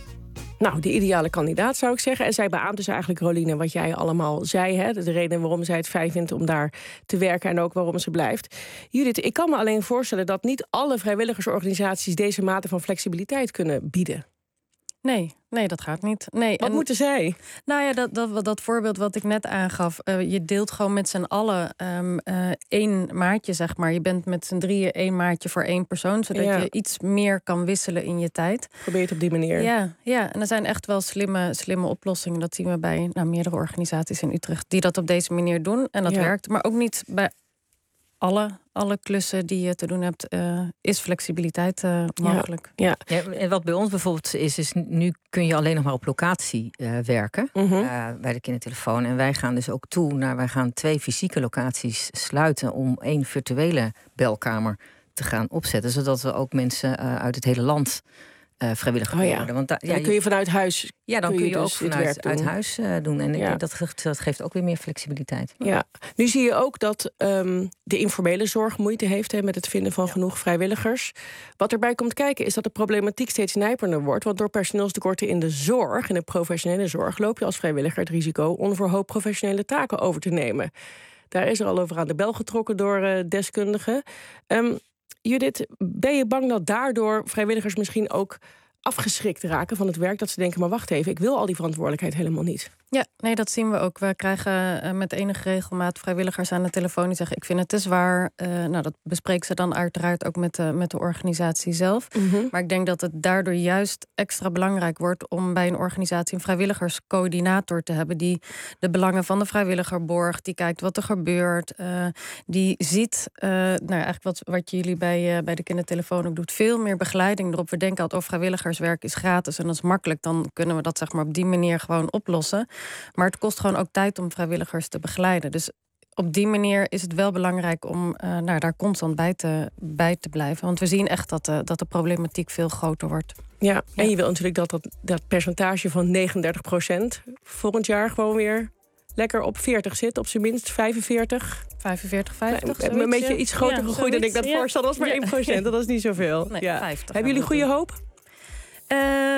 Nou, de ideale kandidaat zou ik zeggen. En zij beaamt dus eigenlijk, Roline, wat jij allemaal zei. Hè? De reden waarom zij het fijn vindt om daar te werken en ook waarom ze blijft. Judith, ik kan me alleen voorstellen dat niet alle vrijwilligersorganisaties deze mate van flexibiliteit kunnen bieden. Nee, nee, dat gaat niet. Nee, wat en, moeten zij? Nou ja, dat, dat, dat voorbeeld wat ik net aangaf. Uh, je deelt gewoon met z'n allen um, uh, één maatje, zeg maar. Je bent met z'n drieën één maatje voor één persoon. Zodat ja. je iets meer kan wisselen in je tijd. Probeer het op die manier. Ja, ja, en er zijn echt wel slimme, slimme oplossingen. Dat zien we bij nou, meerdere organisaties in Utrecht die dat op deze manier doen. En dat ja. werkt. Maar ook niet bij alle, alle klussen die je te doen hebt, uh, is flexibiliteit uh, mogelijk. Ja. Ja. Ja, en wat bij ons bijvoorbeeld is, is nu kun je alleen nog maar op locatie uh, werken uh-huh. uh, bij de kindertelefoon. En wij gaan dus ook toe naar, wij gaan twee fysieke locaties sluiten om één virtuele belkamer te gaan opzetten, zodat we ook mensen uh, uit het hele land Uh, vrijwilliger oh, ja. worden. Want da, ja, dan kun je vanuit huis. Ja, dan kun je, kun je dus ook vanuit uit huis uh, doen. En ja. ik, dat, dat geeft ook weer meer flexibiliteit. Ja. Nu zie je ook dat um, de informele zorg moeite heeft he, met het vinden van ja. genoeg vrijwilligers. Wat erbij komt kijken is dat de problematiek steeds nijpender wordt. Want door personeelstekorten in de zorg, in de professionele zorg, loop je als vrijwilliger het risico onverhoopt professionele taken over te nemen. Daar is er al over aan de bel getrokken door uh, deskundigen. Um, Judith, ben je bang dat daardoor vrijwilligers misschien ook afgeschrikt raken van het werk? Dat ze denken, maar wacht even, ik wil al die verantwoordelijkheid helemaal niet. Ja, nee, dat zien we ook. We krijgen uh, met enige regelmaat vrijwilligers aan de telefoon die zeggen, ik vind het te zwaar. Uh, nou, dat bespreekt ze dan uiteraard ook met de, met de organisatie zelf. Mm-hmm. Maar ik denk dat het daardoor juist extra belangrijk wordt om bij een organisatie een vrijwilligerscoördinator te hebben die de belangen van de vrijwilliger borgt, die kijkt wat er gebeurt, uh, die ziet, uh, nou eigenlijk wat, wat jullie bij, uh, bij de kindertelefoon ook doet, veel meer begeleiding erop. We denken altijd, oh, vrijwilligerswerk is gratis en dat is makkelijk, dan kunnen we dat zeg maar op die manier gewoon oplossen. Maar het kost gewoon ook tijd om vrijwilligers te begeleiden. Dus op die manier is het wel belangrijk om uh, nou, daar constant bij te, bij te blijven. Want we zien echt dat de, dat de problematiek veel groter wordt. Ja, en je wil natuurlijk dat dat, dat percentage van negenendertig procent volgend jaar gewoon weer lekker op veertig zit, op zijn minst vijfenveertig. vijfenveertig, vijftig. Nee, een beetje iets groter ja, gegroeid dan ik dat ja. voorstel. Dat is maar ja. één procent, dat is niet zoveel. Nee, ja. vijftig. Hebben jullie goede hoop? Uh,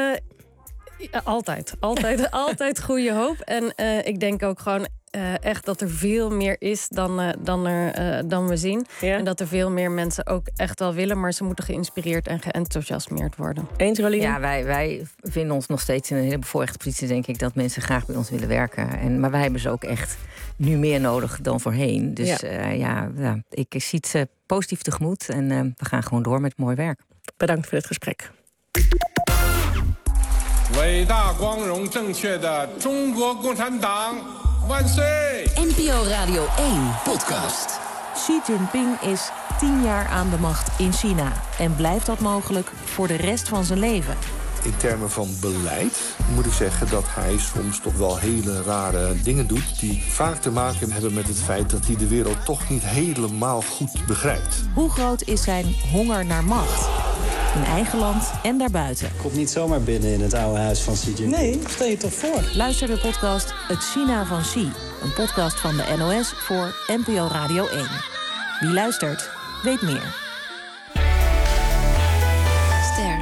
Ja, altijd. Altijd, altijd goede hoop. En uh, ik denk ook gewoon uh, echt dat er veel meer is dan, uh, dan, er, uh, dan we zien. Ja. En dat er veel meer mensen ook echt wel willen, maar ze moeten geïnspireerd en geenthousiasmeerd worden. Eens, Roline? Ja, wij, wij vinden ons nog steeds in een hele bevoorrechte positie, denk ik, dat mensen graag bij ons willen werken. En, maar wij hebben ze ook echt nu meer nodig dan voorheen. Dus ja, uh, ja, ja ik zie het uh, positief tegemoet en uh, we gaan gewoon door met mooi werk. Bedankt voor dit gesprek. 伟大光荣正确的中国共产党万岁 N P O Radio één podcast. Xi Jinping is tien jaar aan de macht in China en blijft dat mogelijk voor de rest van zijn leven. In termen van beleid moet ik zeggen dat hij soms toch wel hele rare dingen doet die vaak te maken hebben met het feit dat hij de wereld toch niet helemaal goed begrijpt. Hoe groot is zijn honger naar macht? In eigen land en daarbuiten. Komt niet zomaar binnen in het oude huis van Xi Jinping. Nee, stel je toch voor. Luister de podcast Het China van Xi. Een podcast van de N O S voor N P O Radio één. Wie luistert, weet meer. Ster.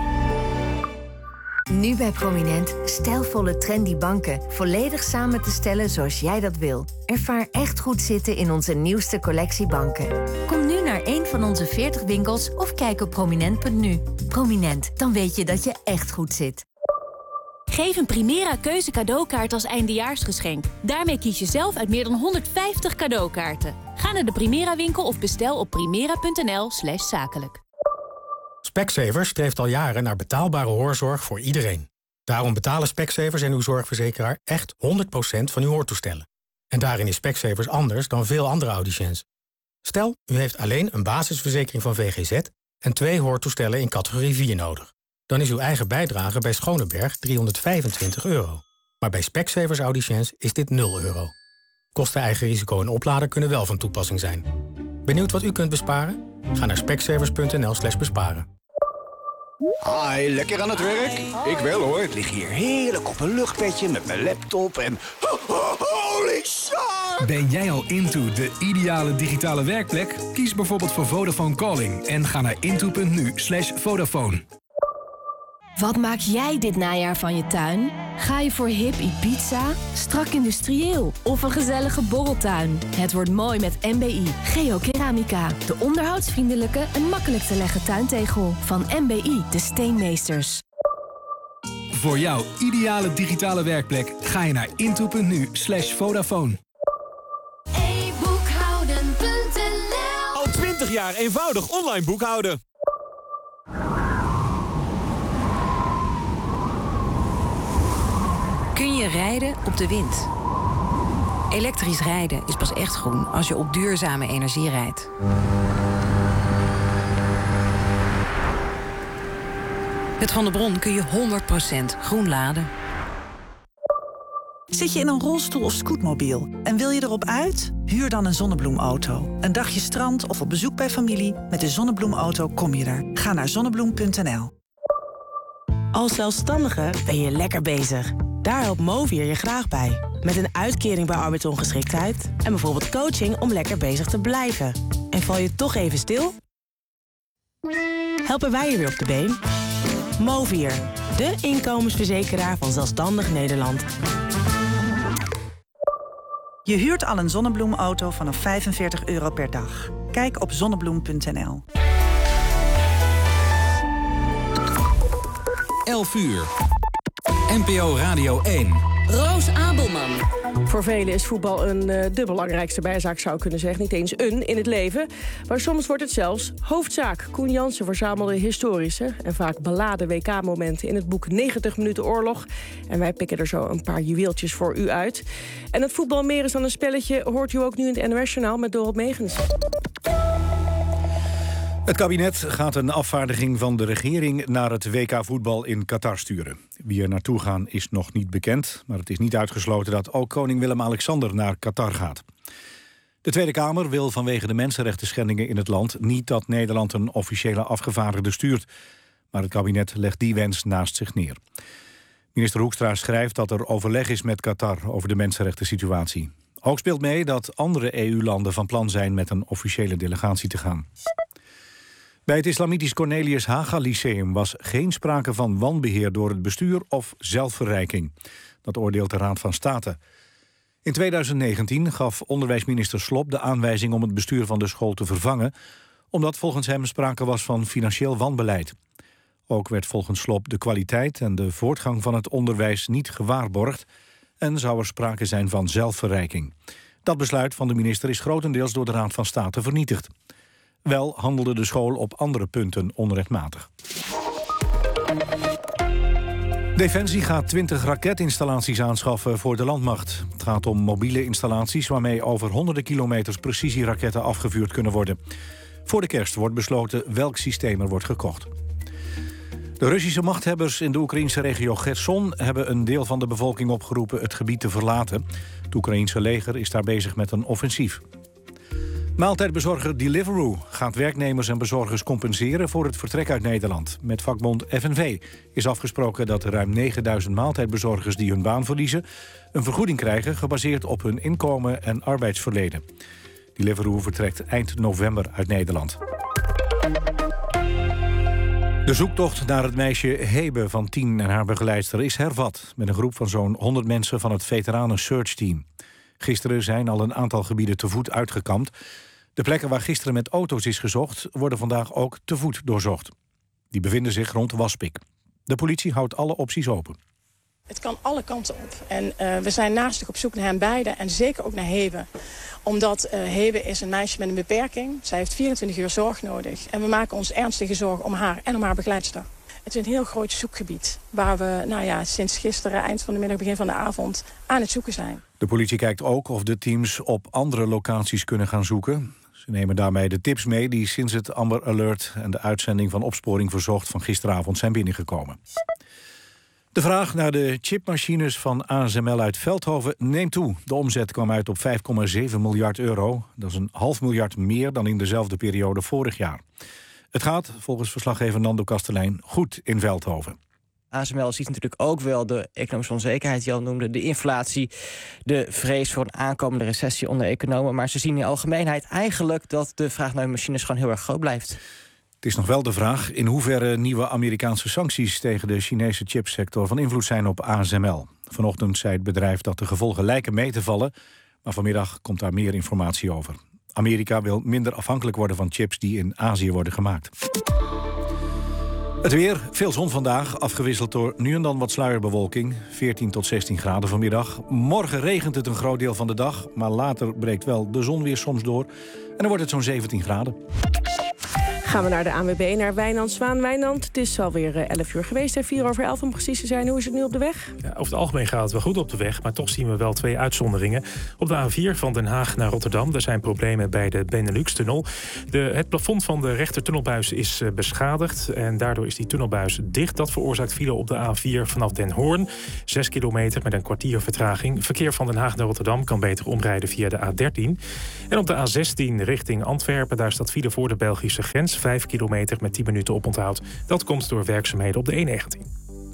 Nu bij Prominent stijlvolle trendy banken. Volledig samen te stellen zoals jij dat wil. Ervaar echt goed zitten in onze nieuwste collectie banken. Kom nu naar een van onze veertig winkels of kijk op prominent punt n u. Prominent, dan weet je dat je echt goed zit. Geef een Primera Keuze cadeaukaart als eindejaarsgeschenk. Daarmee kies je zelf uit meer dan honderdvijftig cadeaukaarten. Ga naar de Primera winkel of bestel op primera punt n l slash zakelijk. Specsavers streeft al jaren naar betaalbare hoorzorg voor iedereen. Daarom betalen Specsavers en uw zorgverzekeraar echt honderd procent van uw hoortoestellen. En daarin is Specsavers anders dan veel andere audiciëns. Stel, u heeft alleen een basisverzekering van V G Z en twee hoortoestellen in categorie vier nodig. Dan is uw eigen bijdrage bij Schoneberg driehonderdvijfentwintig euro. Maar bij Specsavers Audiciëns is dit nul euro. Kosten, eigen risico en oplader kunnen wel van toepassing zijn. Benieuwd wat u kunt besparen? Ga naar specsavers.nl slash besparen. Hi, lekker aan het werk? Ik wel hoor. Ik lig hier heerlijk op een luchtbedje met mijn laptop en... Holy shit! Ben jij al into de ideale digitale werkplek? Kies bijvoorbeeld voor Vodafone Calling en ga naar into.nu slash Vodafone. Wat maak jij dit najaar van je tuin? Ga je voor hip Ibiza, strak industrieel of een gezellige borreltuin? Het wordt mooi met M B I Geokeramica. De onderhoudsvriendelijke en makkelijk te leggen tuintegel. Van M B I, de steenmeesters. Voor jouw ideale digitale werkplek ga je naar into.nu slash Vodafone. e boekhouden punt n l Al twintig jaar eenvoudig online boekhouden. Kun je rijden op de wind? Elektrisch rijden is pas echt groen als je op duurzame energie rijdt. Met Van der Bron kun je honderd procent groen laden. Zit je in een rolstoel of scootmobiel en wil je erop uit? Huur dan een zonnebloemauto. Een dagje strand of op bezoek bij familie. Met de Zonnebloemauto kom je er. Ga naar zonnebloem punt n l. Als zelfstandige ben je lekker bezig. Daar helpt Movier je graag bij. Met een uitkering bij arbeidsongeschiktheid en bijvoorbeeld coaching om lekker bezig te blijven. En val je toch even stil? Helpen wij je weer op de been? Movier, de inkomensverzekeraar van Zelfstandig Nederland. Je huurt al een zonnebloemauto vanaf vijfenveertig euro per dag. Kijk op zonnebloem punt n l. elf uur. N P O Radio één. Roos Abelman. Voor velen is voetbal een uh, de belangrijkste bijzaak, zou ik kunnen zeggen. Niet eens een in het leven. Maar soms wordt het zelfs hoofdzaak. Koen Jansen verzamelde historische en vaak beladen W K-momenten in het boek negentig minuten oorlog. En wij pikken er zo een paar juweeltjes voor u uit. En het voetbal meer is dan een spelletje hoort u ook nu in het N O S-journaal met Dorot Megens. Het kabinet gaat een afvaardiging van de regering naar het W K-voetbal in Qatar sturen. Wie er naartoe gaan is nog niet bekend, maar het is niet uitgesloten dat ook koning Willem-Alexander naar Qatar gaat. De Tweede Kamer wil vanwege de mensenrechtenschendingen in het land niet dat Nederland een officiële afgevaardigde stuurt. Maar het kabinet legt die wens naast zich neer. Minister Hoekstra schrijft dat er overleg is met Qatar over de mensenrechtensituatie. Ook speelt mee dat andere E U-landen van plan zijn met een officiële delegatie te gaan. Bij het Islamitisch Cornelius Haga Lyceum was geen sprake van wanbeheer door het bestuur of zelfverrijking. Dat oordeelt de Raad van State. In tweeduizend negentien gaf onderwijsminister Slob de aanwijzing om het bestuur van de school te vervangen, omdat volgens hem sprake was van financieel wanbeleid. Ook werd volgens Slob de kwaliteit en de voortgang van het onderwijs niet gewaarborgd en zou er sprake zijn van zelfverrijking. Dat besluit van de minister is grotendeels door de Raad van State vernietigd. Wel handelde de school op andere punten onrechtmatig. Defensie gaat twintig raketinstallaties aanschaffen voor de landmacht. Het gaat om mobiele installaties waarmee over honderden kilometers precisieraketten afgevuurd kunnen worden. Voor de kerst wordt besloten welk systeem er wordt gekocht. De Russische machthebbers in de Oekraïnse regio Cherson hebben een deel van de bevolking opgeroepen het gebied te verlaten. Het Oekraïense leger is daar bezig met een offensief. Maaltijdbezorger Deliveroo gaat werknemers en bezorgers compenseren voor het vertrek uit Nederland. Met vakbond F N V is afgesproken dat ruim negenduizend maaltijdbezorgers die hun baan verliezen een vergoeding krijgen gebaseerd op hun inkomen en arbeidsverleden. Deliveroo vertrekt eind november uit Nederland. De zoektocht naar het meisje Hebe van tien en haar begeleidster is hervat met een groep van zo'n honderd mensen van het veteranen Search Team. Gisteren zijn al een aantal gebieden te voet uitgekampt. De plekken waar gisteren met auto's is gezocht worden vandaag ook te voet doorzocht. Die bevinden zich rond Waspik. De politie houdt alle opties open. Het kan alle kanten op. En uh, we zijn naastig op zoek naar hen beiden en zeker ook naar Hebe. Omdat uh, Hebe is een meisje met een beperking. Zij heeft vierentwintig uur zorg nodig. En we maken ons ernstige zorgen om haar en om haar begeleidster. Het is een heel groot zoekgebied waar we nou ja, sinds gisteren, eind van de middag, begin van de avond, aan het zoeken zijn. De politie kijkt ook of de teams op andere locaties kunnen gaan zoeken. Ze nemen daarmee de tips mee die sinds het Amber Alert en de uitzending van Opsporing Verzocht van gisteravond zijn binnengekomen. De vraag naar de chipmachines van A S M L uit Veldhoven neemt toe. De omzet kwam uit op vijf komma zeven miljard euro. Dat is een half miljard meer dan in dezelfde periode vorig jaar. Het gaat, volgens verslaggever Nando Kastelein, goed in Veldhoven. A S M L ziet natuurlijk ook wel de economische onzekerheid die je al noemde, de inflatie, de vrees voor een aankomende recessie onder economen. Maar ze zien in algemeenheid eigenlijk dat de vraag naar machines gewoon heel erg groot blijft. Het is nog wel de vraag in hoeverre nieuwe Amerikaanse sancties tegen de Chinese chipsector van invloed zijn op A S M L. Vanochtend zei het bedrijf dat de gevolgen lijken mee te vallen, maar vanmiddag komt daar meer informatie over. Amerika wil minder afhankelijk worden van chips die in Azië worden gemaakt. Het weer, veel zon vandaag, afgewisseld door nu en dan wat sluierbewolking. veertien tot zestien graden vanmiddag. Morgen regent het een groot deel van de dag, maar later breekt wel de zon weer soms door. En dan wordt het zo'n zeventien graden. Gaan we naar de A N W B, naar Wijnand Zwaan. Wijnand, het is alweer elf uur geweest, en vier over elf om precies te zijn. Hoe is het nu op de weg? Ja, over het algemeen gaat het wel goed op de weg, maar toch zien we wel twee uitzonderingen. Op de A vier van Den Haag naar Rotterdam, er zijn problemen bij de Benelux-tunnel. De, het plafond van de rechtertunnelbuis is uh, beschadigd en daardoor is die tunnelbuis dicht. Dat veroorzaakt file op de A vier vanaf Den Hoorn. Zes kilometer met een kwartier vertraging. Verkeer van Den Haag naar Rotterdam kan beter omrijden via de A dertien. En op de A zestien richting Antwerpen, daar staat file voor de Belgische grens. Vijf kilometer met tien minuten oponthoud. Dat komt door werkzaamheden op de E negentien.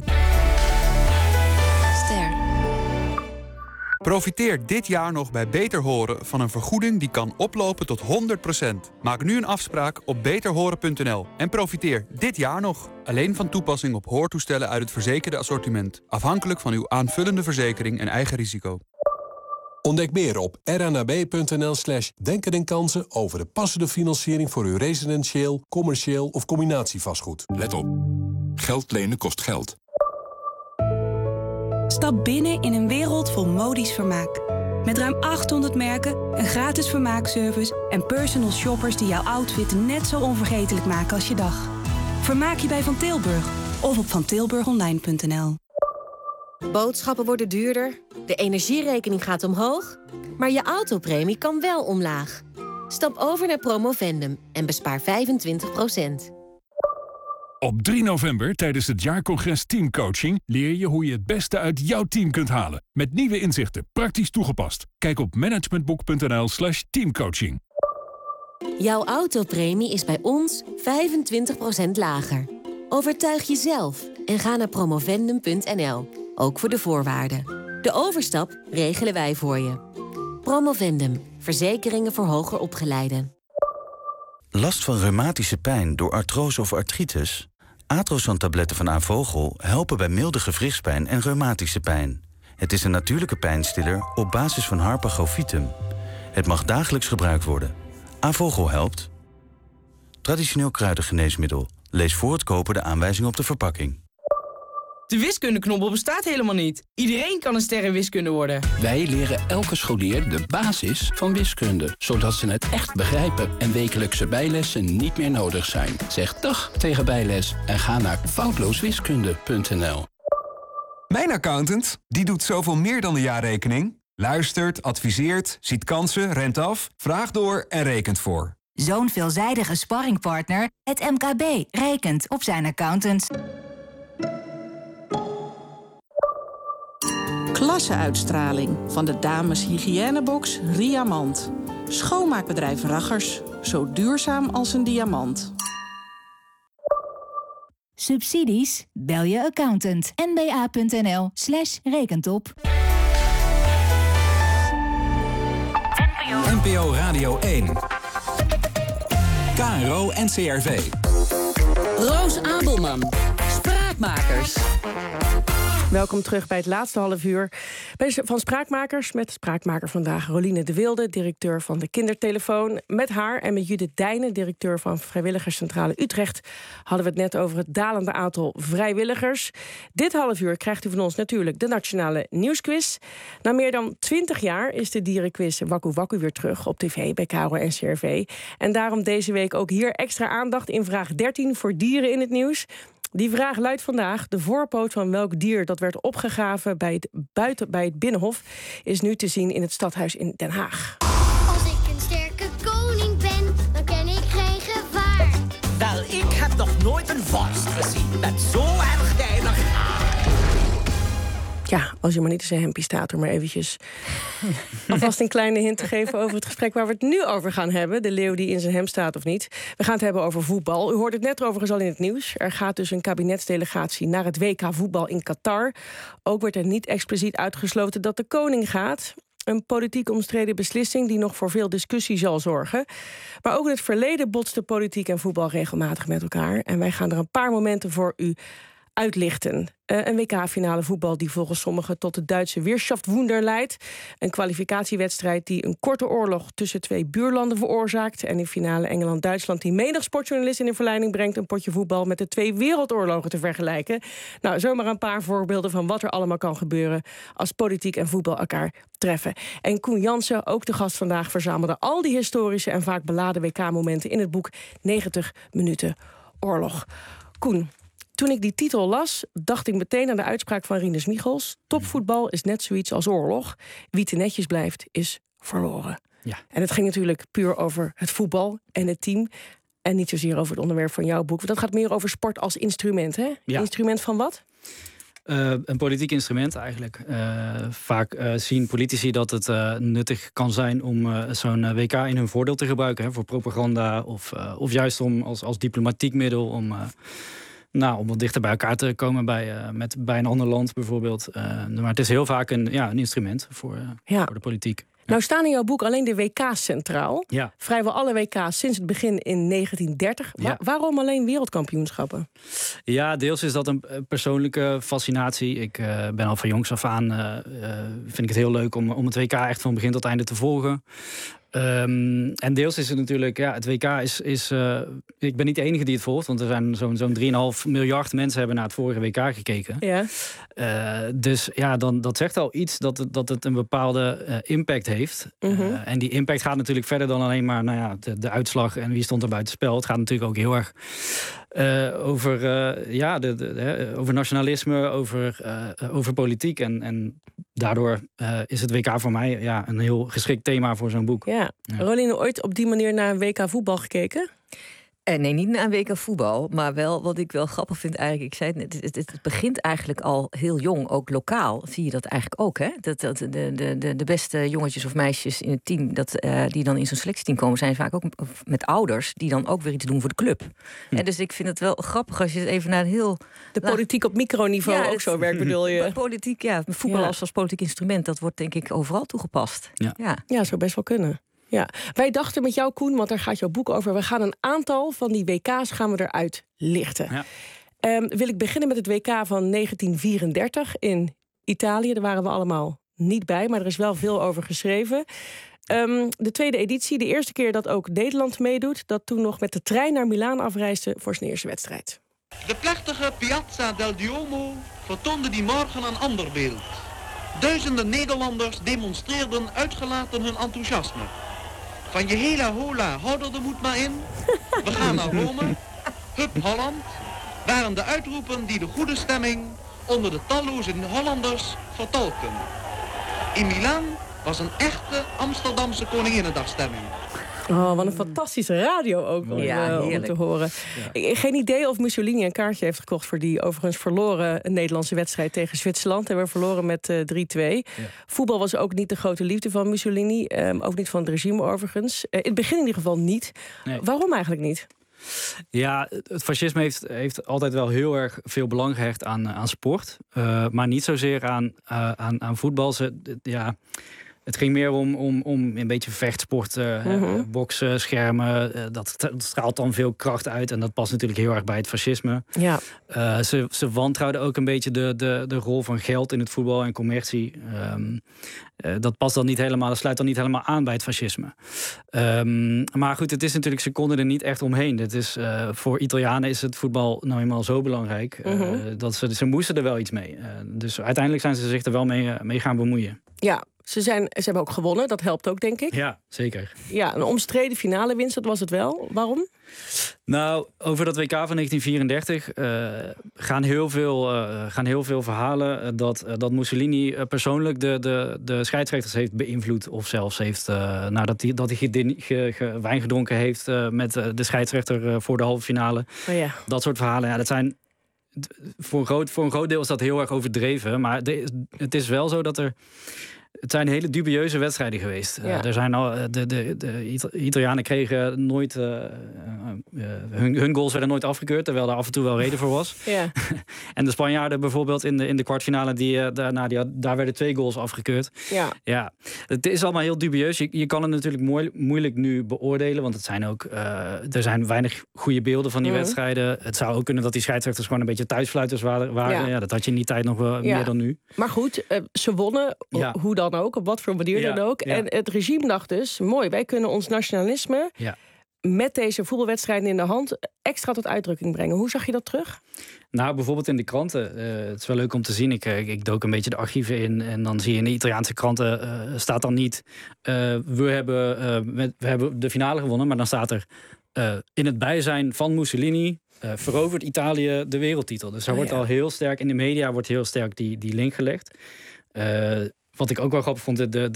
Ster. Profiteer dit jaar nog bij Beter Horen van een vergoeding die kan oplopen tot honderd procent. Maak nu een afspraak op beter horen punt n l en profiteer dit jaar nog. Alleen van toepassing op hoortoestellen uit het verzekerde assortiment. Afhankelijk van uw aanvullende verzekering en eigen risico. Ontdek meer op r n a b punt n l slash denken en kansen over de passende financiering voor uw residentieel, commercieel of combinatievastgoed. Let op. Geld lenen kost geld. Stap binnen in een wereld vol modisch vermaak. Met ruim achthonderd merken, een gratis vermaakservice en personal shoppers die jouw outfit net zo onvergetelijk maken als je dag. Vermaak je bij Van Tilburg of op van tilburg online punt n l. Boodschappen worden duurder, de energierekening gaat omhoog, maar je autopremie kan wel omlaag. Stap over naar Promovendum en bespaar vijfentwintig procent. Op drie november tijdens het jaarcongres Teamcoaching leer je hoe je het beste uit jouw team kunt halen. Met nieuwe inzichten, praktisch toegepast. Kijk op managementboek punt n l slash teamcoaching. Jouw autopremie is bij ons vijfentwintig procent lager. Overtuig jezelf en ga naar promovendum punt n l. Ook voor de voorwaarden. De overstap regelen wij voor je. Promovendum. Verzekeringen voor hoger opgeleiden. Last van reumatische pijn door artrose of artritis? Atrosan-tabletten van Avogel helpen bij milde gewrichtspijn en reumatische pijn. Het is een natuurlijke pijnstiller op basis van Harpagofitum. Het mag dagelijks gebruikt worden. Avogel helpt. Traditioneel kruidengeneesmiddel. Lees voor het kopen de aanwijzing op de verpakking. De wiskundeknobbel bestaat helemaal niet. Iedereen kan een ster in wiskunde worden. Wij leren elke scholier de basis van wiskunde, zodat ze het echt begrijpen en wekelijkse bijlessen niet meer nodig zijn. Zeg dag tegen bijles en ga naar foutlooswiskunde punt n l. Mijn accountant, die doet zoveel meer dan de jaarrekening. Luistert, adviseert, ziet kansen, rent af, vraagt door en rekent voor. Zo'n veelzijdige sparringpartner, het M K B, rekent op zijn accountants. Klasseuitstraling van de dames hygiënebox Riamant. Schoonmaakbedrijf Raggers, zo duurzaam als een diamant. Subsidies? Bel je accountant. n b a punt n l slash rekentop. N P O Radio één. K R O en C R V. Roos Abelman. Spraakmakers. Welkom terug bij het laatste half uur van Spraakmakers. Met spraakmaker vandaag Roline de Wilde, directeur van de Kindertelefoon. Met haar en met Judith Dijnen, directeur van Vrijwilligerscentrale Utrecht, hadden we het net over het dalende aantal vrijwilligers. Dit half uur krijgt u van ons natuurlijk de Nationale Nieuwsquiz. Na meer dan twintig jaar is de dierenquiz Waku Waku weer terug op tv bij K R O en C R V. En daarom deze week ook hier extra aandacht in vraag dertien voor dieren in het nieuws. Die vraag luidt vandaag: de voorpoot van welk dier dat werd opgegraven bij het, buiten, bij het Binnenhof is nu te zien in het stadhuis in Den Haag. Als ik een sterke koning ben, ik heb nog nooit een vos gezien met zo erg weinig haar. Ja, als je maar niet in zijn hempie staat, er maar eventjes alvast een kleine hint te geven over het gesprek waar we het nu over gaan hebben. De leeuw die in zijn hemd staat of niet. We gaan het hebben over voetbal. U hoort het net overigens al in het nieuws. Er gaat dus een kabinetsdelegatie naar het W K voetbal in Qatar. Ook werd er niet expliciet uitgesloten dat de koning gaat. Een politiek omstreden beslissing die nog voor veel discussie zal zorgen. Maar ook in het verleden botsten politiek en voetbal regelmatig met elkaar. En wij gaan er een paar momenten voor u uitlichten. Uh, een W K-finale voetbal die volgens sommigen tot het Duitse Wirtschaftswunder leidt. Een kwalificatiewedstrijd die een korte oorlog tussen twee buurlanden veroorzaakt. En in finale Engeland-Duitsland die menig sportjournalist in de verleiding brengt een potje voetbal met de twee wereldoorlogen te vergelijken. Nou, zomaar een paar voorbeelden van wat er allemaal kan gebeuren als politiek en voetbal elkaar treffen. En Koen Jansen, ook de gast vandaag, verzamelde al die historische en vaak beladen W K-momenten in het boek negentig minuten oorlog. Koen, toen ik die titel las, dacht ik meteen aan de uitspraak van Rinus Michels. Topvoetbal is net zoiets als oorlog. Wie te netjes blijft, is verloren. Ja. En het ging natuurlijk puur over het voetbal en het team. En niet zozeer over het onderwerp van jouw boek. Want dat gaat meer over sport als instrument, hè? Ja. Instrument van wat? Uh, een politiek instrument eigenlijk. Uh, vaak uh, zien politici dat het uh, nuttig kan zijn om uh, zo'n W K in hun voordeel te gebruiken. Hè, voor propaganda of, uh, of juist om als, als diplomatiek middel om... Uh, Nou, om wat dichter bij elkaar te komen bij, uh, met, bij een ander land bijvoorbeeld. Uh, maar het is heel vaak een, ja, een instrument voor, uh, ja. voor de politiek. Nou staan in jouw boek alleen de W K's centraal. Ja. Vrijwel alle W K's sinds het begin in negentien dertig. Wa- Ja. waarom alleen wereldkampioenschappen? Ja, deels is dat een persoonlijke fascinatie. Ik uh, ben al van jongs af aan, uh, uh, vind ik het heel leuk om, om het W K echt van begin tot einde te volgen. Um, en deels is het natuurlijk, ja, het W K is, is uh, ik ben niet de enige die het volgt, want er zijn zo'n, zo'n drie komma vijf miljard mensen hebben naar het vorige W K gekeken. Ja. Uh, dus ja, dan, dat zegt al iets dat het, dat het een bepaalde uh, impact heeft. Mm-hmm. Uh, en die impact gaat natuurlijk verder dan alleen maar nou ja, de, de uitslag en wie stond er buiten spel. Het gaat natuurlijk ook heel erg uh, over, uh, ja, de, de, de, over nationalisme, over, uh, over politiek. En, en daardoor uh, is het W K voor mij ja, een heel geschikt thema voor zo'n boek. Ja. Ja. Roline, ooit op die manier naar een W K voetbal gekeken? Eh, nee, niet naar een W K voetbal, maar wel wat ik wel grappig vind eigenlijk. Ik zei het net, het, het, het begint eigenlijk al heel jong, ook lokaal zie je dat eigenlijk ook. Hè? Dat, dat de, de, de, de beste jongetjes of meisjes in het team dat, uh, die dan in zo'n selectieteam komen, zijn vaak ook met ouders die dan ook weer iets doen voor de club. Hm. En dus ik vind het wel grappig als je het even naar een heel... De politiek op microniveau ja, ook het, zo werkt, bedoel je? Politiek, ja. Voetbal ja. als, als politiek instrument, dat wordt denk ik overal toegepast. Ja, ja. ja zou best wel kunnen. Ja, wij dachten met jou, Koen, want daar gaat jouw boek over. We gaan een aantal van die W K's gaan we eruit lichten. Ja. Um, wil ik beginnen met het W K van negentien vierendertig in Italië. Daar waren we allemaal niet bij, maar er is wel veel over geschreven. Um, de tweede editie, de eerste keer dat ook Nederland meedoet, dat toen nog met de trein naar Milaan afreisde voor zijn eerste wedstrijd. De plechtige Piazza del Duomo vertoonde die morgen een ander beeld. Duizenden Nederlanders demonstreerden uitgelaten hun enthousiasme. Van je hela hola, hou er de moed maar in. We gaan naar Rome. Hup Holland. Waren de uitroepen die de goede stemming onder de talloze Hollanders vertolken. In Milaan was een echte Amsterdamse Koninginnedagstemming. Oh, wat een fantastische radio ook om, ja, uh, om te horen. Ja. Geen idee of Mussolini een kaartje heeft gekocht voor die overigens verloren Nederlandse wedstrijd tegen Zwitserland. En we verloren met uh, drie twee. Ja. Voetbal was ook niet de grote liefde van Mussolini. Um, ook niet van het regime overigens. Uh, in het begin in ieder geval niet. Nee. Waarom eigenlijk niet? Ja, het fascisme heeft, heeft altijd wel heel erg veel belang gehecht aan, aan sport. Uh, maar niet zozeer aan, uh, aan, aan voetbal. Ze, ja... Het ging meer om, om, om een beetje vechtsport, uh, mm-hmm. boksen, schermen. Uh, dat, dat straalt dan veel kracht uit. En dat past natuurlijk heel erg bij het fascisme. Ja. Uh, ze, ze wantrouwden ook een beetje de, de, de rol van geld in het voetbal en commercie. Um, uh, dat past dan niet helemaal, dat sluit dan niet helemaal aan bij het fascisme. Um, maar goed, het is natuurlijk, ze konden er niet echt omheen. Het is, uh, voor Italianen is het voetbal nou eenmaal zo belangrijk. Uh, mm-hmm. dat ze, ze moesten er wel iets mee. Uh, dus uiteindelijk zijn ze zich er wel mee, uh, mee gaan bemoeien. Ja, ze, zijn, ze hebben ook gewonnen. Dat helpt ook, denk ik. Ja, zeker. Ja, een omstreden finale winst, dat was het wel. Waarom? Nou, over dat W K van negentien vierendertig uh, gaan, heel veel, uh, gaan heel veel verhalen... Uh, dat, uh, dat Mussolini uh, persoonlijk de, de, de scheidsrechters heeft beïnvloed... of zelfs heeft, uh, nou, dat hij, dat hij ge, ge, ge, wijn gedronken heeft... Uh, met uh, de scheidsrechter uh, voor de halve finale. Oh ja. Dat soort verhalen, ja, dat zijn... Voor een, groot, voor een groot deel is dat heel erg overdreven. Maar de, het is wel zo dat er... Het zijn hele dubieuze wedstrijden geweest. Ja. Uh, er zijn al, de, de, de Italianen kregen nooit... Uh, uh, uh, hun, hun goals werden nooit afgekeurd, terwijl daar af en toe wel reden voor was. Ja. En de Spanjaarden bijvoorbeeld in de, in de kwartfinale... Die, uh, daarna, die, daar werden twee goals afgekeurd. Ja. Ja, het is allemaal heel dubieus. Je, je kan het natuurlijk mooi, moeilijk nu beoordelen... want het zijn ook, uh, er zijn weinig goede beelden van die Mm-hmm. wedstrijden. Het zou ook kunnen dat die scheidsrechters gewoon een beetje thuisfluiters waren. waren. Ja. Ja, dat had je in die tijd nog uh, Ja. meer dan nu. Maar goed, uh, ze wonnen, Ja. hoe dan ook, op wat voor manier Ja, dan ook. ja. En het regime dacht dus, mooi, wij kunnen ons nationalisme... Ja. met deze voetbalwedstrijden in de hand extra tot uitdrukking brengen. Hoe zag je dat terug? Nou, bijvoorbeeld in de kranten. Uh, het is wel leuk om te zien. Ik, ik, ik dook een beetje de archieven in. En dan zie je in de Italiaanse kranten... Uh, staat dan niet... Uh, we, hebben, uh, met, we hebben de finale gewonnen. Maar dan staat er... Uh, in het bijzijn van Mussolini... Uh, verovert Italië de wereldtitel. Dus daar Oh, wordt ja. al heel sterk... in de media wordt heel sterk die, die link gelegd. Uh, Wat ik ook wel grappig vond, de, de,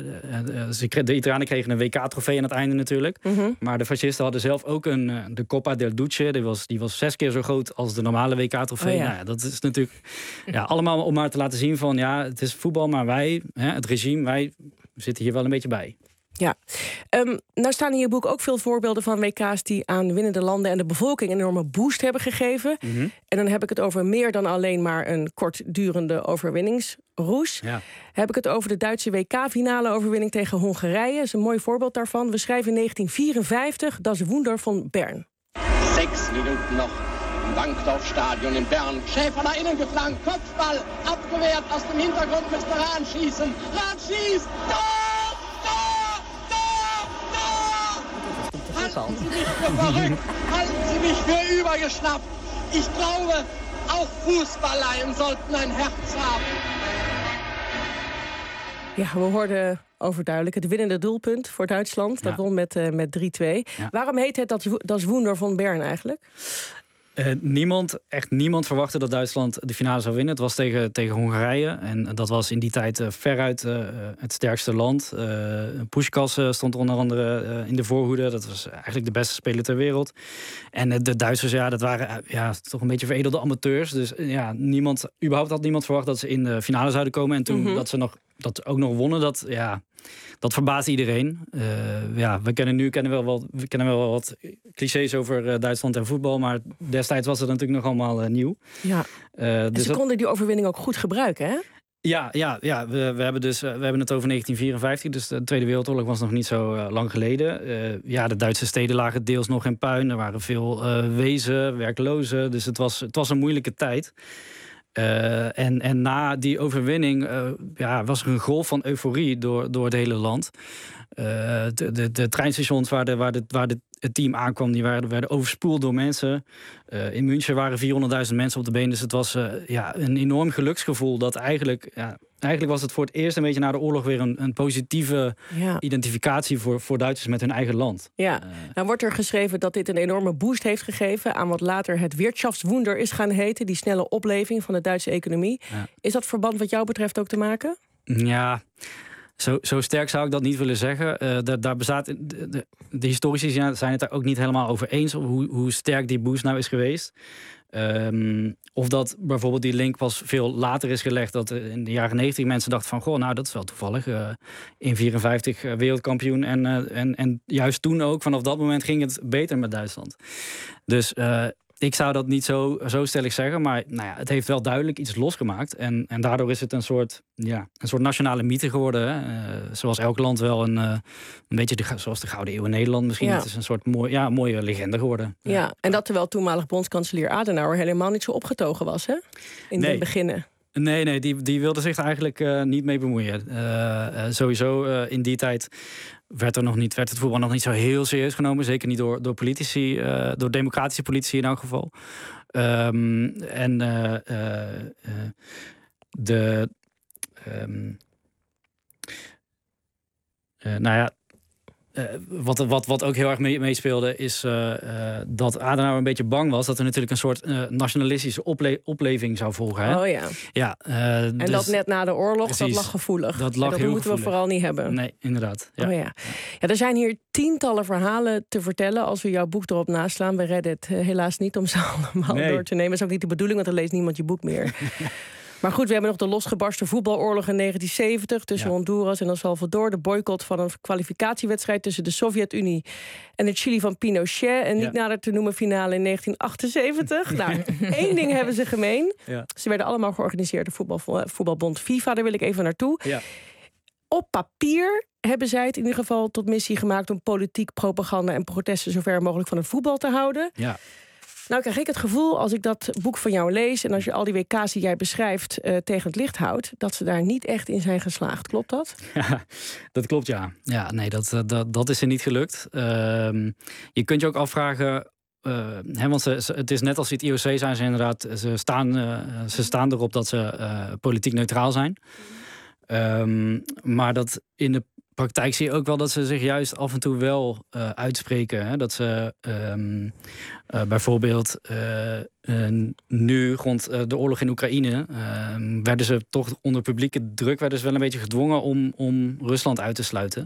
de, de Italianen kregen een W K-trofee aan het einde natuurlijk. Mm-hmm. Maar de fascisten hadden zelf ook een, de Coppa del Duce. Die was, die was zes keer zo groot als de normale W K-trofee. Oh, ja. Nou ja, dat is natuurlijk ja, allemaal om maar te laten zien van... ja, het is voetbal, maar wij, hè, het regime, wij zitten hier wel een beetje bij. Ja, um, nou staan in je boek ook veel voorbeelden van W K's... die aan winnende landen en de bevolking een enorme boost hebben gegeven. Mm-hmm. En dan heb ik het over meer dan alleen maar een kortdurende overwinningsroes. Ja. Heb ik het over de Duitse W K-finale overwinning tegen Hongarije. Dat is een mooi voorbeeld daarvan. We schrijven in negentien vierenvijftig, Das Wunder von Bern. Sechs Minuten noch im Wankdorfstadion in Bern. Schäfer nach innen geflankt, Kopfball, abgewehrt, aus dem Hintergrund müsste Rahn schießen. Rahn schießt, Tor, Tor, Tor, Tor! Halten Sie mich für verrückt, halten Sie mich für übergeschnappt. Ich glaube, auch Fußballleien sollten ein Herz haben. Ja, we hoorden overduidelijk het winnende doelpunt voor Duitsland. Dat Ja. won met, uh, met drie twee. Ja. Waarom heet het dat, das Wunder von Bern eigenlijk? Uh, niemand, echt niemand verwachtte dat Duitsland de finale zou winnen. Het was tegen, tegen Hongarije. En dat was in die tijd uh, veruit uh, het sterkste land. Uh, Puskás uh, stond onder andere uh, in de voorhoede. Dat was eigenlijk de beste speler ter wereld. En uh, de Duitsers, ja, dat waren uh, ja, toch een beetje veredelde amateurs. Dus uh, ja, niemand, überhaupt had niemand verwacht dat ze in de finale zouden komen. En toen Mm-hmm. dat ze nog, dat ook nog wonnen, dat, ja, dat verbaasde iedereen. Uh, ja, we kennen nu kennen wel wat, we kennen wel wat clichés over uh, Duitsland en voetbal. Maar destijds was het natuurlijk nog allemaal uh, nieuw. Ja. Uh, En dus ze dat- konden die overwinning ook goed gebruiken, hè? ja, ja, ja we, we, hebben dus, uh, we hebben het over negentien vierenvijftig. Dus de Tweede Wereldoorlog was nog niet zo uh, lang geleden. Uh, ja, de Duitse steden lagen deels nog in puin. Er waren veel uh, wezen, werklozen. Dus het was, het was een moeilijke tijd. Uh, en, en na die overwinning uh, ja, was er een golf van euforie door, door het hele land. Uh, de, de, de treinstations waar, de, waar, de, waar de, het team aankwam, die werden, werden overspoeld door mensen. Uh, in München waren vierhonderdduizend mensen op de been. Dus het was uh, ja, een enorm geluksgevoel. Dat eigenlijk, ja, eigenlijk was het voor het eerst een beetje na de oorlog weer een, een positieve Ja. identificatie voor, voor Duitsers met hun eigen land. Ja, nou wordt er geschreven dat dit een enorme boost heeft gegeven aan wat later het Wirtschaftswunder is gaan heten, die snelle opleving van de Duitse economie. Ja. Is dat verband wat jou betreft ook te maken? Ja, zo, zo sterk zou ik dat niet willen zeggen. Uh, da, daar bestaat, de, de, de historici zijn het daar ook niet helemaal over eens hoe, hoe sterk die boost nou is geweest. Um, of dat bijvoorbeeld die link pas veel later is gelegd. Dat in de jaren negentig mensen dachten van, goh, nou dat is wel toevallig. Uh, in vierenvijftig uh, wereldkampioen. En, uh, en, en juist toen ook, vanaf dat moment ging het beter met Duitsland. Dus uh, ik zou dat niet zo, zo stellig zeggen. Maar nou ja, het heeft wel duidelijk iets losgemaakt. En, en daardoor is het een soort, ja, een soort nationale mythe geworden. Hè? Uh, zoals elk land wel een, uh, een beetje de, zoals de Gouden Eeuw in Nederland misschien. Ja. Het is een soort mooi, ja, mooie legende geworden. Ja. ja, en dat terwijl toenmalig bondskanselier Adenauer helemaal niet zo opgetogen was, hè? In Nee. het beginnen. Nee, nee, die, die wilde zich er eigenlijk uh, niet mee bemoeien. Uh, uh, sowieso uh, in die tijd werd, er nog niet, werd het voetbal nog niet zo heel serieus genomen. Zeker niet door, door politici, uh, door democratische politici in elk geval. Um, en uh, uh, uh, de... Um, uh, nou ja, Uh, wat, wat, wat ook heel erg mee, meespeelde is uh, uh, dat Adenauer een beetje bang was dat er natuurlijk een soort uh, nationalistische ople- opleving zou volgen. Hè? Oh ja. ja uh, en dus, dat net na de oorlog, precies, dat lag gevoelig. Dat, lag dat heel moeten gevoelig. we vooral niet hebben. Nee, inderdaad. Ja. Oh ja. Ja, er zijn hier tientallen verhalen te vertellen als we jouw boek erop naslaan. We redden het uh, helaas niet om ze allemaal nee. door te nemen. Dat is ook niet de bedoeling, want dan leest niemand je boek meer. Maar goed, we hebben nog de losgebarsten voetbaloorlog in negentien zeventig... tussen ja. Honduras en El Salvador. De boycott van een kwalificatiewedstrijd tussen de Sovjet-Unie en het Chili van Pinochet. En niet ja. nader te noemen finale in negentien achtenzeventig. Nou, één ding hebben ze gemeen. Ja. Ze werden allemaal georganiseerd door voetbal, voetbalbond FIFA. Daar wil ik even naartoe. Ja. Op papier hebben zij het in ieder geval tot missie gemaakt om politiek, propaganda en protesten zo ver mogelijk van het voetbal te houden. Ja. Nou krijg ik het gevoel, als ik dat boek van jou lees en als je al die W K's die jij beschrijft uh, tegen het licht houdt, dat ze daar niet echt in zijn geslaagd. Klopt dat? Ja, dat klopt, ja. Ja, nee, dat, dat, dat is er niet gelukt. Uh, je kunt je ook afvragen, uh, hè, want ze, ze, het is net als het I O C zijn ze inderdaad, ze staan, uh, ze staan erop dat ze uh, politiek neutraal zijn. Um, maar dat in de praktijk zie je ook wel dat ze zich juist af en toe wel uh, uitspreken. Hè? Dat ze um, uh, bijvoorbeeld uh, uh, nu rond uh, de oorlog in Oekraïne uh, werden ze toch onder publieke druk werden ze wel een beetje gedwongen om, om Rusland uit te sluiten.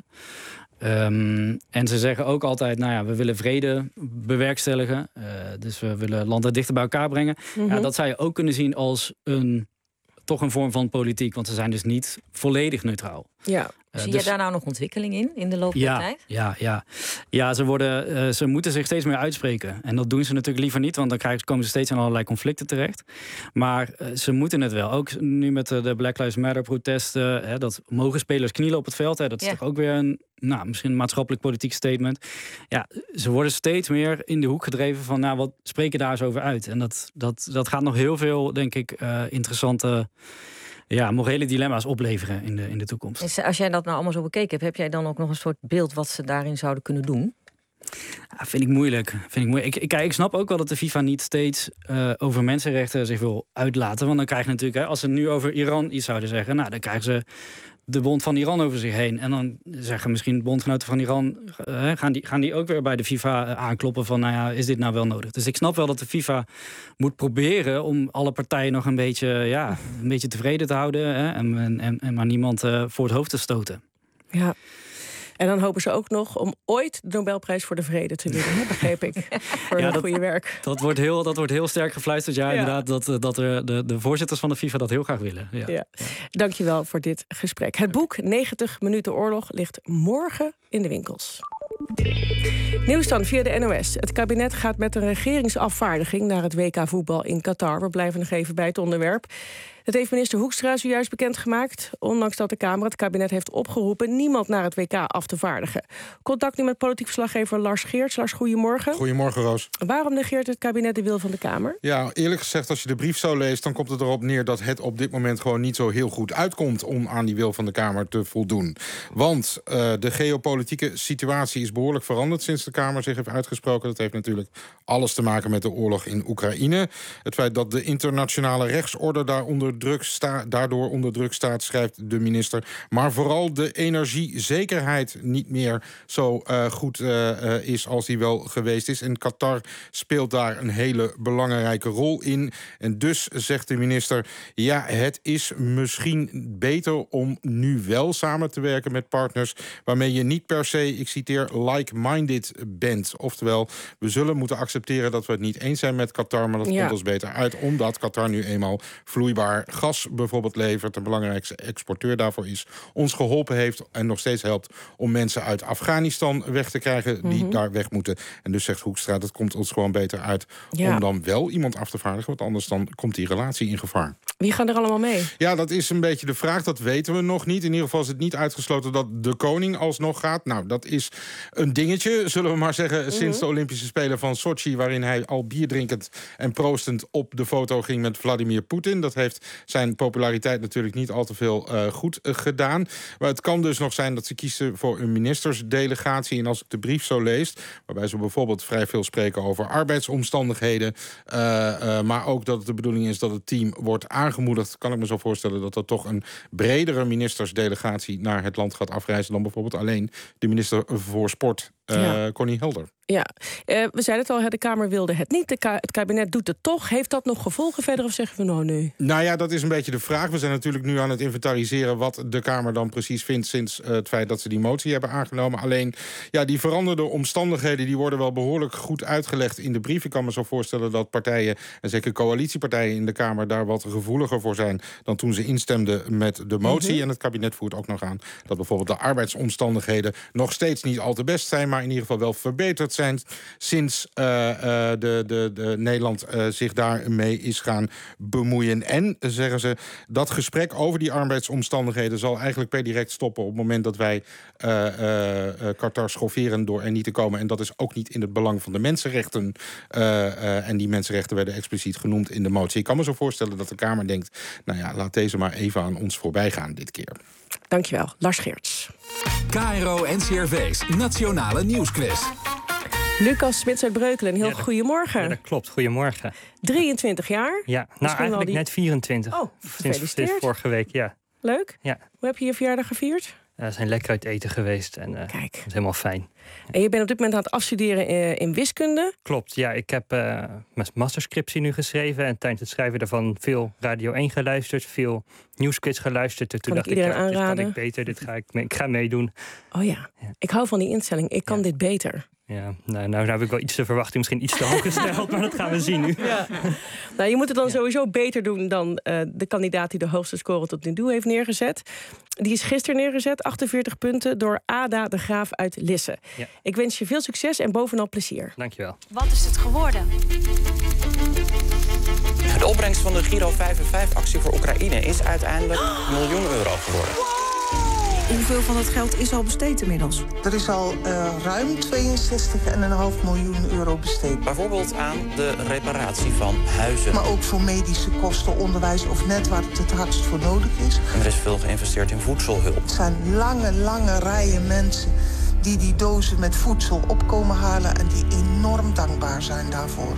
Um, en ze zeggen ook altijd, nou ja, we willen vrede bewerkstelligen. Uh, dus we willen landen dichter bij elkaar brengen. Mm-hmm. Ja, dat zou je ook kunnen zien als een toch een vorm van politiek, want ze zijn dus niet volledig neutraal. Ja. Uh, Zie dus, je daar nou nog ontwikkeling in, in de loop der ja, tijd? Ja, ja. ja ze, worden, uh, ze moeten zich steeds meer uitspreken. En dat doen ze natuurlijk liever niet, want dan krijgen, komen ze steeds in allerlei conflicten terecht. Maar uh, ze moeten het wel. Ook nu met uh, de Black Lives Matter protesten, uh, dat mogen spelers knielen op het veld. Hè, dat is ja. toch ook weer een, nou, misschien een maatschappelijk politiek statement. Ja, ze worden steeds meer in de hoek gedreven van, nou, wat spreken daar eens over uit? En dat, dat, dat gaat nog heel veel, denk ik, uh, interessante ja, morele dilemma's opleveren in de, in de toekomst. Dus als jij dat nou allemaal zo bekeken hebt, heb jij dan ook nog een soort beeld wat ze daarin zouden kunnen doen? Ja, vind ik moeilijk. Vind ik, moeilijk. Ik, ik, ik snap ook wel dat de FIFA niet steeds uh, over mensenrechten zich wil uitlaten. Want dan krijg je natuurlijk, hè, als ze nu over Iran iets zouden zeggen, nou, dan krijgen ze de bond van Iran over zich heen. En dan zeggen misschien bondgenoten van Iran, uh, gaan, die, gaan die ook weer bij de FIFA aankloppen van, nou ja, is dit nou wel nodig? Dus ik snap wel dat de FIFA moet proberen om alle partijen nog een beetje, ja, een beetje tevreden te houden, hè, en, en, en maar niemand uh, voor het hoofd te stoten. Ja. En dan hopen ze ook nog om ooit de Nobelprijs voor de Vrede te winnen, begreep ik. Voor ja, dat goede werk. Dat wordt, heel, dat wordt heel sterk gefluisterd, ja, ja. inderdaad. Dat, dat er de, de voorzitters van de FIFA dat heel graag willen. Ja. Ja. Dank je wel voor dit gesprek. Het boek negentig minuten oorlog ligt morgen in de winkels. Nieuws dan via de N O S. Het kabinet gaat met een regeringsafvaardiging naar het W K voetbal in Qatar. We blijven nog even bij het onderwerp. Dat heeft minister Hoekstra zojuist bekendgemaakt. Ondanks dat de Kamer het kabinet heeft opgeroepen niemand naar het W K af te vaardigen. Contact nu met politiek verslaggever Lars Geerts. Lars, goedemorgen. Goedemorgen, Roos. Waarom negeert het kabinet de wil van de Kamer? Ja, eerlijk gezegd, als je de brief zo leest, dan komt het erop neer dat het op dit moment gewoon niet zo heel goed uitkomt om aan die wil van de Kamer te voldoen. Want uh, de geopolitieke situatie is behoorlijk veranderd sinds de Kamer zich heeft uitgesproken. Dat heeft natuurlijk alles te maken met de oorlog in Oekraïne. Het feit dat de internationale rechtsorde daar onder druk sta, daardoor onder druk staat, schrijft de minister. Maar vooral de energiezekerheid niet meer zo uh, goed uh, uh, is als die wel geweest is. En Qatar speelt daar een hele belangrijke rol in. En dus zegt de minister, ja, het is misschien beter om nu wel samen te werken met partners waarmee je niet per se, ik citeer, like-minded bent. Oftewel, we zullen moeten accepteren dat we het niet eens zijn met Qatar, maar dat ja. komt ons beter uit, omdat Qatar nu eenmaal vloeibaar gas bijvoorbeeld levert, de belangrijkste exporteur daarvoor is, ons geholpen heeft en nog steeds helpt om mensen uit Afghanistan weg te krijgen die mm-hmm. daar weg moeten. En dus zegt Hoekstra, dat komt ons gewoon beter uit ja. om dan wel iemand af te vaardigen, want anders dan komt die relatie in gevaar. Wie gaan er allemaal mee? Ja, dat is een beetje de vraag, dat weten we nog niet. In ieder geval is het niet uitgesloten dat de koning alsnog gaat. Nou, dat is een dingetje, zullen we maar zeggen, mm-hmm. sinds de Olympische Spelen van Sochi, waarin hij al bierdrinkend en proostend op de foto ging met Vladimir Poetin. Dat heeft zijn populariteit natuurlijk niet al te veel uh, goed uh, gedaan. Maar het kan dus nog zijn dat ze kiezen voor een ministersdelegatie. En als ik de brief zo lees, waarbij ze bijvoorbeeld vrij veel spreken over arbeidsomstandigheden, uh, uh, maar ook dat het de bedoeling is dat het team wordt aangemoedigd, kan ik me zo voorstellen dat er toch een bredere ministersdelegatie naar het land gaat afreizen dan bijvoorbeeld alleen de minister voor Sport, uh, ja. Connie Helder. Ja, uh, we zeiden het al, de Kamer wilde het niet. De ka- het kabinet doet het toch. Heeft dat nog gevolgen verder of zeggen we nou nee? Nou ja, dat is een beetje de vraag. We zijn natuurlijk nu aan het inventariseren wat de Kamer dan precies vindt sinds uh, het feit dat ze die motie hebben aangenomen. Alleen, ja, die veranderde omstandigheden die worden wel behoorlijk goed uitgelegd in de brief. Ik kan me zo voorstellen dat partijen, en zeker coalitiepartijen in de Kamer, daar wat gevoeliger voor zijn dan toen ze instemden met de motie. Mm-hmm. En het kabinet voert ook nog aan dat bijvoorbeeld de arbeidsomstandigheden nog steeds niet al te best zijn, maar in ieder geval wel verbeterd zijn sinds uh, uh, de, de, de Nederland uh, zich daarmee is gaan bemoeien. En, zeggen ze, dat gesprek over die arbeidsomstandigheden zal eigenlijk per direct stoppen op het moment dat wij uh, uh, Qatar schofferen door er niet te komen. En dat is ook niet in het belang van de mensenrechten. Uh, uh, en die mensenrechten werden expliciet genoemd in de motie. Ik kan me zo voorstellen dat de Kamer denkt, nou ja, laat deze maar even aan ons voorbij gaan dit keer. Dankjewel, Lars Geerts. K R O N C R V's Nationale Nieuwsquiz. Lucas Smits uit Breukelen, heel ja, dat, goedemorgen. Ja, dat klopt, goedemorgen. drieëntwintig jaar? Ja, nou Misschien eigenlijk die... net vierentwintig. Oh, sinds, sinds vorige week, ja. Leuk? Ja. Hoe heb je je verjaardag gevierd? Uh, we zijn lekker uit eten geweest en uh, Kijk. dat is helemaal fijn. En je bent op dit moment aan het afstuderen uh, in wiskunde? Klopt, ja. Ik heb uh, mijn masterscriptie nu geschreven en tijdens het schrijven daarvan veel Radio één geluisterd, veel nieuwsquiz geluisterd. Toen kan dacht ik iedereen ik, ja, aanraden? dit kan ik beter, dit ga ik, mee, ik ga meedoen. Oh ja. ja, ik hou van die instelling. Ik kan ja. dit beter. Ja, nou, nou, nou heb ik wel iets te verwachten. Misschien iets te hoog gesteld, maar dat gaan we zien nu. Ja. Nou, je moet het dan ja. sowieso beter doen dan uh, de kandidaat die de hoogste score tot nu toe heeft neergezet. Die is gisteren neergezet, achtenveertig punten, door Ada de Graaf uit Lisse. Ja. Ik wens je veel succes en bovenal plezier. Dankjewel. Wat is het geworden? De opbrengst van de Giro vijf en vijf actie voor Oekraïne is uiteindelijk een miljoen euro geworden. Hoeveel van dat geld is al besteed inmiddels? Er is al uh, ruim tweeënzestig komma vijf miljoen euro besteed. Bijvoorbeeld aan de reparatie van huizen. Maar ook voor medische kosten, onderwijs of net waar het het hardst voor nodig is. En er is veel geïnvesteerd in voedselhulp. Het zijn lange, lange rijen mensen die die dozen met voedsel opkomen halen en die enorm dankbaar zijn daarvoor.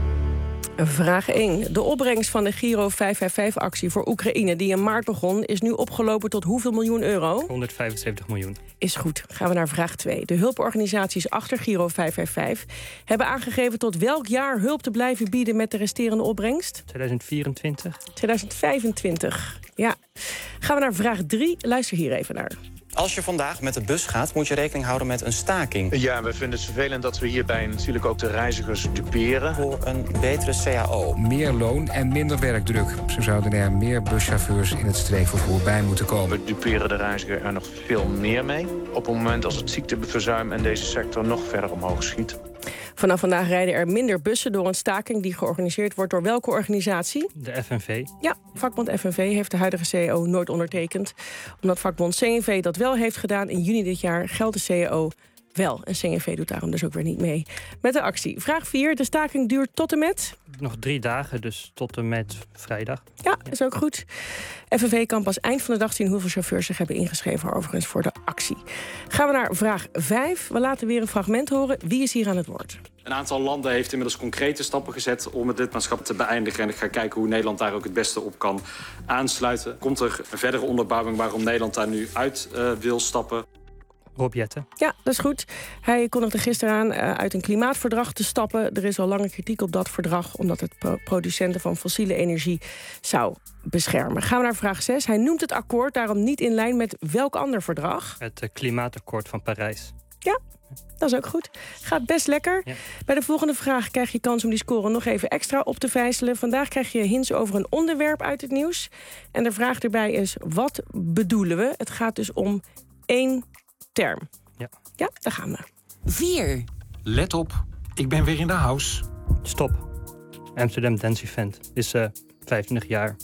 Vraag één. De opbrengst van de Giro vijf vijf vijf-actie voor Oekraïne, die in maart begon, is nu opgelopen tot hoeveel miljoen euro? honderdvijfenzeventig miljoen. Is goed. Gaan we naar vraag twee. De hulporganisaties achter Giro vijf vijf vijf hebben aangegeven tot welk jaar hulp te blijven bieden met de resterende opbrengst? tweeduizend vierentwintig. tweeduizend vijfentwintig. Ja. Gaan we naar vraag drie. Luister hier even naar. Als je vandaag met de bus gaat, moet je rekening houden met een staking. Ja, we vinden het vervelend dat we hierbij natuurlijk ook de reizigers duperen. Voor een betere C A O. Meer loon en minder werkdruk. Zo zouden er meer buschauffeurs in het streekvervoer bij moeten komen. We duperen de reiziger er nog veel meer mee. Op het moment als het ziekteverzuim in deze sector nog verder omhoog schiet. Vanaf vandaag rijden er minder bussen door een staking die georganiseerd wordt door welke organisatie? De F N V. Ja, vakbond F N V heeft de huidige C A O nooit ondertekend. Omdat vakbond C N V dat wel heeft gedaan in juni dit jaar, geldt de C A O wel. En C N V doet daarom dus ook weer niet mee met de actie. Vraag vier. De staking duurt tot en met? Nog drie dagen, dus tot en met vrijdag. Ja, is ook goed. F N V kan pas eind van de dag zien hoeveel chauffeurs zich hebben ingeschreven overigens voor de actie. Gaan we naar vraag vijf. We laten weer een fragment horen. Wie is hier aan het woord? Een aantal landen heeft inmiddels concrete stappen gezet om het lidmaatschap te beëindigen. En ik ga kijken hoe Nederland daar ook het beste op kan aansluiten. Komt er een verdere onderbouwing waarom Nederland daar nu uit uh, wil stappen? Rob Jetten. Ja, dat is goed. Hij kondigde gisteren aan uh, uit een klimaatverdrag te stappen. Er is al lange kritiek op dat verdrag, omdat het pro- producenten van fossiele energie zou beschermen. Gaan we naar vraag zes. Hij noemt het akkoord daarom niet in lijn met welk ander verdrag? Het uh, klimaatakkoord van Parijs. Ja, dat is ook goed. Gaat best lekker. Ja. Bij de volgende vraag krijg je kans om die score nog even extra op te vijzelen. Vandaag krijg je hints over een onderwerp uit het nieuws. En de vraag erbij is, wat bedoelen we? Het gaat dus om één term. Ja. Ja, daar gaan we. vier. Let op, ik ben weer in de house. Stop. Amsterdam Dance Event is uh, vijfentwintig jaar.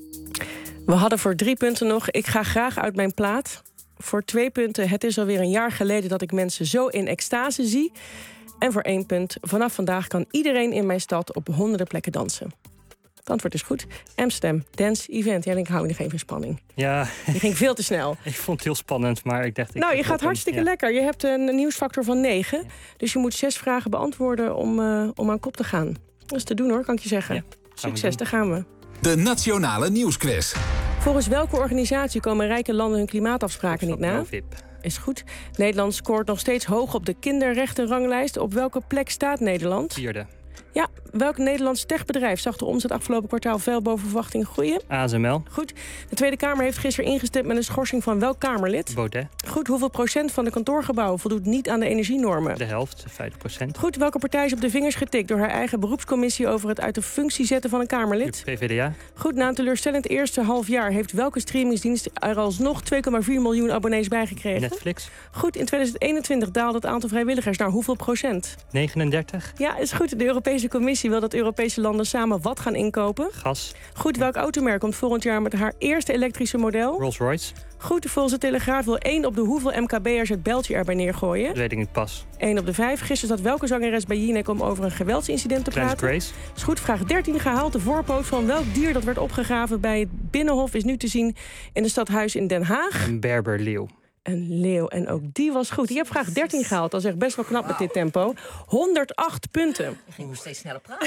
We hadden voor drie punten nog. Ik ga graag uit mijn plaat. Voor twee punten. Het is alweer een jaar geleden dat ik mensen zo in extase zie. En voor één punt. Vanaf vandaag kan iedereen in mijn stad op honderden plekken dansen. Het antwoord is goed. Amsterdam Dance Event. Ja, ik hou nog even in spanning. Ja. Je ging veel te snel. Ik vond het heel spannend, maar ik dacht... Ik nou, je gaat hartstikke ja. lekker. Je hebt een nieuwsfactor van negen. Ja. Dus je moet zes vragen beantwoorden om, uh, om aan kop te gaan. Dat is te doen hoor, kan ik je zeggen. Ja, succes, daar gaan we. De Nationale Nieuwsquiz. Volgens welke organisatie komen rijke landen hun klimaatafspraken niet na? V I P. Is goed. Nederland scoort nog steeds hoog op de kinderrechtenranglijst. Op welke plek staat Nederland? Vierde. Ja, welk Nederlands techbedrijf zag de omzet afgelopen kwartaal veel boven verwachting groeien? A S M L. Goed. De Tweede Kamer heeft gisteren ingestemd met een schorsing van welk Kamerlid? Baudet. Goed. Hoeveel procent van de kantoorgebouwen voldoet niet aan de energienormen? De helft, vijftig procent. Goed. Welke partij is op de vingers getikt door haar eigen beroepscommissie over het uit de functie zetten van een Kamerlid? De P V D A. Goed. Na een teleurstellend eerste half jaar heeft welke streamingsdienst er alsnog twee komma vier miljoen abonnees bijgekregen? Netflix. Goed. In tweeduizend eenentwintig daalde het aantal vrijwilligers naar hoeveel procent? negenendertig. Ja, is goed. De Europese Commissie wil dat Europese landen samen wat gaan inkopen? Gas. Goed, welk automerk komt volgend jaar met haar eerste elektrische model? Rolls-Royce. Goed, volgens de Telegraaf wil één op de hoeveel M K B'ers het beltje erbij neergooien? Dat weet ik niet pas. één op de vijf. Gisteren zat welke zangeres bij Jinek om over een geweldsincident te Clarence praten? Grace. Is goed, vraag dertien gehaald. De voorpoot van welk dier dat werd opgegraven bij het Binnenhof is nu te zien in de stadhuis in Den Haag? Een berberleeuw. Een leeuw. En ook die was goed. Je hebt vraag dertien gehaald. Dat is echt best wel knap met dit tempo. honderdacht punten. Je ging nog steeds sneller praten.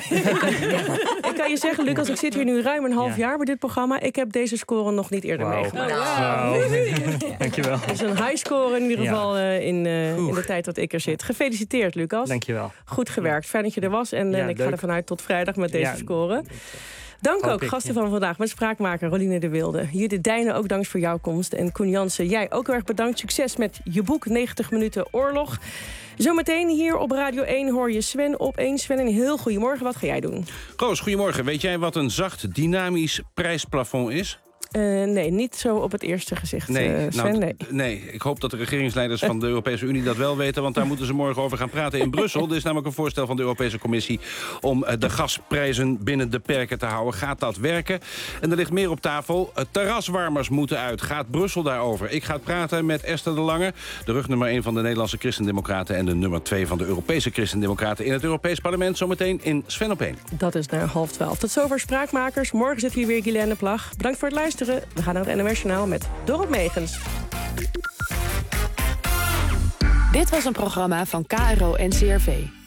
Ik kan je zeggen, Lucas, ik zit hier nu ruim een half ja. jaar bij dit programma. Ik heb deze score nog niet eerder wow. meegemaakt. Wow. Wow. Dankjewel. Dus een high score in ieder geval ja. uh, in, uh, in de tijd dat ik er zit. Gefeliciteerd, Lucas. Dankjewel. Goed gewerkt. Fijn dat je er was. En, ja, en ik leuk. ga ervan uit tot vrijdag met deze ja. score. Dank ook, ik, gasten ja. van vandaag met spraakmaker Roline de Wilde. Judith Dijnen, ook dank voor jouw komst. En Koen Jansen, jij ook heel erg bedankt. Succes met je boek negentig minuten oorlog. Zometeen hier op Radio één hoor je Sven op één. Sven, een heel goedemorgen. Wat ga jij doen? Roos, goedemorgen. Weet jij wat een zacht dynamisch prijsplafond is? Uh, nee, niet zo op het eerste gezicht, nee, uh, Sven, nou, nee. nee, ik hoop dat de regeringsleiders van de Europese Unie dat wel weten, want daar moeten ze morgen over gaan praten in Brussel. Er is namelijk een voorstel van de Europese Commissie om uh, de gasprijzen binnen de perken te houden. Gaat dat werken? En er ligt meer op tafel. Uh, terraswarmers moeten uit. Gaat Brussel daarover? Ik ga praten met Esther de Lange, de rugnummer één van de Nederlandse Christendemocraten en de nummer twee van de Europese Christendemocraten in het Europees Parlement. Zometeen in Sven op één. Dat is naar half twaalf. Tot zover Spraakmakers. Morgen zit hier weer Guylaine Plag. Bedankt voor het luisteren. We gaan naar het N O S Journaal met Dorot Megens. Dit was een programma van K R O N C R V.